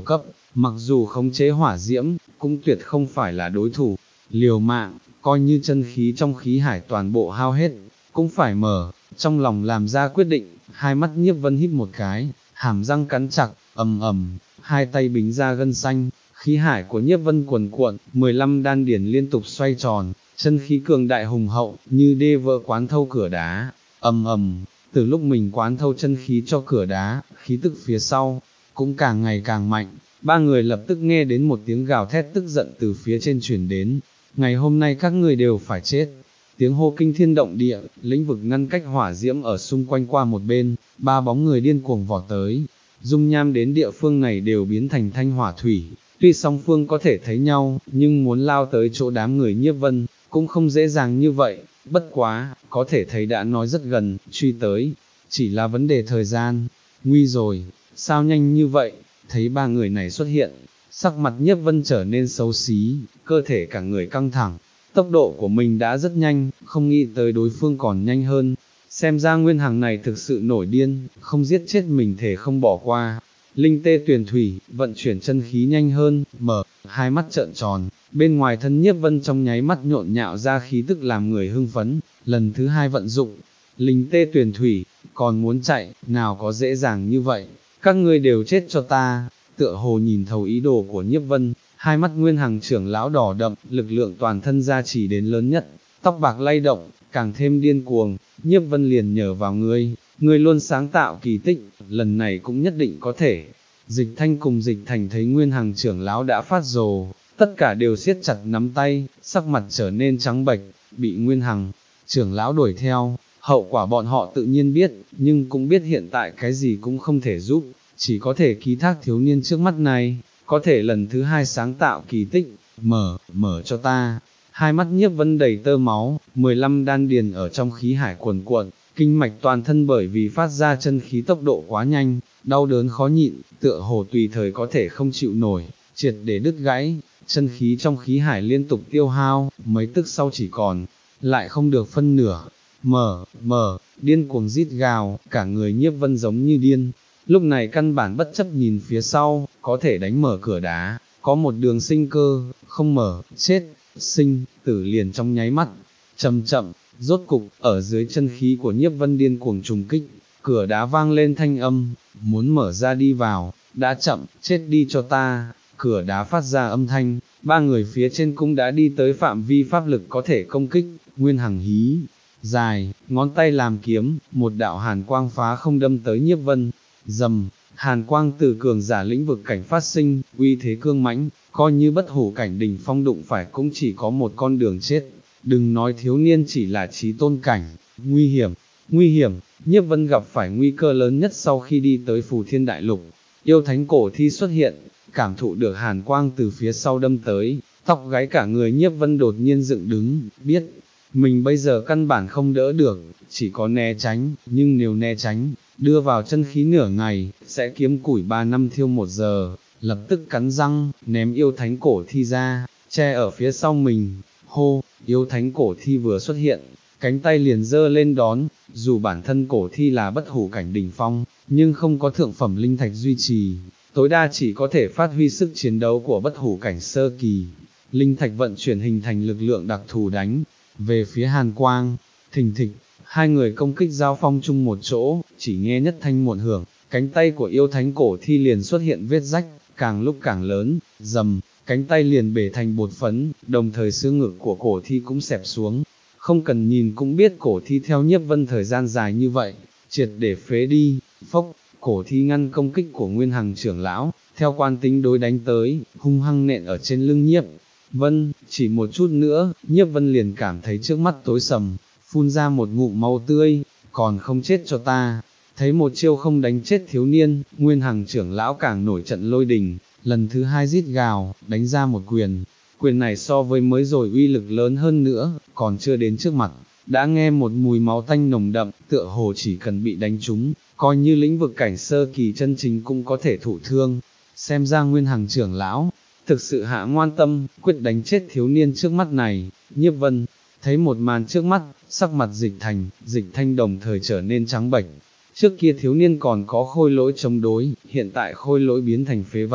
mặc dù khống chế hỏa diễm, cũng tuyệt không phải là đối thủ, liều mạng, coi như chân khí trong khí hải toàn bộ hao hết, cũng phải mở, trong lòng làm ra quyết định, hai mắt Nhiếp Vân híp một cái, hàm răng cắn chặt, ầm ầm, hai tay bính ra gân xanh, khí hải của Nhiếp Vân cuồn cuộn, mười lăm đan điển liên tục xoay tròn, chân khí cường đại hùng hậu, như đê vỡ quán thâu cửa đá, ầm ầm, từ lúc mình quán thâu chân khí cho cửa đá, khí tức phía sau, cũng càng ngày càng mạnh, ba người lập tức nghe đến một tiếng gào thét tức giận từ phía trên truyền đến, ngày hôm nay các người đều phải chết. Tiếng hô kinh thiên động địa, lĩnh vực ngăn cách hỏa diễm ở xung quanh qua một bên, ba bóng người điên cuồng vọt tới, dung nham đến địa phương này đều biến thành thanh hỏa thủy, tuy song phương có thể thấy nhau, nhưng muốn lao tới chỗ đám người Nhiếp Vân, cũng không dễ dàng như vậy, bất quá, có thể thấy đã nói rất gần, truy tới, chỉ là vấn đề thời gian, nguy rồi, sao nhanh như vậy, thấy ba người này xuất hiện, sắc mặt Nhiếp Vân trở nên xấu xí, cơ thể cả người căng thẳng, tốc độ của mình đã rất nhanh, không nghĩ tới đối phương còn nhanh hơn, xem ra Nguyên Hằng này thực sự nổi điên, không giết chết mình thể không bỏ qua. Linh tê tuyển thủy, vận chuyển chân khí nhanh hơn, mở, hai mắt trợn tròn, bên ngoài thân Nhiếp Vân trong nháy mắt nhộn nhạo ra khí tức làm người hưng phấn, lần thứ hai vận dụng, linh tê tuyển thủy, còn muốn chạy, nào có dễ dàng như vậy, các ngươi đều chết cho ta, tựa hồ nhìn thấu ý đồ của Nhiếp Vân, hai mắt Nguyên Hằng trưởng lão đỏ đậm, lực lượng toàn thân gia trì đến lớn nhất, tóc bạc lay động, càng thêm điên cuồng, Nhiếp Vân liền nhờ vào ngươi, ngươi luôn sáng tạo kỳ tích, lần này cũng nhất định có thể. Dịch Thanh cùng Dịch Thành thấy Nguyên Hằng trưởng lão đã phát rồ, tất cả đều siết chặt nắm tay, sắc mặt trở nên trắng bệch, bị Nguyên Hằng trưởng lão đuổi theo, hậu quả bọn họ tự nhiên biết, nhưng cũng biết hiện tại cái gì cũng không thể giúp, chỉ có thể ký thác thiếu niên trước mắt này, có thể lần thứ hai sáng tạo kỳ tích, mở, mở cho ta. Hai mắt Nhiếp Vân đầy tơ máu, mười lăm đan điền ở trong khí hải cuồn cuộn, kinh mạch toàn thân bởi vì phát ra chân khí tốc độ quá nhanh, đau đớn khó nhịn, tựa hồ tùy thời có thể không chịu nổi, triệt để đứt gãy, chân khí trong khí hải liên tục tiêu hao, mấy tức sau chỉ còn, lại không được phân nửa, mở, mở, điên cuồng rít gào, cả người Nhiếp Vân giống như điên, lúc này căn bản bất chấp nhìn phía sau, có thể đánh mở cửa đá, có một đường sinh cơ, không mở, chết, sinh, tử liền trong nháy mắt, chậm chậm, rốt cục, ở dưới chân khí của Nhiếp Vân điên cuồng trùng kích, cửa đá vang lên thanh âm, muốn mở ra đi vào, đã chậm, chết đi cho ta, cửa đá phát ra âm thanh, ba người phía trên cũng đã đi tới phạm vi pháp lực có thể công kích, Nguyên Hằng hí, dài, ngón tay làm kiếm, một đạo hàn quang phá không đâm tới Nhiếp Vân, dầm, hàn quang từ cường giả lĩnh vực cảnh phát sinh, uy thế cương mãnh, coi như bất hủ cảnh đỉnh phong đụng phải cũng chỉ có một con đường chết, đừng nói thiếu niên chỉ là chí tôn cảnh, nguy hiểm, nguy hiểm, Nhiếp Vân gặp phải nguy cơ lớn nhất sau khi đi tới Phù Thiên Đại Lục, yêu thánh cổ thi xuất hiện, cảm thụ được hàn quang từ phía sau đâm tới, tóc gáy cả người Nhiếp Vân đột nhiên dựng đứng, biết, mình bây giờ căn bản không đỡ được, chỉ có né tránh, nhưng nếu né tránh, đưa vào chân khí nửa ngày, sẽ kiếm củi ba năm thiêu một giờ, lập tức cắn răng, ném yêu thánh cổ thi ra, che ở phía sau mình, hô, yêu thánh cổ thi vừa xuất hiện, cánh tay liền giơ lên đón, dù bản thân cổ thi là bất hủ cảnh đỉnh phong, nhưng không có thượng phẩm linh thạch duy trì, tối đa chỉ có thể phát huy sức chiến đấu của bất hủ cảnh sơ kỳ, linh thạch vận chuyển hình thành lực lượng đặc thù đánh, về phía hàn quang, thình thịch, hai người công kích giao phong chung một chỗ, chỉ nghe nhất thanh muộn hưởng, cánh tay của yêu thánh cổ thi liền xuất hiện vết rách, càng lúc càng lớn, dầm, cánh tay liền bể thành bột phấn, đồng thời xương ngực của cổ thi cũng xẹp xuống, không cần nhìn cũng biết cổ thi theo Nhiếp Vân thời gian dài như vậy, triệt để phế đi, phốc, cổ thi ngăn công kích của Nguyên Hằng trưởng lão, theo quan tính đối đánh tới, hung hăng nện ở trên lưng Nhiếp Vân, chỉ một chút nữa, Nhiếp Vân liền cảm thấy trước mắt tối sầm, phun ra một ngụm máu tươi, còn không chết cho ta. Thấy một chiêu không đánh chết thiếu niên, Nguyên Hằng trưởng lão càng nổi trận lôi đình, lần thứ hai rít gào, đánh ra một quyền. Quyền này so với mới rồi uy lực lớn hơn nữa, còn chưa đến trước mặt, đã nghe một mùi máu tanh nồng đậm, tựa hồ chỉ cần bị đánh trúng, coi như lĩnh vực cảnh sơ kỳ chân chính cũng có thể thụ thương. Xem ra Nguyên Hằng trưởng lão, thực sự hạ ngoan tâm, quyết đánh chết thiếu niên trước mắt này. Nhiếp Vân, thấy một màn trước mắt, sắc mặt Dịch Thành, Dịch Thanh đồng thời trở nên trắng bệch. Trước kia thiếu niên còn có khôi lỗi chống đối, hiện tại khôi lỗi biến thành phế vật,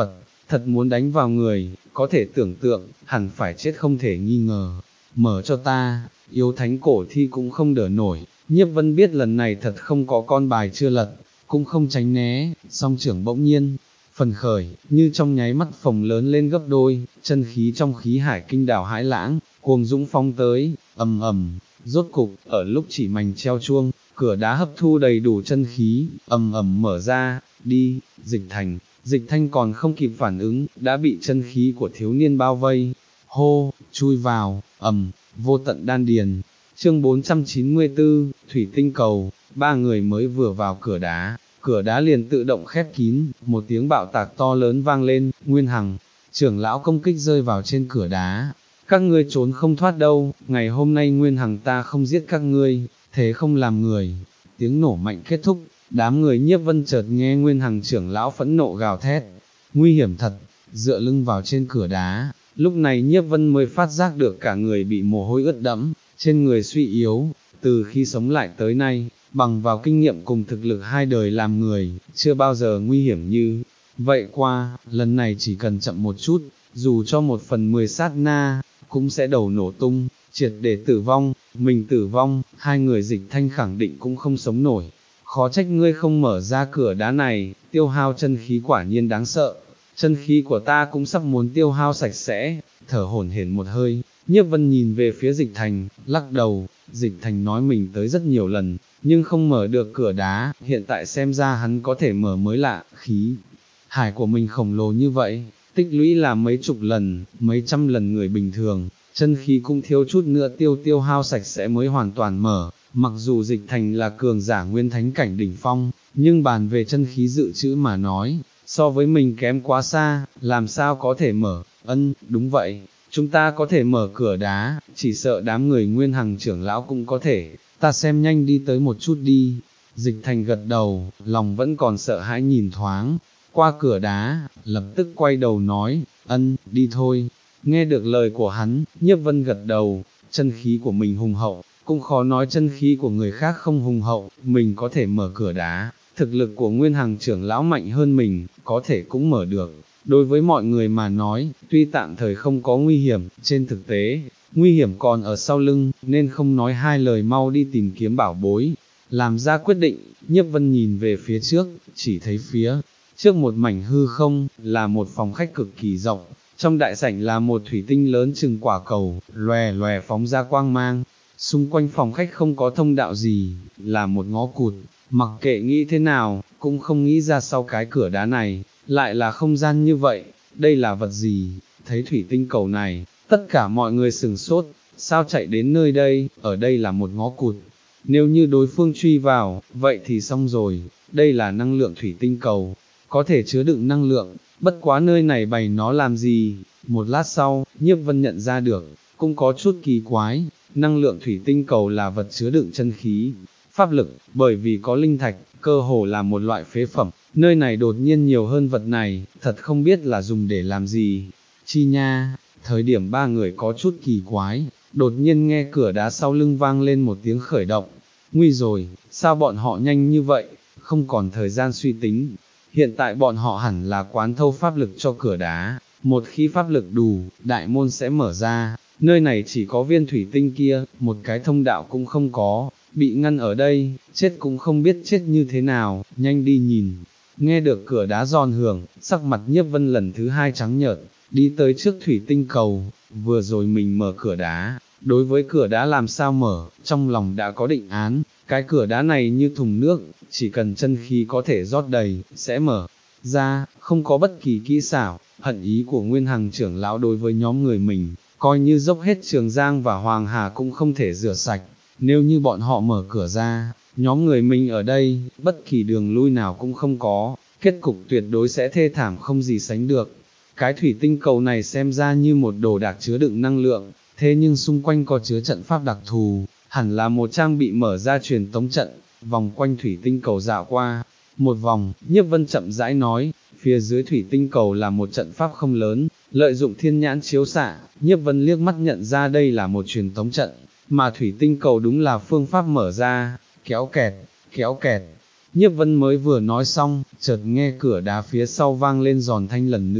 thật muốn đánh vào người, có thể tưởng tượng, hẳn phải chết không thể nghi ngờ. Mở cho ta, yếu thánh cổ thi cũng không đỡ nổi, Nhiếp Vân biết lần này thật không có con bài chưa lật, cũng không tránh né, song trưởng bỗng nhiên, phần khởi, như trong nháy mắt phồng lớn lên gấp đôi, chân khí trong khí hải kinh đảo hãi lãng, cuồng dũng phong tới, ầm ầm, rốt cục, ở lúc chỉ mảnh treo chuông, cửa đá hấp thu đầy đủ chân khí, ầm ầm mở ra, đi, Dịch Thành, Dịch Thanh còn không kịp phản ứng, đã bị chân khí của thiếu niên bao vây, hô, chui vào, ầm, vô tận đan điền. Chương bốn trăm chín mươi tư, Thủy Tinh Cầu, ba người mới vừa vào cửa đá, cửa đá liền tự động khép kín, một tiếng bạo tạc to lớn vang lên, Nguyên Hằng, trưởng lão công kích rơi vào trên cửa đá, các ngươi trốn không thoát đâu, ngày hôm nay Nguyên Hằng ta không giết các ngươi, thế không làm người. Tiếng nổ mạnh kết thúc, đám người Nhiếp Vân chợt nghe Nguyên Hằng trưởng lão phẫn nộ gào thét, nguy hiểm thật, dựa lưng vào trên cửa đá, lúc này Nhiếp Vân mới phát giác được cả người bị mồ hôi ướt đẫm, trên người suy yếu, từ khi sống lại tới nay, bằng vào kinh nghiệm cùng thực lực hai đời làm người, chưa bao giờ nguy hiểm như vậy qua, lần này chỉ cần chậm một chút, dù cho một phần mười sát na, cũng sẽ đầu nổ tung, triệt để tử vong, mình tử vong, hai người Dịch Thanh khẳng định cũng không sống nổi. Khó trách ngươi không mở ra cửa đá này, tiêu hao chân khí quả nhiên đáng sợ, chân khí của ta cũng sắp muốn tiêu hao sạch sẽ, thở hổn hển một hơi, Nhiếp Vân nhìn về phía Dịch Thành, lắc đầu, Dịch Thành nói mình tới rất nhiều lần, nhưng không mở được cửa đá, hiện tại xem ra hắn có thể mở mới lạ, khí hải của mình khổng lồ như vậy, tích lũy là mấy chục lần, mấy trăm lần người bình thường, chân khí cũng thiếu chút nữa tiêu tiêu hao sạch sẽ mới hoàn toàn mở, mặc dù Dịch Thành là cường giả nguyên thánh cảnh đỉnh phong, nhưng bàn về chân khí dự trữ mà nói, so với mình kém quá xa, làm sao có thể mở, ân, đúng vậy, chúng ta có thể mở cửa đá, chỉ sợ đám người Nguyên Hằng trưởng lão cũng có thể, ta xem nhanh đi tới một chút đi. Dịch Thành gật đầu, lòng vẫn còn sợ hãi nhìn thoáng qua cửa đá, lập tức quay đầu nói, ân, đi thôi. Nghe được lời của hắn, Nhiếp Vân gật đầu, chân khí của mình hùng hậu, cũng khó nói chân khí của người khác không hùng hậu, mình có thể mở cửa đá, thực lực của Nguyên Hằng trưởng lão mạnh hơn mình, có thể cũng mở được. Đối với mọi người mà nói, tuy tạm thời không có nguy hiểm, trên thực tế, nguy hiểm còn ở sau lưng, nên không nói hai lời mau đi tìm kiếm bảo bối. Làm ra quyết định, Nhiếp Vân nhìn về phía trước, chỉ thấy phía trước một mảnh hư không, là một phòng khách cực kỳ rộng, trong đại sảnh là một thủy tinh lớn chừng quả cầu, lòe lòe phóng ra quang mang, xung quanh phòng khách không có thông đạo gì, là một ngõ cụt, mặc kệ nghĩ thế nào, cũng không nghĩ ra sau cái cửa đá này, lại là không gian như vậy, đây là vật gì, thấy thủy tinh cầu này, tất cả mọi người sửng sốt, sao chạy đến nơi đây, ở đây là một ngõ cụt, nếu như đối phương truy vào, vậy thì xong rồi, đây là năng lượng thủy tinh cầu, có thể chứa đựng năng lượng, bất quá nơi này bày nó làm gì, một lát sau, Nhiếp Vân nhận ra được, cũng có chút kỳ quái, năng lượng thủy tinh cầu là vật chứa đựng chân khí, pháp lực, bởi vì có linh thạch, cơ hồ là một loại phế phẩm, nơi này đột nhiên nhiều hơn vật này, thật không biết là dùng để làm gì, chi nha, thời điểm ba người có chút kỳ quái, đột nhiên nghe cửa đá sau lưng vang lên một tiếng khởi động, nguy rồi, sao bọn họ nhanh như vậy, không còn thời gian suy tính, hiện tại bọn họ hẳn là quán thâu pháp lực cho cửa đá, một khi pháp lực đủ, đại môn sẽ mở ra, nơi này chỉ có viên thủy tinh kia, một cái thông đạo cũng không có, bị ngăn ở đây, chết cũng không biết chết như thế nào, nhanh đi nhìn. Nghe được cửa đá giòn hưởng, sắc mặt Nhiếp Vân lần thứ hai trắng nhợt, đi tới trước thủy tinh cầu, vừa rồi mình mở cửa đá, đối với cửa đá làm sao mở, trong lòng đã có định án, cái cửa đá này như thùng nước, chỉ cần chân khí có thể rót đầy, sẽ mở ra, không có bất kỳ kỹ xảo, hận ý của Nguyên Hằng trưởng lão đối với nhóm người mình, coi như dốc hết Trường Giang và Hoàng Hà cũng không thể rửa sạch, nếu như bọn họ mở cửa ra, nhóm người mình ở đây, bất kỳ đường lui nào cũng không có, kết cục tuyệt đối sẽ thê thảm không gì sánh được. Cái thủy tinh cầu này xem ra như một đồ đạc chứa đựng năng lượng, thế nhưng xung quanh có chứa trận pháp đặc thù, hẳn là một trang bị mở ra truyền tống trận, vòng quanh thủy tinh cầu dạo qua, một vòng, Nhiếp Vân chậm rãi nói, phía dưới thủy tinh cầu là một trận pháp không lớn, lợi dụng thiên nhãn chiếu xạ, Nhiếp Vân liếc mắt nhận ra đây là một truyền tống trận, mà thủy tinh cầu đúng là phương pháp mở ra, kéo kẹt, kéo kẹt. Nhiếp Vân mới vừa nói xong, chợt nghe cửa đá phía sau vang lên giòn thanh lần nữa,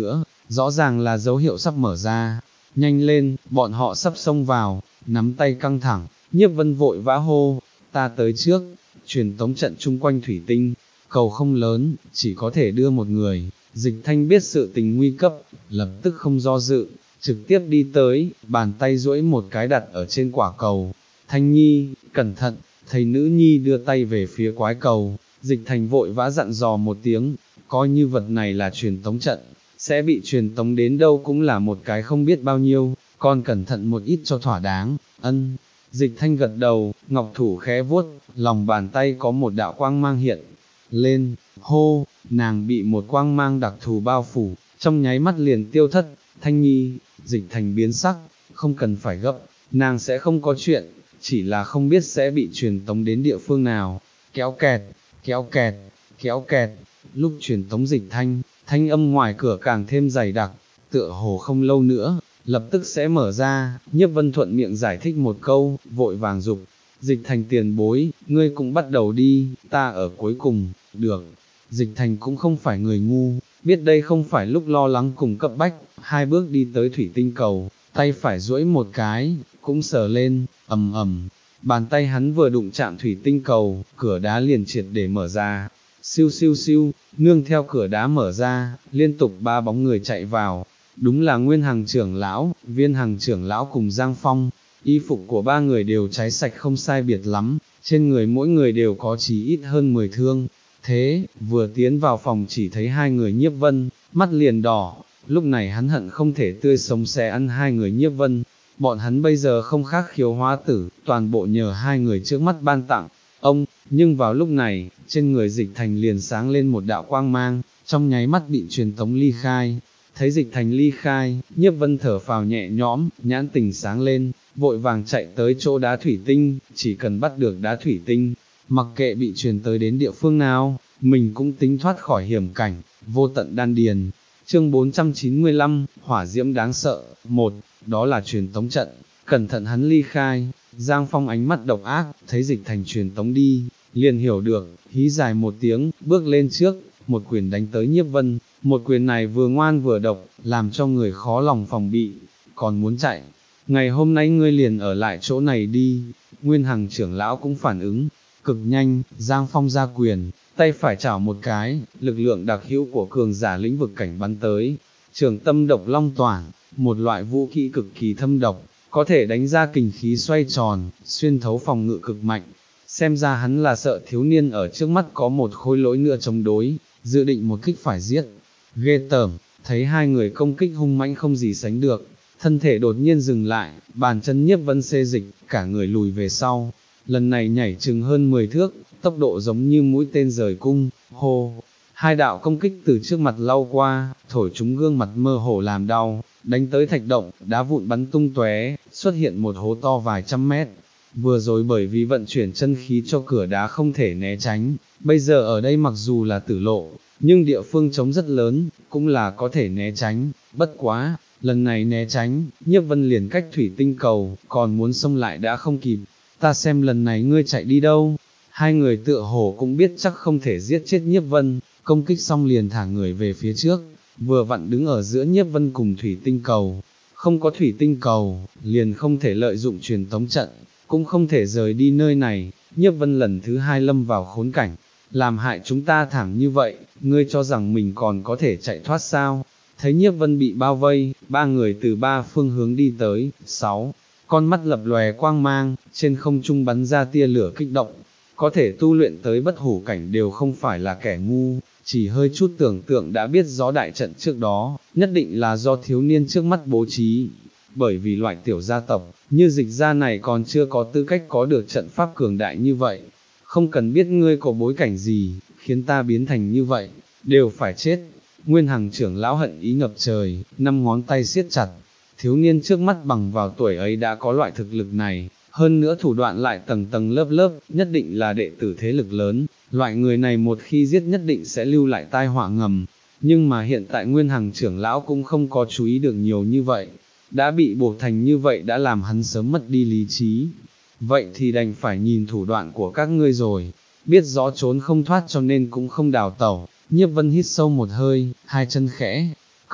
rõ ràng là dấu hiệu sắp mở ra. Nhanh lên, bọn họ sắp xông vào, nắm tay căng thẳng, Nhiếp Vân vội vã hô, ta tới trước, truyền tống trận chung quanh thủy tinh, cầu không lớn, chỉ có thể đưa một người. Dịch Thanh biết sự tình nguy cấp, lập tức không do dự, trực tiếp đi tới, bàn tay duỗi một cái đặt ở trên quả cầu. Thanh Nhi, cẩn thận, thấy nữ nhi đưa tay về phía quái cầu, Dịch Thành vội vã dặn dò một tiếng, coi như vật này là truyền tống trận, sẽ bị truyền tống đến đâu cũng là một cái không biết bao nhiêu, con cẩn thận một ít cho thỏa đáng. Ân. Dịch Thanh gật đầu, ngọc thủ khẽ vuốt, lòng bàn tay có một đạo quang mang hiện lên, hô, nàng bị một quang mang đặc thù bao phủ, trong nháy mắt liền tiêu thất. Thanh Nhi, Dịch Thành biến sắc, không cần phải gấp, nàng sẽ không có chuyện, chỉ là không biết sẽ bị truyền tống đến địa phương nào. Kéo kẹt, kéo kẹt, kéo kẹt, lúc truyền tống Dịch Thanh, thanh âm ngoài cửa càng thêm dày đặc, tựa hồ không lâu nữa, lập tức sẽ mở ra. Nhiếp Vân thuận miệng giải thích một câu, vội vàng dục, Dịch Thành tiền bối, ngươi cũng bắt đầu đi, ta ở cuối cùng. Được. Dịch Thành cũng không phải người ngu, biết đây không phải lúc lo lắng cùng cấp bách, hai bước đi tới thủy tinh cầu, tay phải duỗi một cái, cũng sờ lên, ầm ầm, bàn tay hắn vừa đụng chạm thủy tinh cầu, cửa đá liền triệt để mở ra, siêu siêu siêu, nương theo cửa đá mở ra, liên tục ba bóng người chạy vào, đúng là Nguyên Hằng trưởng lão, Viên Hằng trưởng lão cùng Giang Phong. Y phục của ba người đều cháy sạch không sai biệt lắm, trên người mỗi người đều có chí ít hơn mười thương. Thế, vừa tiến vào phòng chỉ thấy hai người Nhiếp Vân, mắt liền đỏ, lúc này hắn hận không thể tươi sống xé ăn hai người Nhiếp Vân. Bọn hắn bây giờ không khác khiếu hóa tử, toàn bộ nhờ hai người trước mắt ban tặng. Ông, nhưng vào lúc này, trên người Dịch Thành liền sáng lên một đạo quang mang, trong nháy mắt bị truyền tống ly khai. Thấy Dịch Thành ly khai, Nhiếp Vân thở phào nhẹ nhõm, nhãn tình sáng lên, vội vàng chạy tới chỗ đá thủy tinh, chỉ cần bắt được đá thủy tinh, mặc kệ bị truyền tới đến địa phương nào, mình cũng tính thoát khỏi hiểm cảnh. Vô tận đan điền. Chương bốn trăm chín mươi lăm, hỏa diễm đáng sợ. Một, đó là truyền tống trận, cẩn thận hắn ly khai. Giang Phong ánh mắt độc ác, thấy Dịch Thành truyền tống đi, liền hiểu được, hí dài một tiếng, bước lên trước, một quyền đánh tới Nhiếp Vân. Một quyền này vừa ngoan vừa độc, làm cho người khó lòng phòng bị, còn muốn chạy. Ngày hôm nay ngươi liền ở lại chỗ này đi. Nguyên Hằng trưởng lão cũng phản ứng cực nhanh, Giang Phong ra quyền, tay phải chảo một cái, lực lượng đặc hữu của cường giả lĩnh vực cảnh bắn tới. Trường tâm độc long toản, một loại vũ khí cực kỳ thâm độc, có thể đánh ra kình khí xoay tròn, xuyên thấu phòng ngự cực mạnh. Xem ra hắn là sợ thiếu niên ở trước mắt có một khối lỗi nữa chống đối, dự định một kích phải giết. Ghê tởm, thấy hai người công kích hung mãnh không gì sánh được, thân thể đột nhiên dừng lại, bàn chân Nhiếp Vân xê dịch, cả người lùi về sau, lần này nhảy chừng hơn mười thước, tốc độ giống như mũi tên rời cung. Hô, hai đạo công kích từ trước mặt lau qua, thổi chúng gương mặt mơ hồ làm đau, đánh tới thạch động, đá vụn bắn tung tóe, xuất hiện một hố to vài trăm mét. Vừa rồi bởi vì vận chuyển chân khí cho cửa đá không thể né tránh, bây giờ ở đây mặc dù là tử lộ, nhưng địa phương trống rất lớn, cũng là có thể né tránh. Bất quá, lần này né tránh, Nhiếp Vân liền cách thủy tinh cầu, còn muốn xông lại đã không kịp. Ta xem lần này ngươi chạy đi đâu. Hai người tựa hồ cũng biết chắc không thể giết chết Nhiếp Vân, công kích xong liền thả người về phía trước, vừa vặn đứng ở giữa Nhiếp Vân cùng thủy tinh cầu. Không có thủy tinh cầu, liền không thể lợi dụng truyền tống trận, cũng không thể rời đi nơi này. Nhiếp Vân lần thứ hai lâm vào khốn cảnh, làm hại chúng ta thảm như vậy, ngươi cho rằng mình còn có thể chạy thoát sao? Thấy Nhiếp Vân bị bao vây, ba người từ ba phương hướng đi tới. Sáu, con mắt lập lòe quang mang, trên không trung bắn ra tia lửa kích động. Có thể tu luyện tới bất hủ cảnh đều không phải là kẻ ngu, chỉ hơi chút tưởng tượng đã biết rõ đại trận trước đó, nhất định là do thiếu niên trước mắt bố trí. Bởi vì loại tiểu gia tộc, như Dịch gia này còn chưa có tư cách có được trận pháp cường đại như vậy. Không cần biết ngươi có bối cảnh gì, khiến ta biến thành như vậy, đều phải chết. Nguyên Hằng trưởng lão hận ý ngập trời, năm ngón tay siết chặt. Thiếu niên trước mắt bằng vào tuổi ấy đã có loại thực lực này, hơn nữa thủ đoạn lại tầng tầng lớp lớp, nhất định là đệ tử thế lực lớn. Loại người này một khi giết nhất định sẽ lưu lại tai họa ngầm. Nhưng mà hiện tại Nguyên Hằng trưởng lão cũng không có chú ý được nhiều như vậy, đã bị buộc thành như vậy đã làm hắn sớm mất đi lý trí. Vậy thì đành phải nhìn thủ đoạn của các ngươi rồi, biết rõ trốn không thoát cho nên cũng không đào tẩu. Nhiếp Vân hít sâu một hơi, hai chân khẽ cong,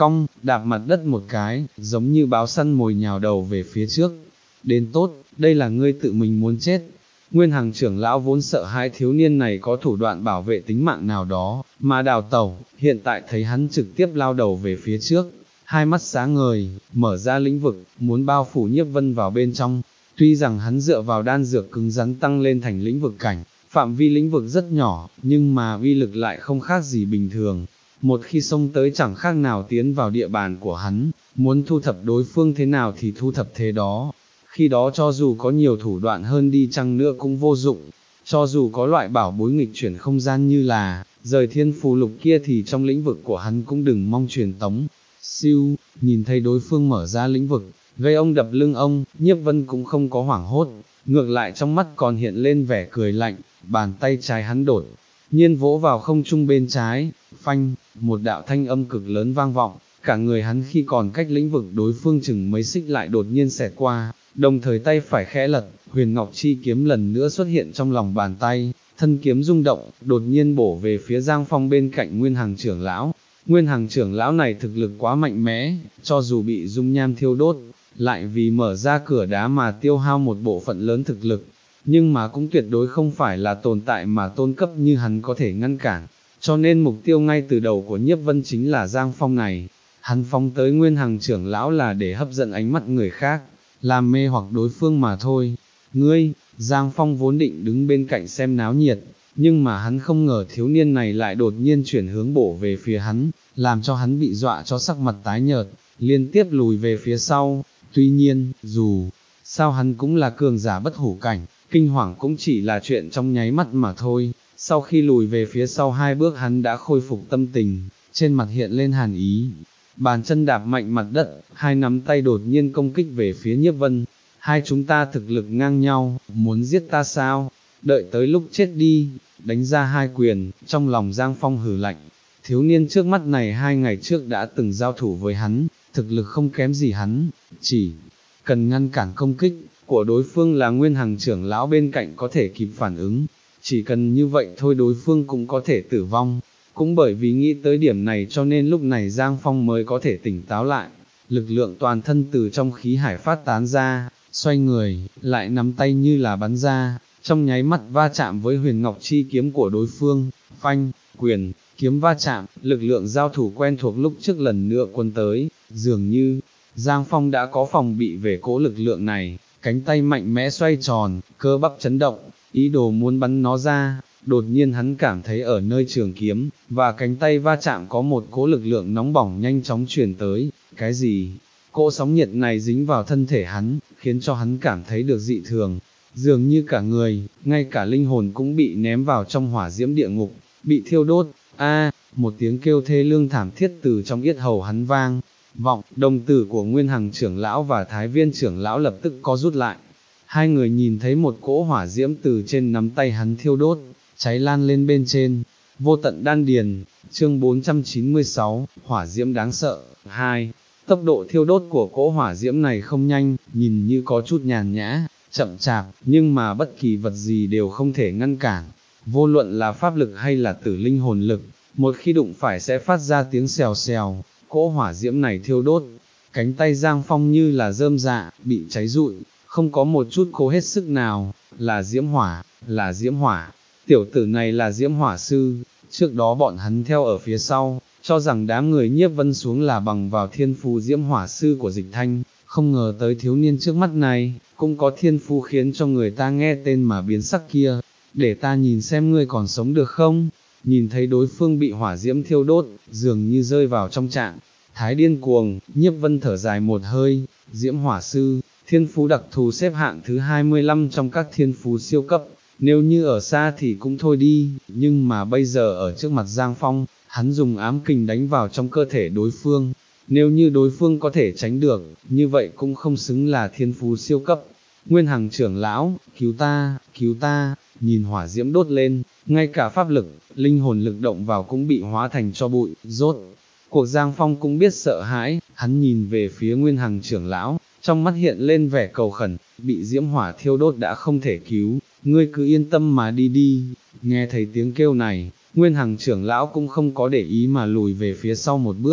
đạp mặt đất một cái, giống như báo săn mồi nhào đầu về phía trước. Đến tốt, đây là ngươi tự mình muốn chết. Nguyên Hằng trưởng lão vốn sợ hai thiếu niên này có thủ đoạn bảo vệ tính mạng nào đó, mà đào tẩu, hiện tại thấy hắn trực tiếp lao đầu về phía trước, hai mắt sáng ngời, mở ra lĩnh vực, muốn bao phủ Nhiếp Vân vào bên trong. Tuy rằng hắn dựa vào đan dược cứng rắn tăng lên thành lĩnh vực cảnh, phạm vi lĩnh vực rất nhỏ, nhưng mà uy lực lại không khác gì bình thường. Một khi xông tới chẳng khác nào tiến vào địa bàn của hắn, muốn thu thập đối phương thế nào thì thu thập thế đó. Khi đó cho dù có nhiều thủ đoạn hơn đi chăng nữa cũng vô dụng, cho dù có loại bảo bối nghịch chuyển không gian như là rời thiên phù lục kia thì trong lĩnh vực của hắn cũng đừng mong truyền tống. Siêu, nhìn thấy đối phương mở ra lĩnh vực, gây ông đập lưng ông, Nhiếp Vân cũng không có hoảng hốt, ngược lại trong mắt còn hiện lên vẻ cười lạnh, bàn tay trái hắn đột nhiên vỗ vào không trung bên trái, phanh, một đạo thanh âm cực lớn vang vọng, cả người hắn khi còn cách lĩnh vực đối phương chừng mấy xích lại đột nhiên xẹt qua, đồng thời tay phải khẽ lật, huyền ngọc chi kiếm lần nữa xuất hiện trong lòng bàn tay, thân kiếm rung động, đột nhiên bổ về phía Giang Phong bên cạnh Nguyên Hằng trưởng lão. Nguyên Hằng trưởng lão này thực lực quá mạnh mẽ, cho dù bị dung nham thiêu đốt, lại vì mở ra cửa đá mà tiêu hao một bộ phận lớn thực lực, nhưng mà cũng tuyệt đối không phải là tồn tại mà tôn cấp như hắn có thể ngăn cản, cho nên mục tiêu ngay từ đầu của Nhiếp Vân chính là Giang Phong này. Hắn phóng tới Nguyên Hằng trưởng lão là để hấp dẫn ánh mắt người khác, làm mê hoặc đối phương mà thôi. Ngươi, Giang Phong vốn định đứng bên cạnh xem náo nhiệt, nhưng mà hắn không ngờ thiếu niên này lại đột nhiên chuyển hướng bổ về phía hắn, làm cho hắn bị dọa cho sắc mặt tái nhợt, liên tiếp lùi về phía sau. Tuy nhiên, dù sao hắn cũng là cường giả bất hủ cảnh, kinh hoàng cũng chỉ là chuyện trong nháy mắt mà thôi. Sau khi lùi về phía sau hai bước hắn đã khôi phục tâm tình, trên mặt hiện lên hàn ý, bàn chân đạp mạnh mặt đất, hai nắm tay đột nhiên công kích về phía Nhiếp Vân. Hai chúng ta thực lực ngang nhau, muốn giết ta sao? Đợi tới lúc chết đi, đánh ra hai quyền, trong lòng Giang Phong hừ lạnh. Thiếu niên trước mắt này hai ngày trước đã từng giao thủ với hắn, thực lực không kém gì hắn, chỉ cần ngăn cản công kích của đối phương là Nguyên Hằng trưởng lão bên cạnh có thể kịp phản ứng, chỉ cần như vậy thôi đối phương cũng có thể tử vong. Cũng bởi vì nghĩ tới điểm này cho nên lúc này Giang Phong mới có thể tỉnh táo lại, lực lượng toàn thân từ trong khí hải phát tán ra, xoay người, lại nắm tay như là bắn ra, trong nháy mắt va chạm với huyền ngọc chi kiếm của đối phương, phanh, quyền, kiếm va chạm, lực lượng giao thủ quen thuộc lúc trước lần nữa quân tới, dường như, Giang Phong đã có phòng bị về cỗ lực lượng này, cánh tay mạnh mẽ xoay tròn, cơ bắp chấn động, ý đồ muốn bắn nó ra. Đột nhiên hắn cảm thấy ở nơi trường kiếm, và cánh tay va chạm có một cỗ lực lượng nóng bỏng nhanh chóng truyền tới. Cái gì? Cỗ sóng nhiệt này dính vào thân thể hắn, khiến cho hắn cảm thấy được dị thường, dường như cả người, ngay cả linh hồn cũng bị ném vào trong hỏa diễm địa ngục, bị thiêu đốt. A, một tiếng kêu thê lương thảm thiết từ trong yết hầu hắn vang vọng, đồng tử của Nguyên Hằng trưởng lão và Thái Viên trưởng lão lập tức co rút lại. Hai người nhìn thấy một cỗ hỏa diễm từ trên nắm tay hắn thiêu đốt, cháy lan lên bên trên, vô tận đan điền. Chương bốn trăm chín mươi sáu, hỏa diễm đáng sợ. Hai, tốc độ thiêu đốt của cỗ hỏa diễm này không nhanh, nhìn như có chút nhàn nhã, chậm chạp, nhưng mà bất kỳ vật gì đều không thể ngăn cản, vô luận là pháp lực hay là tử linh hồn lực, một khi đụng phải sẽ phát ra tiếng xèo xèo. Cỗ hỏa diễm này thiêu đốt, cánh tay Giang Phong như là rơm dạ, bị cháy rụi, không có một chút cố hết sức nào. Là diễm hỏa, là diễm hỏa, tiểu tử này là diễm hỏa sư. Trước đó bọn hắn theo ở phía sau, cho rằng đám người Nhiếp Vân xuống là bằng vào thiên phú diễm hỏa sư của Dịch Thanh, không ngờ tới thiếu niên trước mắt này, cũng có thiên phú khiến cho người ta nghe tên mà biến sắc kia. Để ta nhìn xem ngươi còn sống được không? Nhìn thấy đối phương bị hỏa diễm thiêu đốt, dường như rơi vào trong trạng thái điên cuồng, Nhiếp Vân thở dài một hơi. Diễm hỏa sư, thiên phú đặc thù xếp hạng thứ hai mươi lăm trong các thiên phú siêu cấp, nếu như ở xa thì cũng thôi đi, nhưng mà bây giờ ở trước mặt Giang Phong, hắn dùng ám kình đánh vào trong cơ thể đối phương, nếu như đối phương có thể tránh được, như vậy cũng không xứng là thiên phú siêu cấp. Nguyên Hằng trưởng lão, cứu ta, cứu ta. Nhìn hỏa diễm đốt lên, ngay cả pháp lực, linh hồn lực động vào cũng bị hóa thành cho bụi. Rốt cuộc Giang Phong cũng biết sợ hãi, hắn nhìn về phía Nguyên Hằng trưởng lão, trong mắt hiện lên vẻ cầu khẩn. Bị diễm hỏa thiêu đốt đã không thể cứu, ngươi cứ yên tâm mà đi đi. Nghe thấy tiếng kêu này, Nguyên Hằng trưởng lão cũng không có để ý mà lùi về phía sau một bước,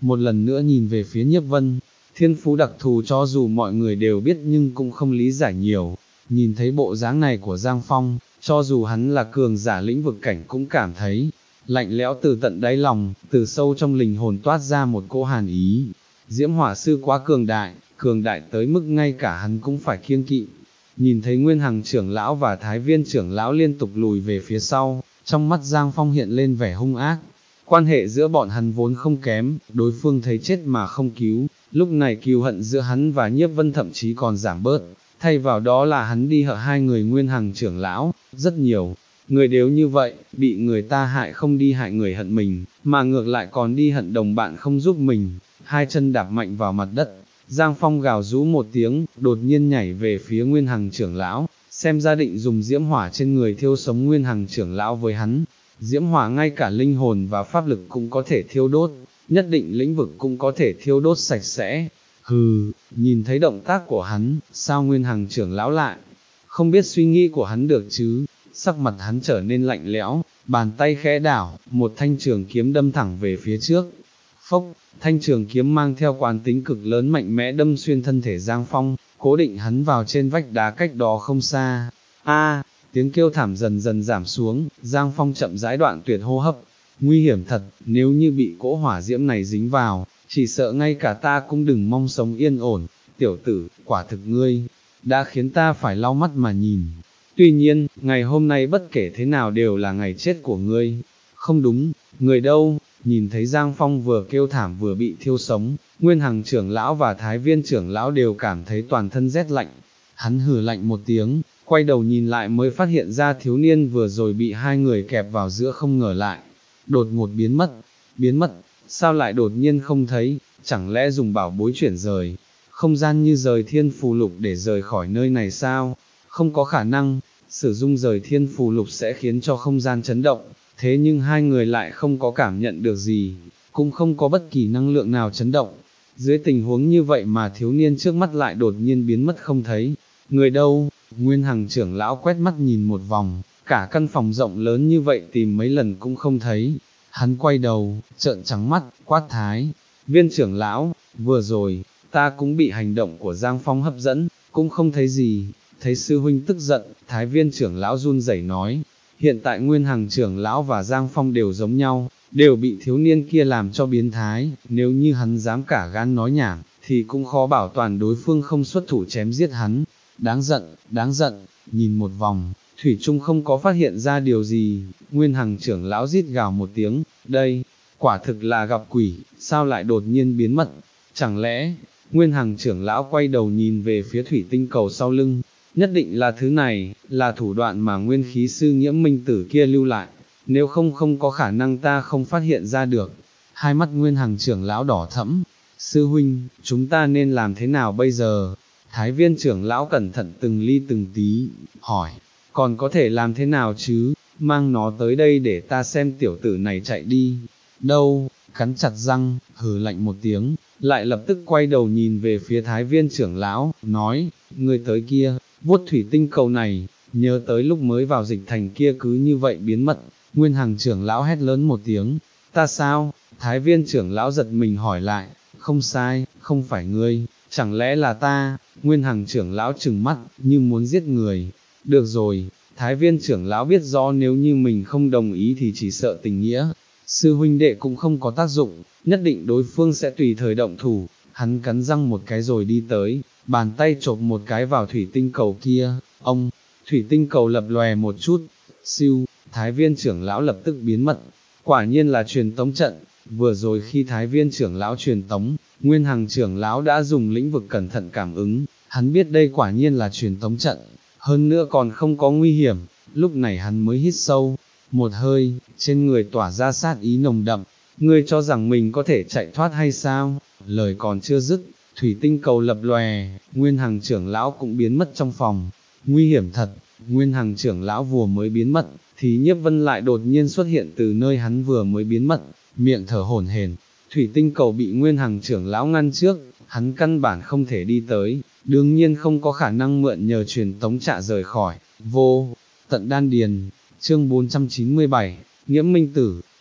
một lần nữa nhìn về phía Nhiếp Vân, thiên phú đặc thù cho dù mọi người đều biết nhưng cũng không lý giải nhiều, nhìn thấy bộ dáng này của Giang Phong, cho dù hắn là cường giả lĩnh vực cảnh cũng cảm thấy lạnh lẽo từ tận đáy lòng, từ sâu trong linh hồn toát ra một cỗ hàn ý. Diễm Hỏa Sư quá cường đại, cường đại tới mức ngay cả hắn cũng phải kiêng kỵ. Nhìn thấy Nguyên Hằng trưởng lão và Thái Viên trưởng lão liên tục lùi về phía sau, trong mắt Giang Phong hiện lên vẻ hung ác. Quan hệ giữa bọn hắn vốn không kém, đối phương thấy chết mà không cứu, lúc này cừu hận giữa hắn và Nhiếp Vân thậm chí còn giảm bớt, thay vào đó là hắn đi hận hai người Nguyên Hằng trưởng lão, rất nhiều. Người đều như vậy, bị người ta hại không đi hại người hận mình, mà ngược lại còn đi hận đồng bạn không giúp mình, hai chân đạp mạnh vào mặt đất. Giang Phong gào rú một tiếng, đột nhiên nhảy về phía Nguyên Hằng trưởng lão, xem ra định dùng diễm hỏa trên người thiêu sống Nguyên Hằng trưởng lão với hắn. Diễm hỏa ngay cả linh hồn và pháp lực cũng có thể thiêu đốt, nhất định lĩnh vực cũng có thể thiêu đốt sạch sẽ. Hừ, nhìn thấy động tác của hắn, sao Nguyên Hằng trưởng lão lại không biết suy nghĩ của hắn được chứ? Sắc mặt hắn trở nên lạnh lẽo, bàn tay khẽ đảo, một thanh trường kiếm đâm thẳng về phía trước. Phốc, thanh trường kiếm mang theo quán tính cực lớn mạnh mẽ đâm xuyên thân thể Giang Phong, cố định hắn vào trên vách đá cách đó không xa. A, tiếng kêu thảm dần dần giảm xuống, Giang Phong chậm rãi đoạn tuyệt hô hấp. Nguy hiểm thật, nếu như bị cỗ hỏa diễm này dính vào, chỉ sợ ngay cả ta cũng đừng mong sống yên ổn. Tiểu tử, quả thực ngươi đã khiến ta phải lau mắt mà nhìn. Tuy nhiên, ngày hôm nay bất kể thế nào đều là ngày chết của ngươi. Không đúng, người đâu? Nhìn thấy Giang Phong vừa kêu thảm vừa bị thiêu sống, Nguyên Hằng trưởng lão và Thái Viên trưởng lão đều cảm thấy toàn thân rét lạnh. Hắn hừ lạnh một tiếng, quay đầu nhìn lại mới phát hiện ra thiếu niên vừa rồi bị hai người kẹp vào giữa không ngờ lại. Đột ngột biến mất, biến mất, sao lại đột nhiên không thấy, chẳng lẽ dùng bảo bối chuyển rời, không gian như rời thiên phù lục để rời khỏi nơi này sao? Không có khả năng, sử dụng rời thiên phù lục sẽ khiến cho không gian chấn động, thế nhưng hai người lại không có cảm nhận được gì, cũng không có bất kỳ năng lượng nào chấn động. Dưới tình huống như vậy mà thiếu niên trước mắt lại đột nhiên biến mất không thấy. Người đâu? Nguyên Hằng trưởng lão quét mắt nhìn một vòng, cả căn phòng rộng lớn như vậy tìm mấy lần cũng không thấy. Hắn quay đầu, trợn trắng mắt, quát Thái Viên trưởng lão, vừa rồi, ta cũng bị hành động của Giang Phong hấp dẫn, cũng không thấy gì. Thấy sư huynh tức giận, Thái Viên trưởng lão run rẩy nói, hiện tại Nguyên Hằng trưởng lão và Giang Phong đều giống nhau, đều bị thiếu niên kia làm cho biến thái, nếu như hắn dám cả gan nói nhảm, thì cũng khó bảo toàn đối phương không xuất thủ chém giết hắn. Đáng giận, đáng giận, nhìn một vòng, Thủy Trung không có phát hiện ra điều gì, Nguyên Hằng trưởng lão rít gào một tiếng, đây, quả thực là gặp quỷ, sao lại đột nhiên biến mất, chẳng lẽ, Nguyên Hằng trưởng lão quay đầu nhìn về phía thủy tinh cầu sau lưng, nhất định là thứ này, là thủ đoạn mà nguyên khí sư Nghiễm Minh Tử kia lưu lại, nếu không không có khả năng ta không phát hiện ra được. Hai mắt Nguyên Hằng trưởng lão đỏ thẫm, sư huynh, chúng ta nên làm thế nào bây giờ? Thái Viên trưởng lão cẩn thận từng ly từng tí, hỏi, còn có thể làm thế nào chứ, mang nó tới đây để ta xem tiểu tử này chạy đi. Đâu, cắn chặt răng, hừ lạnh một tiếng, lại lập tức quay đầu nhìn về phía Thái Viên trưởng lão, nói, người tới kia, vuốt thủy tinh cầu này, nhớ tới lúc mới vào dịch thành kia cứ như vậy biến mất. Nguyên Hằng trưởng lão hét lớn một tiếng, ta sao? Thái Viên trưởng lão giật mình hỏi lại, không sai, không phải ngươi, chẳng lẽ là ta? Nguyên Hằng trưởng lão trừng mắt, như muốn giết người. Được rồi, Thái Viên trưởng lão biết rõ nếu như mình không đồng ý thì chỉ sợ tình nghĩa sư huynh đệ cũng không có tác dụng, nhất định đối phương sẽ tùy thời động thủ. Hắn cắn răng một cái rồi đi tới, bàn tay chộp một cái vào thủy tinh cầu kia, ông, thủy tinh cầu lập lòe một chút, siêu, Thái Viên trưởng lão lập tức biến mất, quả nhiên là truyền tống trận. Vừa rồi khi Thái Viên trưởng lão truyền tống, Nguyên Hằng trưởng lão đã dùng lĩnh vực cẩn thận cảm ứng, hắn biết đây quả nhiên là truyền tống trận, hơn nữa còn không có nguy hiểm, lúc này hắn mới hít sâu một hơi, trên người tỏa ra sát ý nồng đậm. Ngươi cho rằng mình có thể chạy thoát hay sao? Lời còn chưa dứt, thủy tinh cầu lập lòe, Nguyên Hằng trưởng lão cũng biến mất trong phòng. Nguy hiểm thật, Nguyên Hằng trưởng lão vừa mới biến mất, thì Nhiếp Vân lại đột nhiên xuất hiện từ nơi hắn vừa mới biến mất, miệng thở hổn hển. Thủy tinh cầu bị Nguyên Hằng trưởng lão ngăn trước, hắn căn bản không thể đi tới, đương nhiên không có khả năng mượn nhờ truyền tống trạ rời khỏi. Vô tận đan điền, chương bốn trăm chín mươi bảy, Nghiễm Minh Tử.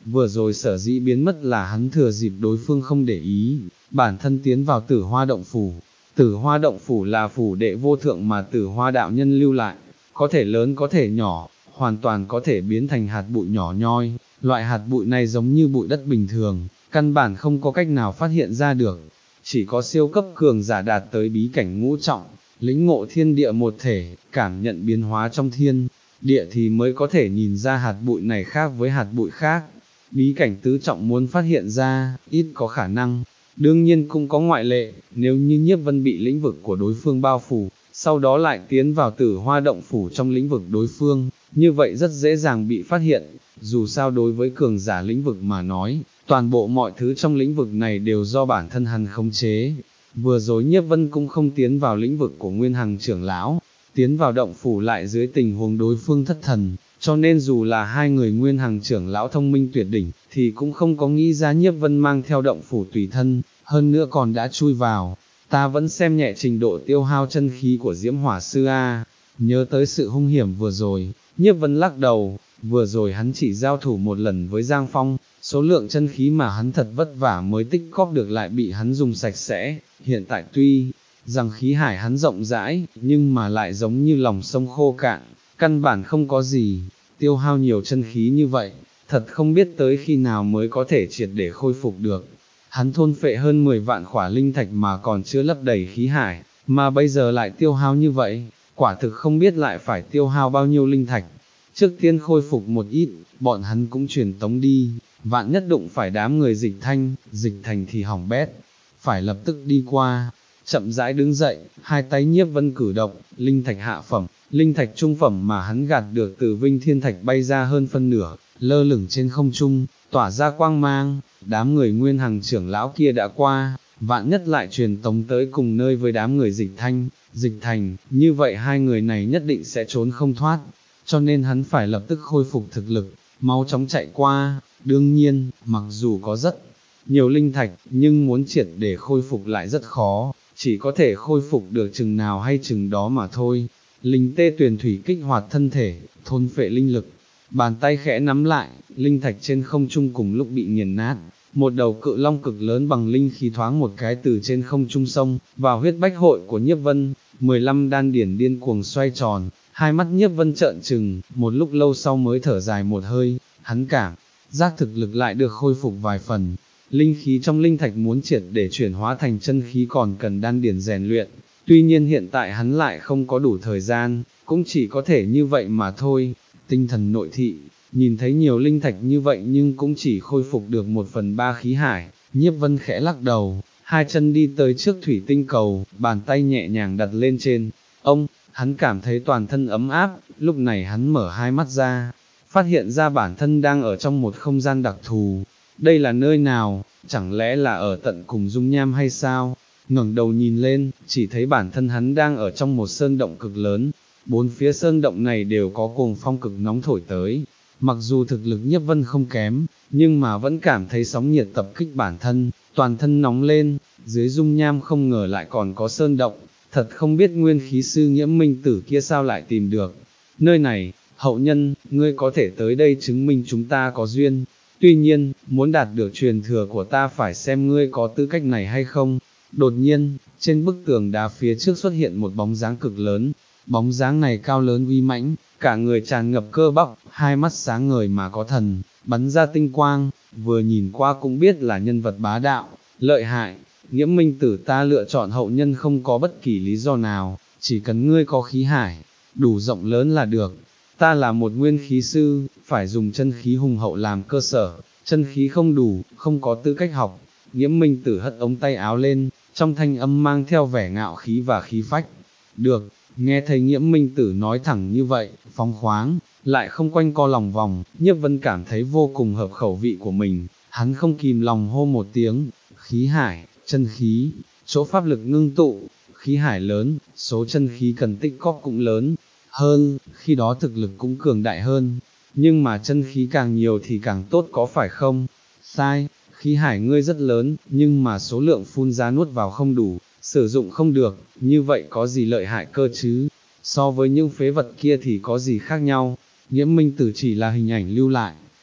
vừa rồi sở dĩ biến mất là hắn thừa dịp đối phương không để ý, bản thân tiến vào Tử Hoa động phủ. Tử Hoa động phủ là phủ đệ vô thượng mà Tử Hoa đạo nhân lưu lại, có thể lớn có thể nhỏ, hoàn toàn có thể biến thành hạt bụi nhỏ nhoi, loại hạt bụi này giống như bụi đất bình thường, căn bản không có cách nào phát hiện ra được, chỉ có siêu cấp cường giả đạt tới bí cảnh ngũ trọng, lĩnh ngộ thiên địa một thể, cảm nhận biến hóa trong thiên địa thì mới có thể nhìn ra hạt bụi này khác với hạt bụi khác. Bí cảnh tứ trọng muốn phát hiện ra, ít có khả năng, đương nhiên cũng có ngoại lệ, nếu như Nhiếp Vân bị lĩnh vực của đối phương bao phủ, sau đó lại tiến vào Tử Hoa động phủ trong lĩnh vực đối phương, như vậy rất dễ dàng bị phát hiện, dù sao đối với cường giả lĩnh vực mà nói, toàn bộ mọi thứ trong lĩnh vực này đều do bản thân hắn khống chế. Vừa rồi Nhiếp Vân cũng không tiến vào lĩnh vực của Nguyên Hằng trưởng lão, tiến vào động phủ lại dưới tình huống đối phương thất thần, cho nên dù là hai người Nguyên Hằng trưởng lão thông minh tuyệt đỉnh, thì cũng không có nghĩ ra Nhiếp Vân mang theo động phủ tùy thân, hơn nữa còn đã chui vào. Ta vẫn xem nhẹ trình độ tiêu hao chân khí của Diễm Hỏa Sư a. Nhớ tới sự hung hiểm vừa rồi, Nhiếp Vân lắc đầu, vừa rồi hắn chỉ giao thủ một lần với Giang Phong, số lượng chân khí mà hắn thật vất vả mới tích góp được lại bị hắn dùng sạch sẽ, hiện tại tuy rằng khí hải hắn rộng rãi, nhưng mà lại giống như lòng sông khô cạn, căn bản không có gì, tiêu hao nhiều chân khí như vậy, thật không biết tới khi nào mới có thể triệt để khôi phục được. Hắn thôn phệ hơn mười vạn khỏa linh thạch mà còn chưa lấp đầy khí hải, mà bây giờ lại tiêu hao như vậy, quả thực không biết lại phải tiêu hao bao nhiêu linh thạch. Trước tiên khôi phục một ít, bọn hắn cũng truyền tống đi, vạn nhất đụng phải đám người Dịch Thanh, Dịch Thành thì hỏng bét, phải lập tức đi qua. Chậm rãi đứng dậy, hai tay Nhiếp Vân cử động, linh thạch hạ phẩm, linh thạch trung phẩm mà hắn gạt được từ Vinh Thiên Thạch bay ra hơn phân nửa, lơ lửng trên không trung, tỏa ra quang mang. Đám người Nguyên Hằng trưởng lão kia đã qua, vạn nhất lại truyền tống tới cùng nơi với đám người Dịch Thanh, Dịch Thành, như vậy hai người này nhất định sẽ trốn không thoát, cho nên hắn phải lập tức khôi phục thực lực, mau chóng chạy qua. Đương nhiên, mặc dù có rất nhiều linh thạch, nhưng muốn triệt để khôi phục lại rất khó, chỉ có thể khôi phục được chừng nào hay chừng đó mà thôi. Linh tê tuyền thủy kích hoạt thân thể, thôn phệ linh lực, bàn tay khẽ nắm lại, linh thạch trên không trung cùng lúc bị nghiền nát, một đầu cự long cực lớn bằng linh khí thoáng một cái từ trên không trung sông vào huyết bách hội của Nhiếp Vân. Mười lăm đan điển điên cuồng xoay tròn, hai mắt Nhiếp Vân trợn trừng, một lúc lâu sau mới thở dài một hơi, hắn cảm giác thực lực lại được khôi phục vài phần. Linh khí trong linh thạch muốn triệt để chuyển hóa thành chân khí còn cần đan điển rèn luyện, tuy nhiên hiện tại hắn lại không có đủ thời gian, cũng chỉ có thể như vậy mà thôi. Tinh thần nội thị, nhìn thấy nhiều linh thạch như vậy nhưng cũng chỉ khôi phục được một phần ba khí hải, Nhiếp Vân khẽ lắc đầu, hai chân đi tới trước thủy tinh cầu, bàn tay nhẹ nhàng đặt lên trên. Ông, hắn cảm thấy toàn thân ấm áp, lúc này hắn mở hai mắt ra, phát hiện ra bản thân đang ở trong một không gian đặc thù. Đây là nơi nào, chẳng lẽ là ở tận cùng dung nham hay sao? Ngẩng đầu nhìn lên, chỉ thấy bản thân hắn đang ở trong một sơn động cực lớn, bốn phía sơn động này đều có cuồng phong cực nóng thổi tới. Mặc dù thực lực Nhiếp Vân không kém, nhưng mà vẫn cảm thấy sóng nhiệt tập kích bản thân, toàn thân nóng lên. Dưới dung nham không ngờ lại còn có sơn động, thật không biết nguyên khí sư Nghiễm Minh Tử kia sao lại tìm được. Nơi này, hậu nhân, ngươi có thể tới đây chứng minh chúng ta có duyên. Tuy nhiên, muốn đạt được truyền thừa của ta phải xem ngươi có tư cách này hay không. Đột nhiên, trên bức tường đá phía trước xuất hiện một bóng dáng cực lớn. Bóng dáng này cao lớn uy mãnh, cả người tràn ngập cơ bắp, hai mắt sáng ngời mà có thần, bắn ra tinh quang, vừa nhìn qua cũng biết là nhân vật bá đạo, lợi hại. Nghiễm Minh Tử, ta lựa chọn hậu nhân không có bất kỳ lý do nào, chỉ cần ngươi có khí hải, đủ rộng lớn là được. Ta là một nguyên khí sư, phải dùng chân khí hùng hậu làm cơ sở, chân khí không đủ, không có tư cách học. Nghiễm Minh Tử hất ống tay áo lên, trong thanh âm mang theo vẻ ngạo khí và khí phách. Được, nghe thấy Nghiễm Minh Tử nói thẳng như vậy, phóng khoáng, lại không quanh co lòng vòng, Nhiếp Vân cảm thấy vô cùng hợp khẩu vị của mình, hắn không kìm lòng hô một tiếng, khí hải, chân khí, chỗ pháp lực ngưng tụ, khí hải lớn, số chân khí cần tích góp cũng lớn hơn, khi đó thực lực cũng cường đại hơn, nhưng mà chân khí càng nhiều thì càng tốt có phải không? Sai, khí hải ngươi rất lớn, nhưng mà số lượng phun ra nuốt vào không đủ, sử dụng không được, như vậy có gì lợi hại cơ chứ? So với những phế vật kia thì có gì khác nhau? Nghiễm Minh Tử chỉ là hình ảnh lưu lại,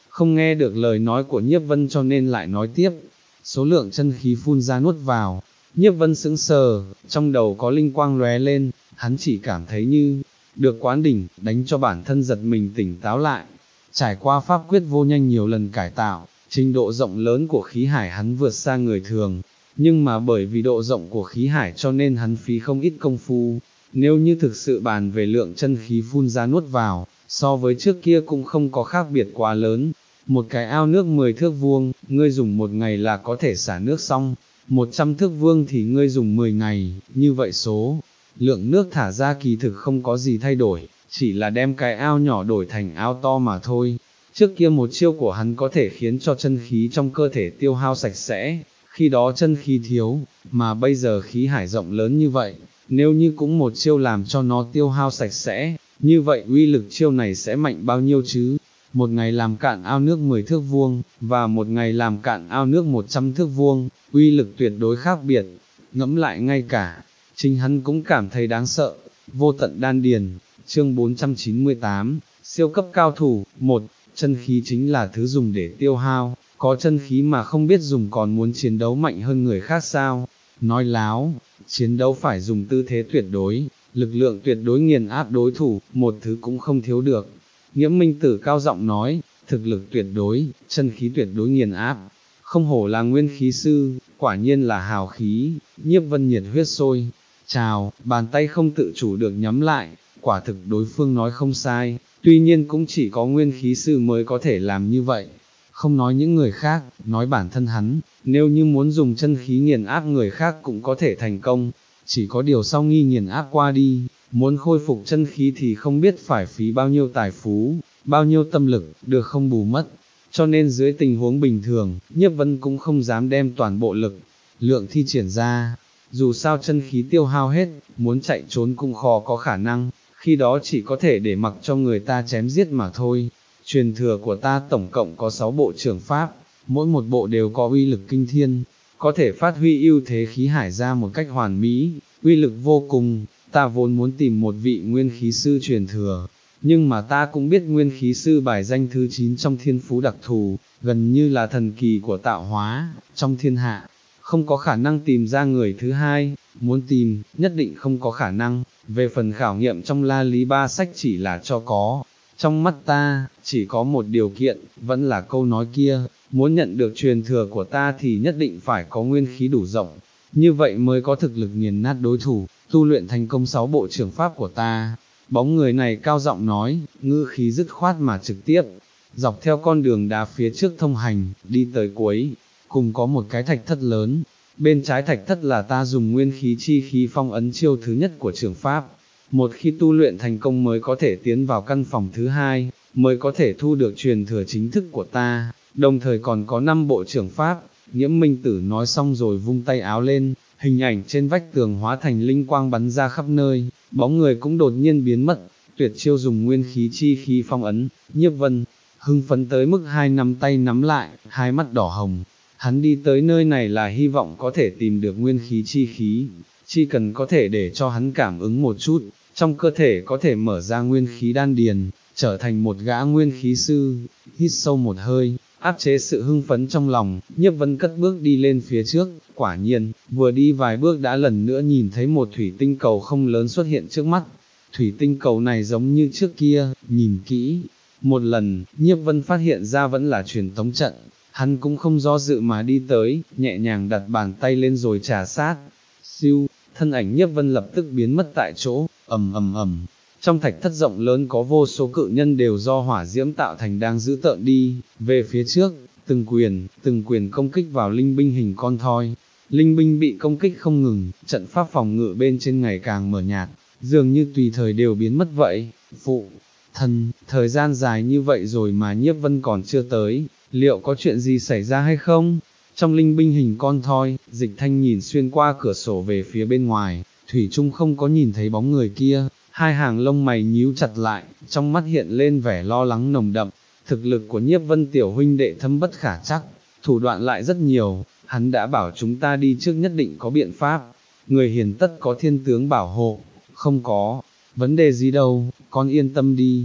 không nghe được lời nói của Nhiếp Vân cho nên lại nói tiếp, số lượng chân khí phun ra nuốt vào. Nhiếp Vân sững sờ, trong đầu có linh quang lóe lên, hắn chỉ cảm thấy như được quán đỉnh, đánh cho bản thân giật mình tỉnh táo lại. Trải qua pháp quyết vô nhanh nhiều lần cải tạo, trình độ rộng lớn của khí hải hắn vượt xa người thường, nhưng mà bởi vì độ rộng của khí hải cho nên hắn phí không ít công phu. Nếu như thực sự bàn về lượng chân khí phun ra nuốt vào, so với trước kia cũng không có khác biệt quá lớn. Một cái ao nước mười thước vuông, ngươi dùng một ngày là có thể xả nước xong, một trăm thước vuông thì ngươi dùng mười ngày, như vậy số lượng nước thả ra kỳ thực không có gì thay đổi, chỉ là đem cái ao nhỏ đổi thành ao to mà thôi. Trước kia một chiêu của hắn có thể khiến cho chân khí trong cơ thể tiêu hao sạch sẽ, khi đó chân khí thiếu, mà bây giờ khí hải rộng lớn như vậy, nếu như cũng một chiêu làm cho nó tiêu hao sạch sẽ, như vậy uy lực chiêu này sẽ mạnh bao nhiêu chứ? Một ngày làm cạn ao nước mười thước vuông, và một ngày làm cạn ao nước một trăm thước vuông, uy lực tuyệt đối khác biệt. Ngẫm lại ngay cả, chính hắn cũng cảm thấy đáng sợ. Vô tận đan điền, chương bốn trăm chín mươi tám, siêu cấp cao thủ. Một, chân khí chính là thứ dùng để tiêu hao, có chân khí mà không biết dùng còn muốn chiến đấu mạnh hơn người khác sao? Nói láo, chiến đấu phải dùng tư thế tuyệt đối, lực lượng tuyệt đối nghiền áp đối thủ, một thứ cũng không thiếu được. Nghiễm Minh Tử cao giọng nói, thực lực tuyệt đối, chân khí tuyệt đối nghiền áp, không hổ là nguyên khí sư, quả nhiên là hào khí. Nhiếp Vân nhiệt huyết sôi trào, bàn tay không tự chủ được nhắm lại, quả thực đối phương nói không sai, tuy nhiên cũng chỉ có nguyên khí sư mới có thể làm như vậy. Không nói những người khác, nói bản thân hắn, nếu như muốn dùng chân khí nghiền áp người khác cũng có thể thành công, chỉ có điều sau nghi nghiền áp qua đi, muốn khôi phục chân khí thì không biết phải phí bao nhiêu tài phú, bao nhiêu tâm lực, được không bù mất. Cho nên dưới tình huống bình thường, Nhiếp Vân cũng không dám đem toàn bộ lực, lượng thi triển ra. Dù sao chân khí tiêu hao hết, muốn chạy trốn cũng khó có khả năng, khi đó chỉ có thể để mặc cho người ta chém giết mà thôi. Truyền thừa của ta tổng cộng có sáu bộ trưởng pháp, mỗi một bộ đều có uy lực kinh thiên, có thể phát huy ưu thế khí hải ra một cách hoàn mỹ, uy lực vô cùng. Ta vốn muốn tìm một vị nguyên khí sư truyền thừa, nhưng mà ta cũng biết nguyên khí sư bài danh thứ chín trong thiên phú đặc thù, gần như là thần kỳ của tạo hóa, trong thiên hạ, không có khả năng tìm ra người thứ hai, muốn tìm, nhất định không có khả năng. Về phần khảo nghiệm trong La Lý Ba sách chỉ là cho có, trong mắt ta, chỉ có một điều kiện, vẫn là câu nói kia, muốn nhận được truyền thừa của ta thì nhất định phải có nguyên khí đủ rộng, như vậy mới có thực lực nghiền nát đối thủ, tu luyện thành công sáu bộ trưởng pháp của ta. Bóng người này cao giọng nói, ngữ khí dứt khoát mà trực tiếp, dọc theo con đường đá phía trước thông hành, đi tới cuối, cùng có một cái thạch thất lớn, bên trái thạch thất là ta dùng nguyên khí chi khí phong ấn chiêu thứ nhất của trưởng pháp, một khi tu luyện thành công mới có thể tiến vào căn phòng thứ hai, mới có thể thu được truyền thừa chính thức của ta, đồng thời còn có năm bộ trưởng pháp. Nghiễm Minh Tử nói xong rồi vung tay áo lên, hình ảnh trên vách tường hóa thành linh quang bắn ra khắp nơi, bóng người cũng đột nhiên biến mất. Tuyệt chiêu dùng nguyên khí chi khí phong ấn. Nhiếp Vân hưng phấn tới mức hai nắm tay nắm lại, hai mắt đỏ hồng. Hắn đi tới nơi này là hy vọng có thể tìm được nguyên khí chi khí, chỉ cần có thể để cho hắn cảm ứng một chút, trong cơ thể có thể mở ra nguyên khí đan điền, trở thành một gã nguyên khí sư. Hít sâu một hơi, áp chế sự hưng phấn trong lòng, Nhiếp Vân cất bước đi lên phía trước. Quả nhiên, vừa đi vài bước đã lần nữa nhìn thấy một thủy tinh cầu không lớn xuất hiện trước mắt. Thủy tinh cầu này giống như trước kia, nhìn kỹ một lần, Nhiếp Vân phát hiện ra vẫn là truyền tống trận. Hắn cũng không do dự mà đi tới, nhẹ nhàng đặt bàn tay lên rồi trà sát. Siêu, thân ảnh Nhiếp Vân lập tức biến mất tại chỗ. Ầm ầm ầm. Trong thạch thất rộng lớn có vô số cự nhân đều do hỏa diễm tạo thành đang giữ tợn đi về phía trước, từng quyền, từng quyền công kích vào linh binh hình con thoi. Linh binh bị công kích không ngừng, trận pháp phòng ngự bên trên ngày càng mờ nhạt, dường như tùy thời đều biến mất vậy. Phụ thân, thời gian dài như vậy rồi mà Nhiếp Vân còn chưa tới, liệu có chuyện gì xảy ra hay không? Trong linh binh hình con thoi, Dịch Thanh nhìn xuyên qua cửa sổ về phía bên ngoài, thủy chung không có nhìn thấy bóng người kia. Hai hàng lông mày nhíu chặt lại, trong mắt hiện lên vẻ lo lắng nồng đậm. Thực lực của Nhiếp Vân tiểu huynh đệ thâm bất khả trắc, thủ đoạn lại rất nhiều, hắn đã bảo chúng ta đi trước nhất định có biện pháp. Người hiền tất có thiên tướng bảo hộ, không có vấn đề gì đâu, con yên tâm đi.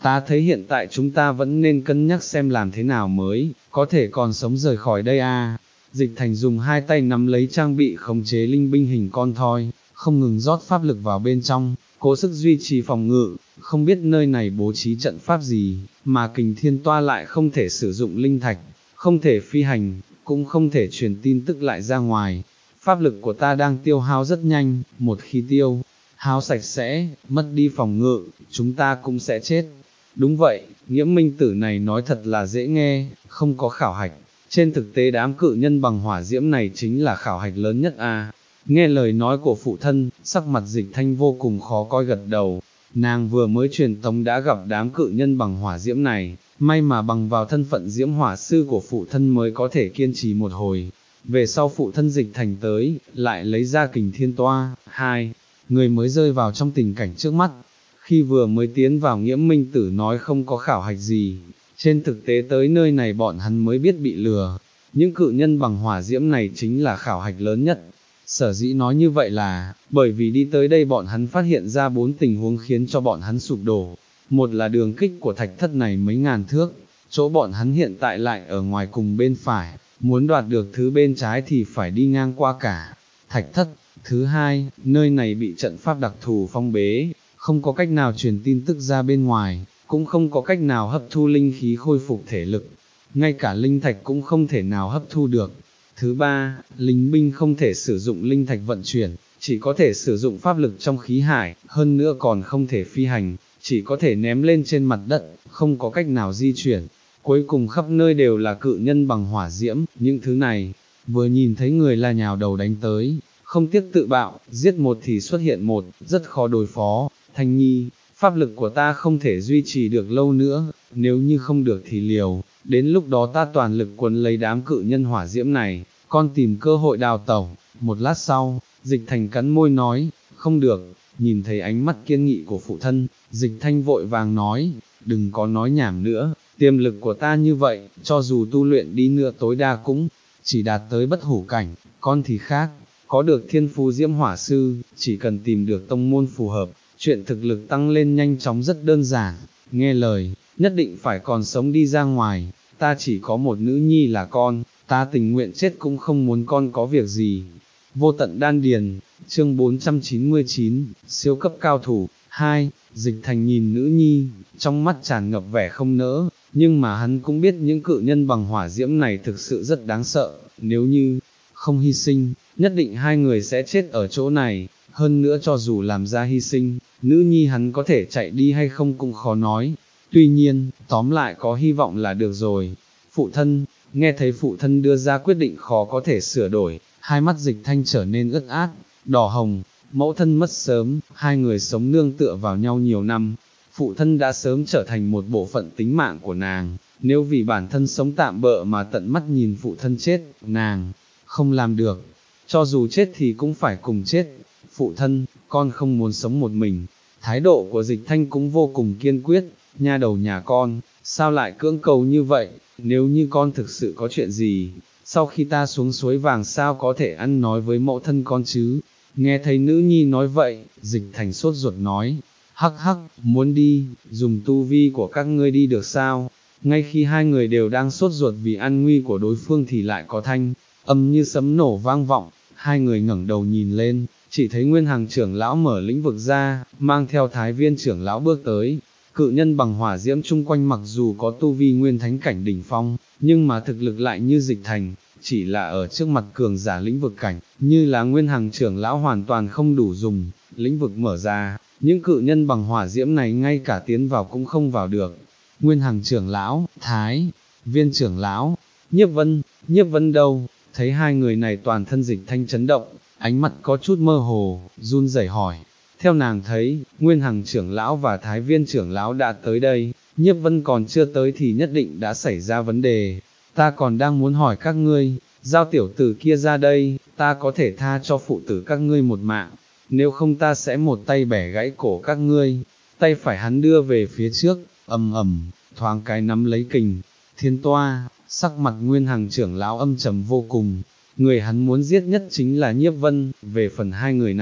ta thấy hiện tại chúng ta vẫn nên cân nhắc xem làm thế nào mới, có thể còn sống rời khỏi đây à. Dịch Thành dùng hai tay nắm lấy trang bị khống chế linh binh hình con thoi, không ngừng rót pháp lực vào bên trong, cố sức duy trì phòng ngự, không biết nơi này bố trí trận pháp gì, mà Kình Thiên Toa lại không thể sử dụng linh thạch, không thể phi hành, cũng không thể truyền tin tức lại ra ngoài. Pháp lực của ta đang tiêu hao rất nhanh, một khi tiêu hao sạch sẽ, mất đi phòng ngự, chúng ta cũng sẽ chết. Đúng vậy, Nghiễm Minh Tử này nói thật là dễ nghe, không có khảo hạch. Trên thực tế đám cự nhân bằng hỏa diễm này chính là khảo hạch lớn nhất a. À. Nghe lời nói của phụ thân, sắc mặt Dịch Thanh vô cùng khó coi gật đầu. Nàng vừa mới truyền tống đã gặp đám cự nhân bằng hỏa diễm này, may mà bằng vào thân phận diễm hỏa sư của phụ thân mới có thể kiên trì một hồi. Về sau phụ thân Dịch Thành tới, lại lấy ra Kình Thiên Toa, hai người mới rơi vào trong tình cảnh trước mắt. Khi vừa mới tiến vào Nghiễm Minh Tử nói không có khảo hạch gì, trên thực tế tới nơi này bọn hắn mới biết bị lừa. Những cự nhân bằng hỏa diễm này chính là khảo hạch lớn nhất. Sở dĩ nói như vậy là, bởi vì đi tới đây bọn hắn phát hiện ra bốn tình huống khiến cho bọn hắn sụp đổ. Một là đường kích của thạch thất này mấy ngàn thước, chỗ bọn hắn hiện tại lại ở ngoài cùng bên phải, muốn đoạt được thứ bên trái thì phải đi ngang qua cả thạch thất. Thứ hai, nơi này bị trận pháp đặc thù phong bế, không có cách nào truyền tin tức ra bên ngoài, cũng không có cách nào hấp thu linh khí khôi phục thể lực, ngay cả linh thạch cũng không thể nào hấp thu được. Thứ ba, lính binh không thể sử dụng linh thạch vận chuyển, chỉ có thể sử dụng pháp lực trong khí hải, hơn nữa còn không thể phi hành, chỉ có thể ném lên trên mặt đất, không có cách nào di chuyển. Cuối cùng khắp nơi đều là cự nhân bằng hỏa diễm, những thứ này, vừa nhìn thấy người là nhào đầu đánh tới, không tiếc tự bạo, giết một thì xuất hiện một, rất khó đối phó. Thanh Nhi, pháp lực của ta không thể duy trì được lâu nữa, nếu như không được thì liều, đến lúc đó ta toàn lực quấn lấy đám cự nhân hỏa diễm này, con tìm cơ hội đào tẩu. Một lát sau, Dịch Thành cắn môi nói, không được. Nhìn thấy ánh mắt kiên nghị của phụ thân, Dịch Thanh vội vàng nói, đừng có nói nhảm nữa, tiềm lực của ta như vậy, cho dù tu luyện đi nữa tối đa cũng chỉ đạt tới bất hủ cảnh, con thì khác, có được thiên phú diễm hỏa sư, chỉ cần tìm được tông môn phù hợp, chuyện thực lực tăng lên nhanh chóng rất đơn giản. Nghe lời, nhất định phải còn sống đi ra ngoài, ta chỉ có một nữ nhi là con, ta tình nguyện chết cũng không muốn con có việc gì. Vô tận đan điền, chương bốn trăm chín mươi chín, siêu cấp cao thủ, hai, Dịch Thành nhìn nữ nhi, trong mắt tràn ngập vẻ không nỡ, nhưng mà hắn cũng biết những cự nhân bằng hỏa diễm này thực sự rất đáng sợ, nếu như không hy sinh, nhất định hai người sẽ chết ở chỗ này, hơn nữa cho dù làm ra hy sinh, nữ nhi hắn có thể chạy đi hay không cũng khó nói, tuy nhiên, tóm lại có hy vọng là được rồi. Phụ thân, nghe thấy phụ thân đưa ra quyết định khó có thể sửa đổi, hai mắt Dịch Thanh trở nên ướt át, đỏ hồng. Mẫu thân mất sớm, hai người sống nương tựa vào nhau nhiều năm, phụ thân đã sớm trở thành một bộ phận tính mạng của nàng, nếu vì bản thân sống tạm bợ mà tận mắt nhìn phụ thân chết, nàng không làm được, cho dù chết thì cũng phải cùng chết. Phụ thân, con không muốn sống một mình. Thái độ của Dịch Thanh cũng vô cùng kiên quyết, nha đầu nhà con, sao lại cưỡng cầu như vậy, nếu như con thực sự có chuyện gì, sau khi ta xuống suối vàng sao có thể ăn nói với mẫu thân con chứ. Nghe thấy nữ nhi nói vậy, Dịch Thành sốt ruột nói, hắc hắc, muốn đi, dùng tu vi của các ngươi đi được sao? Ngay khi hai người đều đang sốt ruột vì an nguy của đối phương thì lại có thanh âm như sấm nổ vang vọng, hai người ngẩng đầu nhìn lên, chỉ thấy Nguyên Hằng trưởng lão mở lĩnh vực ra, mang theo Thái Viên trưởng lão bước tới. Cự nhân bằng hỏa diễm chung quanh mặc dù có tu vi nguyên thánh cảnh đỉnh phong, nhưng mà thực lực lại như Dịch Thành, chỉ là ở trước mặt cường giả lĩnh vực cảnh, như là Nguyên Hằng trưởng lão hoàn toàn không đủ dùng. Lĩnh vực mở ra, những cự nhân bằng hỏa diễm này ngay cả tiến vào cũng không vào được. Nguyên Hằng trưởng lão, Thái Viên trưởng lão, Nhiếp Vân, Nhiếp Vân đâu? Thấy hai người này toàn thân Dịch Thanh chấn động, ánh mắt có chút mơ hồ, run rẩy hỏi. Theo nàng thấy, Nguyên Hằng trưởng lão và Thái Viên trưởng lão đã tới đây, Nhiếp Vân còn chưa tới thì nhất định đã xảy ra vấn đề. Ta còn đang muốn hỏi các ngươi, giao tiểu tử kia ra đây, ta có thể tha cho phụ tử các ngươi một mạng, nếu không ta sẽ một tay bẻ gãy cổ các ngươi. Tay phải hắn đưa về phía trước, ầm ầm, thoáng cái nắm lấy Kình Thiên Toa, sắc mặt Nguyên Hằng trưởng lão âm trầm vô cùng. Người hắn muốn giết nhất chính là Nhiếp Vân, về phần hai người này,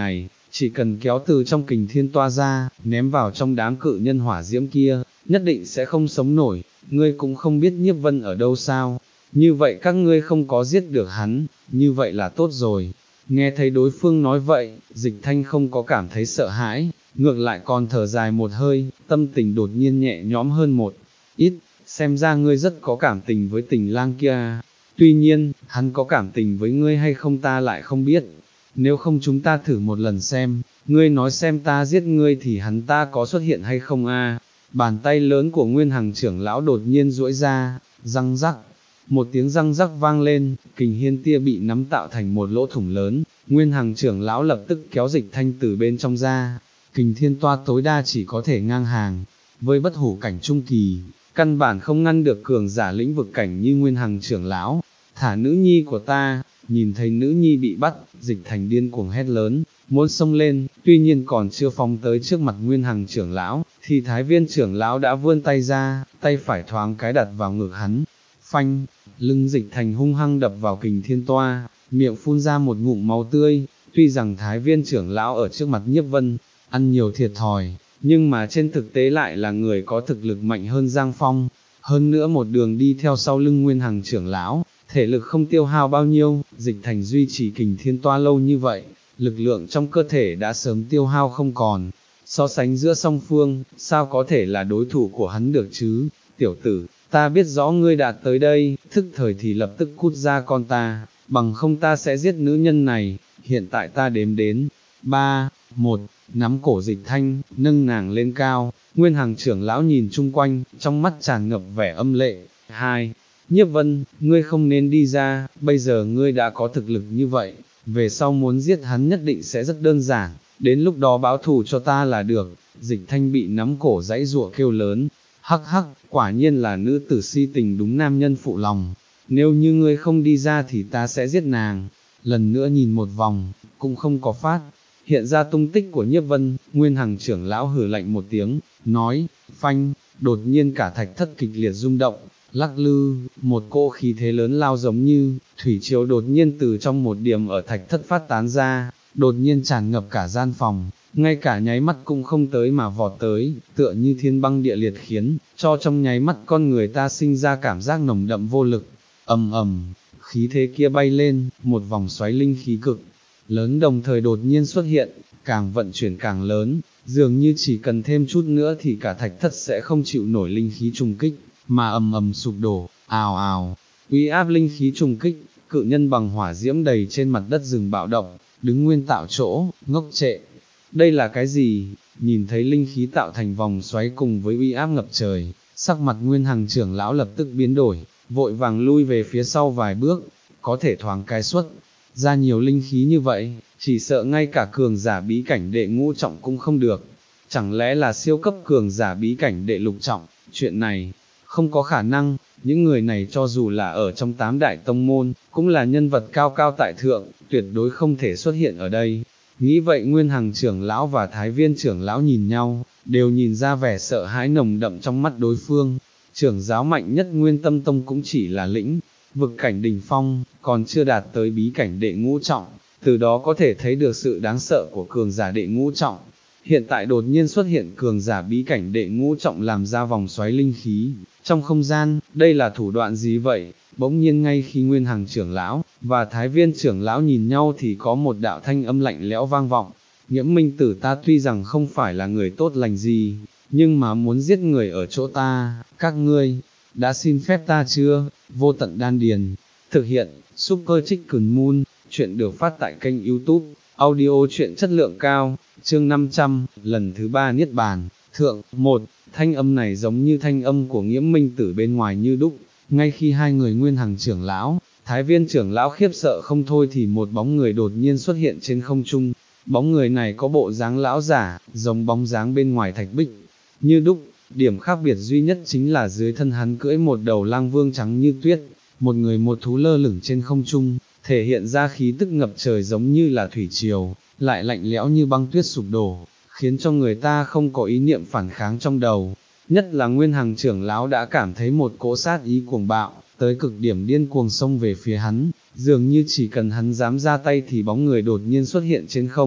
chỉ cần kéo từ trong kình thiên toa ra, ném vào trong đám cự nhân hỏa diễm kia, nhất định sẽ không sống nổi, ngươi cũng không biết Nhiếp Vân ở đâu sao, như vậy các ngươi không có giết được hắn, như vậy là tốt rồi. Nghe thấy đối phương nói vậy, Dịch Thanh không có cảm thấy sợ hãi, ngược lại còn thở dài một hơi, tâm tình đột nhiên nhẹ nhõm hơn một ít, xem ra ngươi rất có cảm tình với tình lang kia. Tuy nhiên, hắn có cảm tình với ngươi hay không ta lại không biết, nếu không chúng ta thử một lần xem, ngươi nói xem ta giết ngươi thì hắn ta có xuất hiện hay không a? Bàn tay lớn của Nguyên Hằng trưởng lão đột nhiên duỗi ra, răng rắc, một tiếng răng rắc vang lên, kình hiên tia bị nắm tạo thành một lỗ thủng lớn, Nguyên Hằng trưởng lão lập tức kéo Dịch Thanh từ bên trong ra, kình thiên toa tối đa chỉ có thể ngang hàng, với bất hủ cảnh trung kỳ, căn bản không ngăn được cường giả lĩnh vực cảnh như Nguyên Hằng trưởng lão. Thả nữ nhi của ta. Nhìn thấy nữ nhi bị bắt, Dịch Thành điên cuồng hét lớn, muốn xông lên, tuy nhiên còn chưa phóng tới trước mặt Nguyên Hằng trưởng lão, thì Thái Viên trưởng lão đã vươn tay ra, tay phải thoáng cái đặt vào ngực hắn, phanh, lưng Dịch Thành hung hăng đập vào kình thiên toa, miệng phun ra một ngụm máu tươi. Tuy rằng Thái Viên trưởng lão ở trước mặt Nhiếp Vân, ăn nhiều thiệt thòi, nhưng mà trên thực tế lại là người có thực lực mạnh hơn Giang Phong, hơn nữa một đường đi theo sau lưng Nguyên Hằng trưởng lão, thể lực không tiêu hao bao nhiêu, Dịch Thành duy trì kình thiên toa lâu như vậy, lực lượng trong cơ thể đã sớm tiêu hao không còn, so sánh giữa song phương, sao có thể là đối thủ của hắn được chứ, tiểu tử, ta biết rõ ngươi đạt tới đây, thức thời thì lập tức cút ra con ta, bằng không ta sẽ giết nữ nhân này, hiện tại ta đếm đến, ba, một, nắm cổ Dịch Thanh, nâng nàng lên cao, Nguyên Hằng trưởng lão nhìn chung quanh, trong mắt tràn ngập vẻ âm lệ, hai, Nhiếp Vân, ngươi không nên đi ra, bây giờ ngươi đã có thực lực như vậy, về sau muốn giết hắn nhất định sẽ rất đơn giản, đến lúc đó báo thù cho ta là được. Dịch Thanh bị nắm cổ dãy giụa kêu lớn, hắc hắc, quả nhiên là nữ tử si tình đúng nam nhân phụ lòng, nếu như ngươi không đi ra thì ta sẽ giết nàng. Lần nữa nhìn một vòng, cũng không có phát hiện ra tung tích của Nhiếp Vân, Nguyên Hằng trưởng lão hừ lạnh một tiếng, nói, phanh, đột nhiên cả thạch thất kịch liệt rung động, lắc lư, một cỗ khí thế lớn lao giống như thủy triều đột nhiên từ trong một điểm ở thạch thất phát tán ra, đột nhiên tràn ngập cả gian phòng, ngay cả nháy mắt cũng không tới mà vọt tới, tựa như thiên băng địa liệt khiến cho trong nháy mắt con người ta sinh ra cảm giác nồng đậm vô lực. Ầm ầm, khí thế kia bay lên, một vòng xoáy linh khí cực lớn đồng thời đột nhiên xuất hiện, càng vận chuyển càng lớn, dường như chỉ cần thêm chút nữa thì cả thạch thất sẽ không chịu nổi linh khí trùng kích, mà ầm ầm sụp đổ, ào ào, uy áp linh khí trùng kích, cự nhân bằng hỏa diễm đầy trên mặt đất rừng bạo động, đứng nguyên tạo chỗ, ngốc trệ. Đây là cái gì? Nhìn thấy linh khí tạo thành vòng xoáy cùng với uy áp ngập trời, sắc mặt Nguyên Hằng trưởng lão lập tức biến đổi, vội vàng lui về phía sau vài bước, có thể thoáng cái xuất ra nhiều linh khí như vậy, chỉ sợ ngay cả cường giả bí cảnh đệ ngũ trọng cũng không được, chẳng lẽ là siêu cấp cường giả bí cảnh đệ lục trọng, chuyện này không có khả năng, những người này cho dù là ở trong tám đại tông môn, cũng là nhân vật cao cao tại thượng, tuyệt đối không thể xuất hiện ở đây. Nghĩ vậy Nguyên Hằng trưởng lão và Thái Viên trưởng lão nhìn nhau, đều nhìn ra vẻ sợ hãi nồng đậm trong mắt đối phương. Trưởng giáo mạnh nhất Nguyên Tâm Tông cũng chỉ là lĩnh vực cảnh đỉnh phong, còn chưa đạt tới bí cảnh đệ ngũ trọng, từ đó có thể thấy được sự đáng sợ của cường giả đệ ngũ trọng. Hiện tại đột nhiên xuất hiện cường giả bí cảnh đệ ngũ trọng làm ra vòng xoáy linh khí trong không gian, đây là thủ đoạn gì vậy? Bỗng nhiên ngay khi Nguyên Hằng trưởng lão và Thái Viên trưởng lão nhìn nhau thì có một đạo thanh âm lạnh lẽo vang vọng, Nghiễm Minh Tử, ta tuy rằng không phải là người tốt lành gì, nhưng mà muốn giết người ở chỗ ta, các ngươi đã xin phép ta chưa? Vô Tận Đan Điền thực hiện, Super Chicken Moon, chuyện được phát tại kênh YouTube, audio truyện chất lượng cao, chương năm trăm, lần thứ ba Niết Bàn, thượng, một, thanh âm này giống như thanh âm của Nghiễm Minh Tử bên ngoài như đúc, ngay khi hai người Nguyên Hằng trưởng lão, Thái Viên trưởng lão khiếp sợ không thôi thì một bóng người đột nhiên xuất hiện trên không trung, bóng người này có bộ dáng lão giả, giống bóng dáng bên ngoài thạch bích, như đúc, điểm khác biệt duy nhất chính là dưới thân hắn cưỡi một đầu lang vương trắng như tuyết, một người một thú lơ lửng trên không trung, thể hiện ra khí tức ngập trời giống như là thủy triều, lại lạnh lẽo như băng tuyết sụp đổ, khiến cho người ta không có ý niệm phản kháng trong đầu. Nhất là Nguyên Hằng trưởng lão đã cảm thấy một cỗ sát ý cuồng bạo, tới cực điểm điên cuồng xông về phía hắn, dường như chỉ cần hắn dám ra tay thì bóng người đột nhiên xuất hiện trên không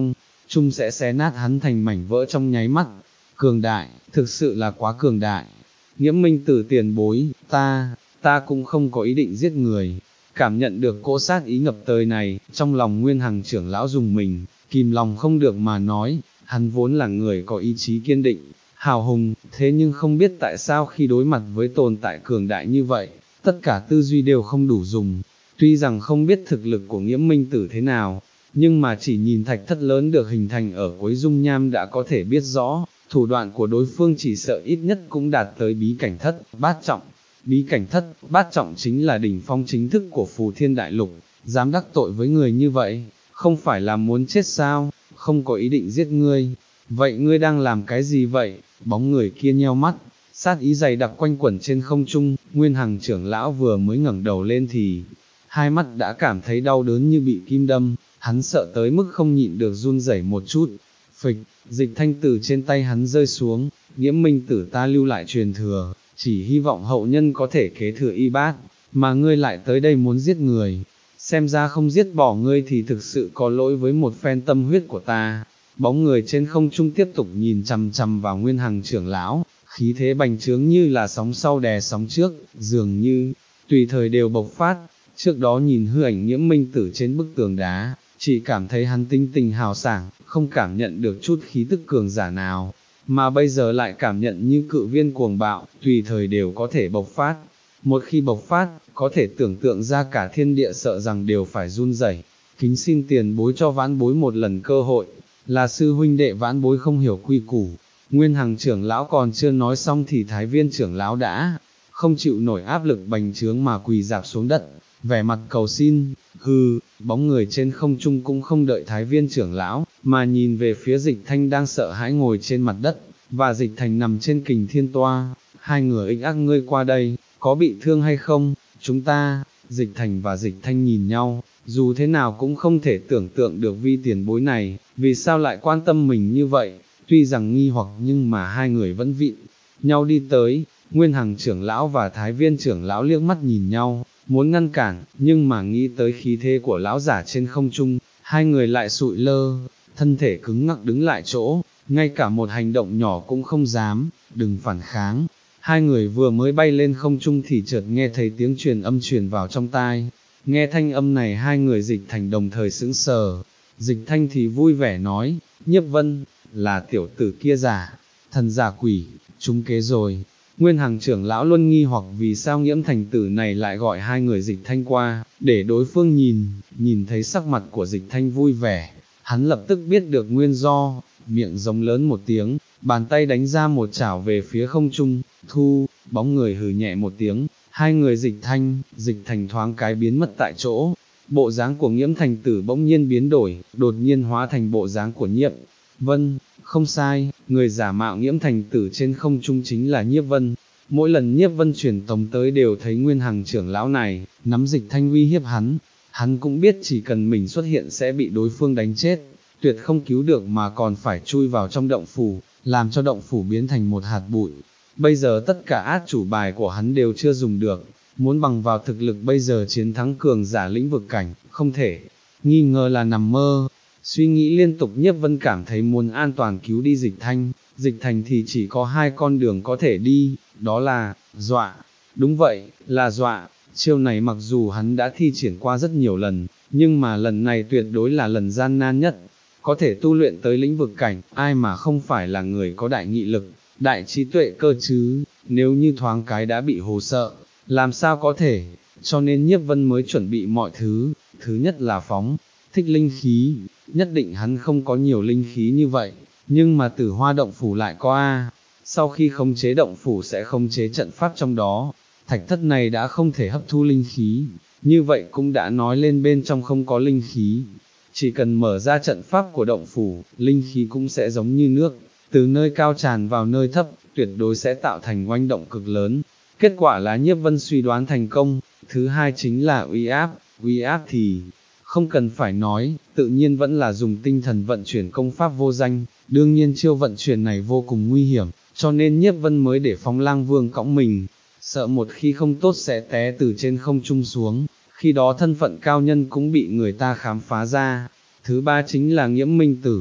chung sẽ xé nát hắn thành mảnh vỡ trong nháy mắt. Cường đại, thực sự là quá cường đại. Nghiễm Minh Tử tiền bối, ta, ta cũng không có ý định giết người. Cảm nhận được cỗ sát ý ngập tới này, trong lòng Nguyên Hằng trưởng lão dùng mình, kìm lòng không được mà nói, hắn vốn là người có ý chí kiên định, hào hùng, thế nhưng không biết tại sao khi đối mặt với tồn tại cường đại như vậy, tất cả tư duy đều không đủ dùng. Tuy rằng không biết thực lực của Nghiễm Minh Tử thế nào, nhưng mà chỉ nhìn thạch thất lớn được hình thành ở cuối dung nham đã có thể biết rõ, thủ đoạn của đối phương chỉ sợ ít nhất cũng đạt tới bí cảnh thất, bát trọng. Bí cảnh thất, bát trọng chính là đỉnh phong chính thức của Phù Thiên Đại Lục, dám đắc tội với người như vậy, không phải là muốn chết sao, không có ý định giết ngươi. Vậy ngươi đang làm cái gì vậy? Bóng người kia nheo mắt, sát ý dày đặc quanh quẩn trên không trung. Nguyên Hằng trưởng lão vừa mới ngẩng đầu lên thì, hai mắt đã cảm thấy đau đớn như bị kim đâm, hắn sợ tới mức không nhịn được run rẩy một chút. Phịch, dịch thanh từ trên tay hắn rơi xuống, Nghiễm Minh Tử ta lưu lại truyền thừa, chỉ hy vọng hậu nhân có thể kế thừa y bát, mà ngươi lại tới đây muốn giết người, xem ra không giết bỏ ngươi thì thực sự có lỗi với một phen tâm huyết của ta. Bóng người trên không trung tiếp tục nhìn chằm chằm vào Nguyên Hằng trưởng lão, khí thế bành trướng như là sóng sau đè sóng trước, dường như, tùy thời đều bộc phát. Trước đó nhìn hư ảnh Nghiễm Minh Tử trên bức tường đá, chỉ cảm thấy hắn tinh tình hào sảng, không cảm nhận được chút khí tức cường giả nào, mà bây giờ lại cảm nhận như cự viên cuồng bạo, tùy thời đều có thể bộc phát. Một khi bộc phát, có thể tưởng tượng ra cả thiên địa sợ rằng đều phải run rẩy. Kính xin tiền bối cho vãn bối một lần cơ hội, là sư huynh đệ vãn bối không hiểu quy củ. Nguyên Hằng trưởng lão còn chưa nói xong thì Thái Viên trưởng lão đã không chịu nổi áp lực bành trướng mà quỳ rạp xuống đất, vẻ mặt cầu xin. Hừ, bóng người trên không trung cũng không đợi Thái Viên trưởng lão, mà nhìn về phía Dịch Thanh đang sợ hãi ngồi trên mặt đất, và Dịch Thành nằm trên kình thiên toa. Hai người ích ác ngươi qua đây, có bị thương hay không? Chúng ta, Dịch Thành và Dịch Thanh nhìn nhau, dù thế nào cũng không thể tưởng tượng được vi tiền bối này, vì sao lại quan tâm mình như vậy. Tuy rằng nghi hoặc nhưng mà hai người vẫn vịn nhau đi tới. Nguyên Hằng trưởng lão và Thái Viên trưởng lão liếc mắt nhìn nhau, muốn ngăn cản, nhưng mà nghĩ tới khí thế của lão giả trên không trung, hai người lại sụi lơ, thân thể cứng ngắc đứng lại chỗ, ngay cả một hành động nhỏ cũng không dám, đừng phản kháng. Hai người vừa mới bay lên không trung thì chợt nghe thấy tiếng truyền âm truyền vào trong tai. Nghe thanh âm này hai người Dịch Thành đồng thời sững sờ. Dịch Thanh thì vui vẻ nói, Nhiếp Vân, là tiểu tử kia giả, thần giả quỷ, trúng kế rồi. Nguyên Hằng trưởng lão luôn nghi hoặc vì sao Nghiễm Thành tử này lại gọi hai người Dịch Thanh qua, để đối phương nhìn, nhìn thấy sắc mặt của Dịch Thanh vui vẻ, hắn lập tức biết được nguyên do, miệng giống lớn một tiếng, bàn tay đánh ra một chảo về phía không trung, thu, bóng người hừ nhẹ một tiếng, hai người Dịch Thanh, Dịch Thành thoáng cái biến mất tại chỗ. Bộ dáng của Nghiễm Thành tử bỗng nhiên biến đổi, đột nhiên hóa thành bộ dáng của Nhiếp Vân. Không sai, người giả mạo Nghiễm Thành tử trên không trung chính là Nhiếp Vân. Mỗi lần Nhiếp Vân truyền tống tới đều thấy Nguyên Hằng trưởng lão này, nắm Dịch Thanh uy hiếp hắn. Hắn cũng biết chỉ cần mình xuất hiện sẽ bị đối phương đánh chết, tuyệt không cứu được mà còn phải chui vào trong động phủ, làm cho động phủ biến thành một hạt bụi. Bây giờ tất cả át chủ bài của hắn đều chưa dùng được, muốn bằng vào thực lực bây giờ chiến thắng cường giả lĩnh vực cảnh, không thể, nghi ngờ là nằm mơ. Suy nghĩ liên tục Nhiếp Vân cảm thấy muốn an toàn cứu đi Dịch Thanh, Dịch Thành thì chỉ có hai con đường có thể đi, đó là, dọa. Đúng vậy, là dọa. Chiêu này mặc dù hắn đã thi triển qua rất nhiều lần, nhưng mà lần này tuyệt đối là lần gian nan nhất. Có thể tu luyện tới lĩnh vực cảnh, ai mà không phải là người có đại nghị lực, đại trí tuệ cơ chứ, nếu như thoáng cái đã bị hồ sợ, làm sao có thể, cho nên Nhiếp Vân mới chuẩn bị mọi thứ. Thứ nhất là phóng thích linh khí, nhất định hắn không có nhiều linh khí như vậy, nhưng mà Tử Hoa động phủ lại có a. Sau khi khống chế động phủ sẽ khống chế trận pháp trong đó, thạch thất này đã không thể hấp thu linh khí, như vậy cũng đã nói lên bên trong không có linh khí. Chỉ cần mở ra trận pháp của động phủ, linh khí cũng sẽ giống như nước, từ nơi cao tràn vào nơi thấp, tuyệt đối sẽ tạo thành oanh động cực lớn. Kết quả là Nhiếp Vân suy đoán thành công. Thứ hai chính là uy áp, uy áp thì không cần phải nói, tự nhiên vẫn là dùng tinh thần vận chuyển công pháp vô danh, đương nhiên chiêu vận chuyển này vô cùng nguy hiểm, cho nên Nhiếp Vân mới để Phong Lang Vương cõng mình, sợ một khi không tốt sẽ té từ trên không trung xuống, khi đó thân phận cao nhân cũng bị người ta khám phá ra. Thứ ba chính là Nghiễm Minh Tử,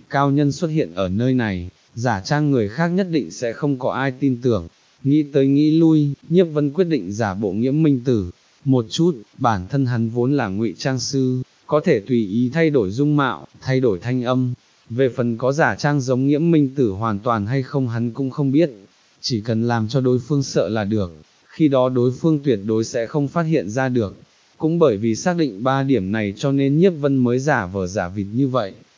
cao nhân xuất hiện ở nơi này, giả trang người khác nhất định sẽ không có ai tin tưởng. Nghĩ tới nghĩ lui, Nhiếp Vân quyết định giả bộ Nghiễm Minh Tử. Một chút, bản thân hắn vốn là ngụy trang sư, có thể tùy ý thay đổi dung mạo, thay đổi thanh âm. Về phần có giả trang giống Nghiễm Minh Tử hoàn toàn hay không hắn cũng không biết, chỉ cần làm cho đối phương sợ là được, khi đó đối phương tuyệt đối sẽ không phát hiện ra được. Cũng bởi vì xác định ba điểm này cho nên Nhiếp Vân mới giả vờ giả vịt như vậy,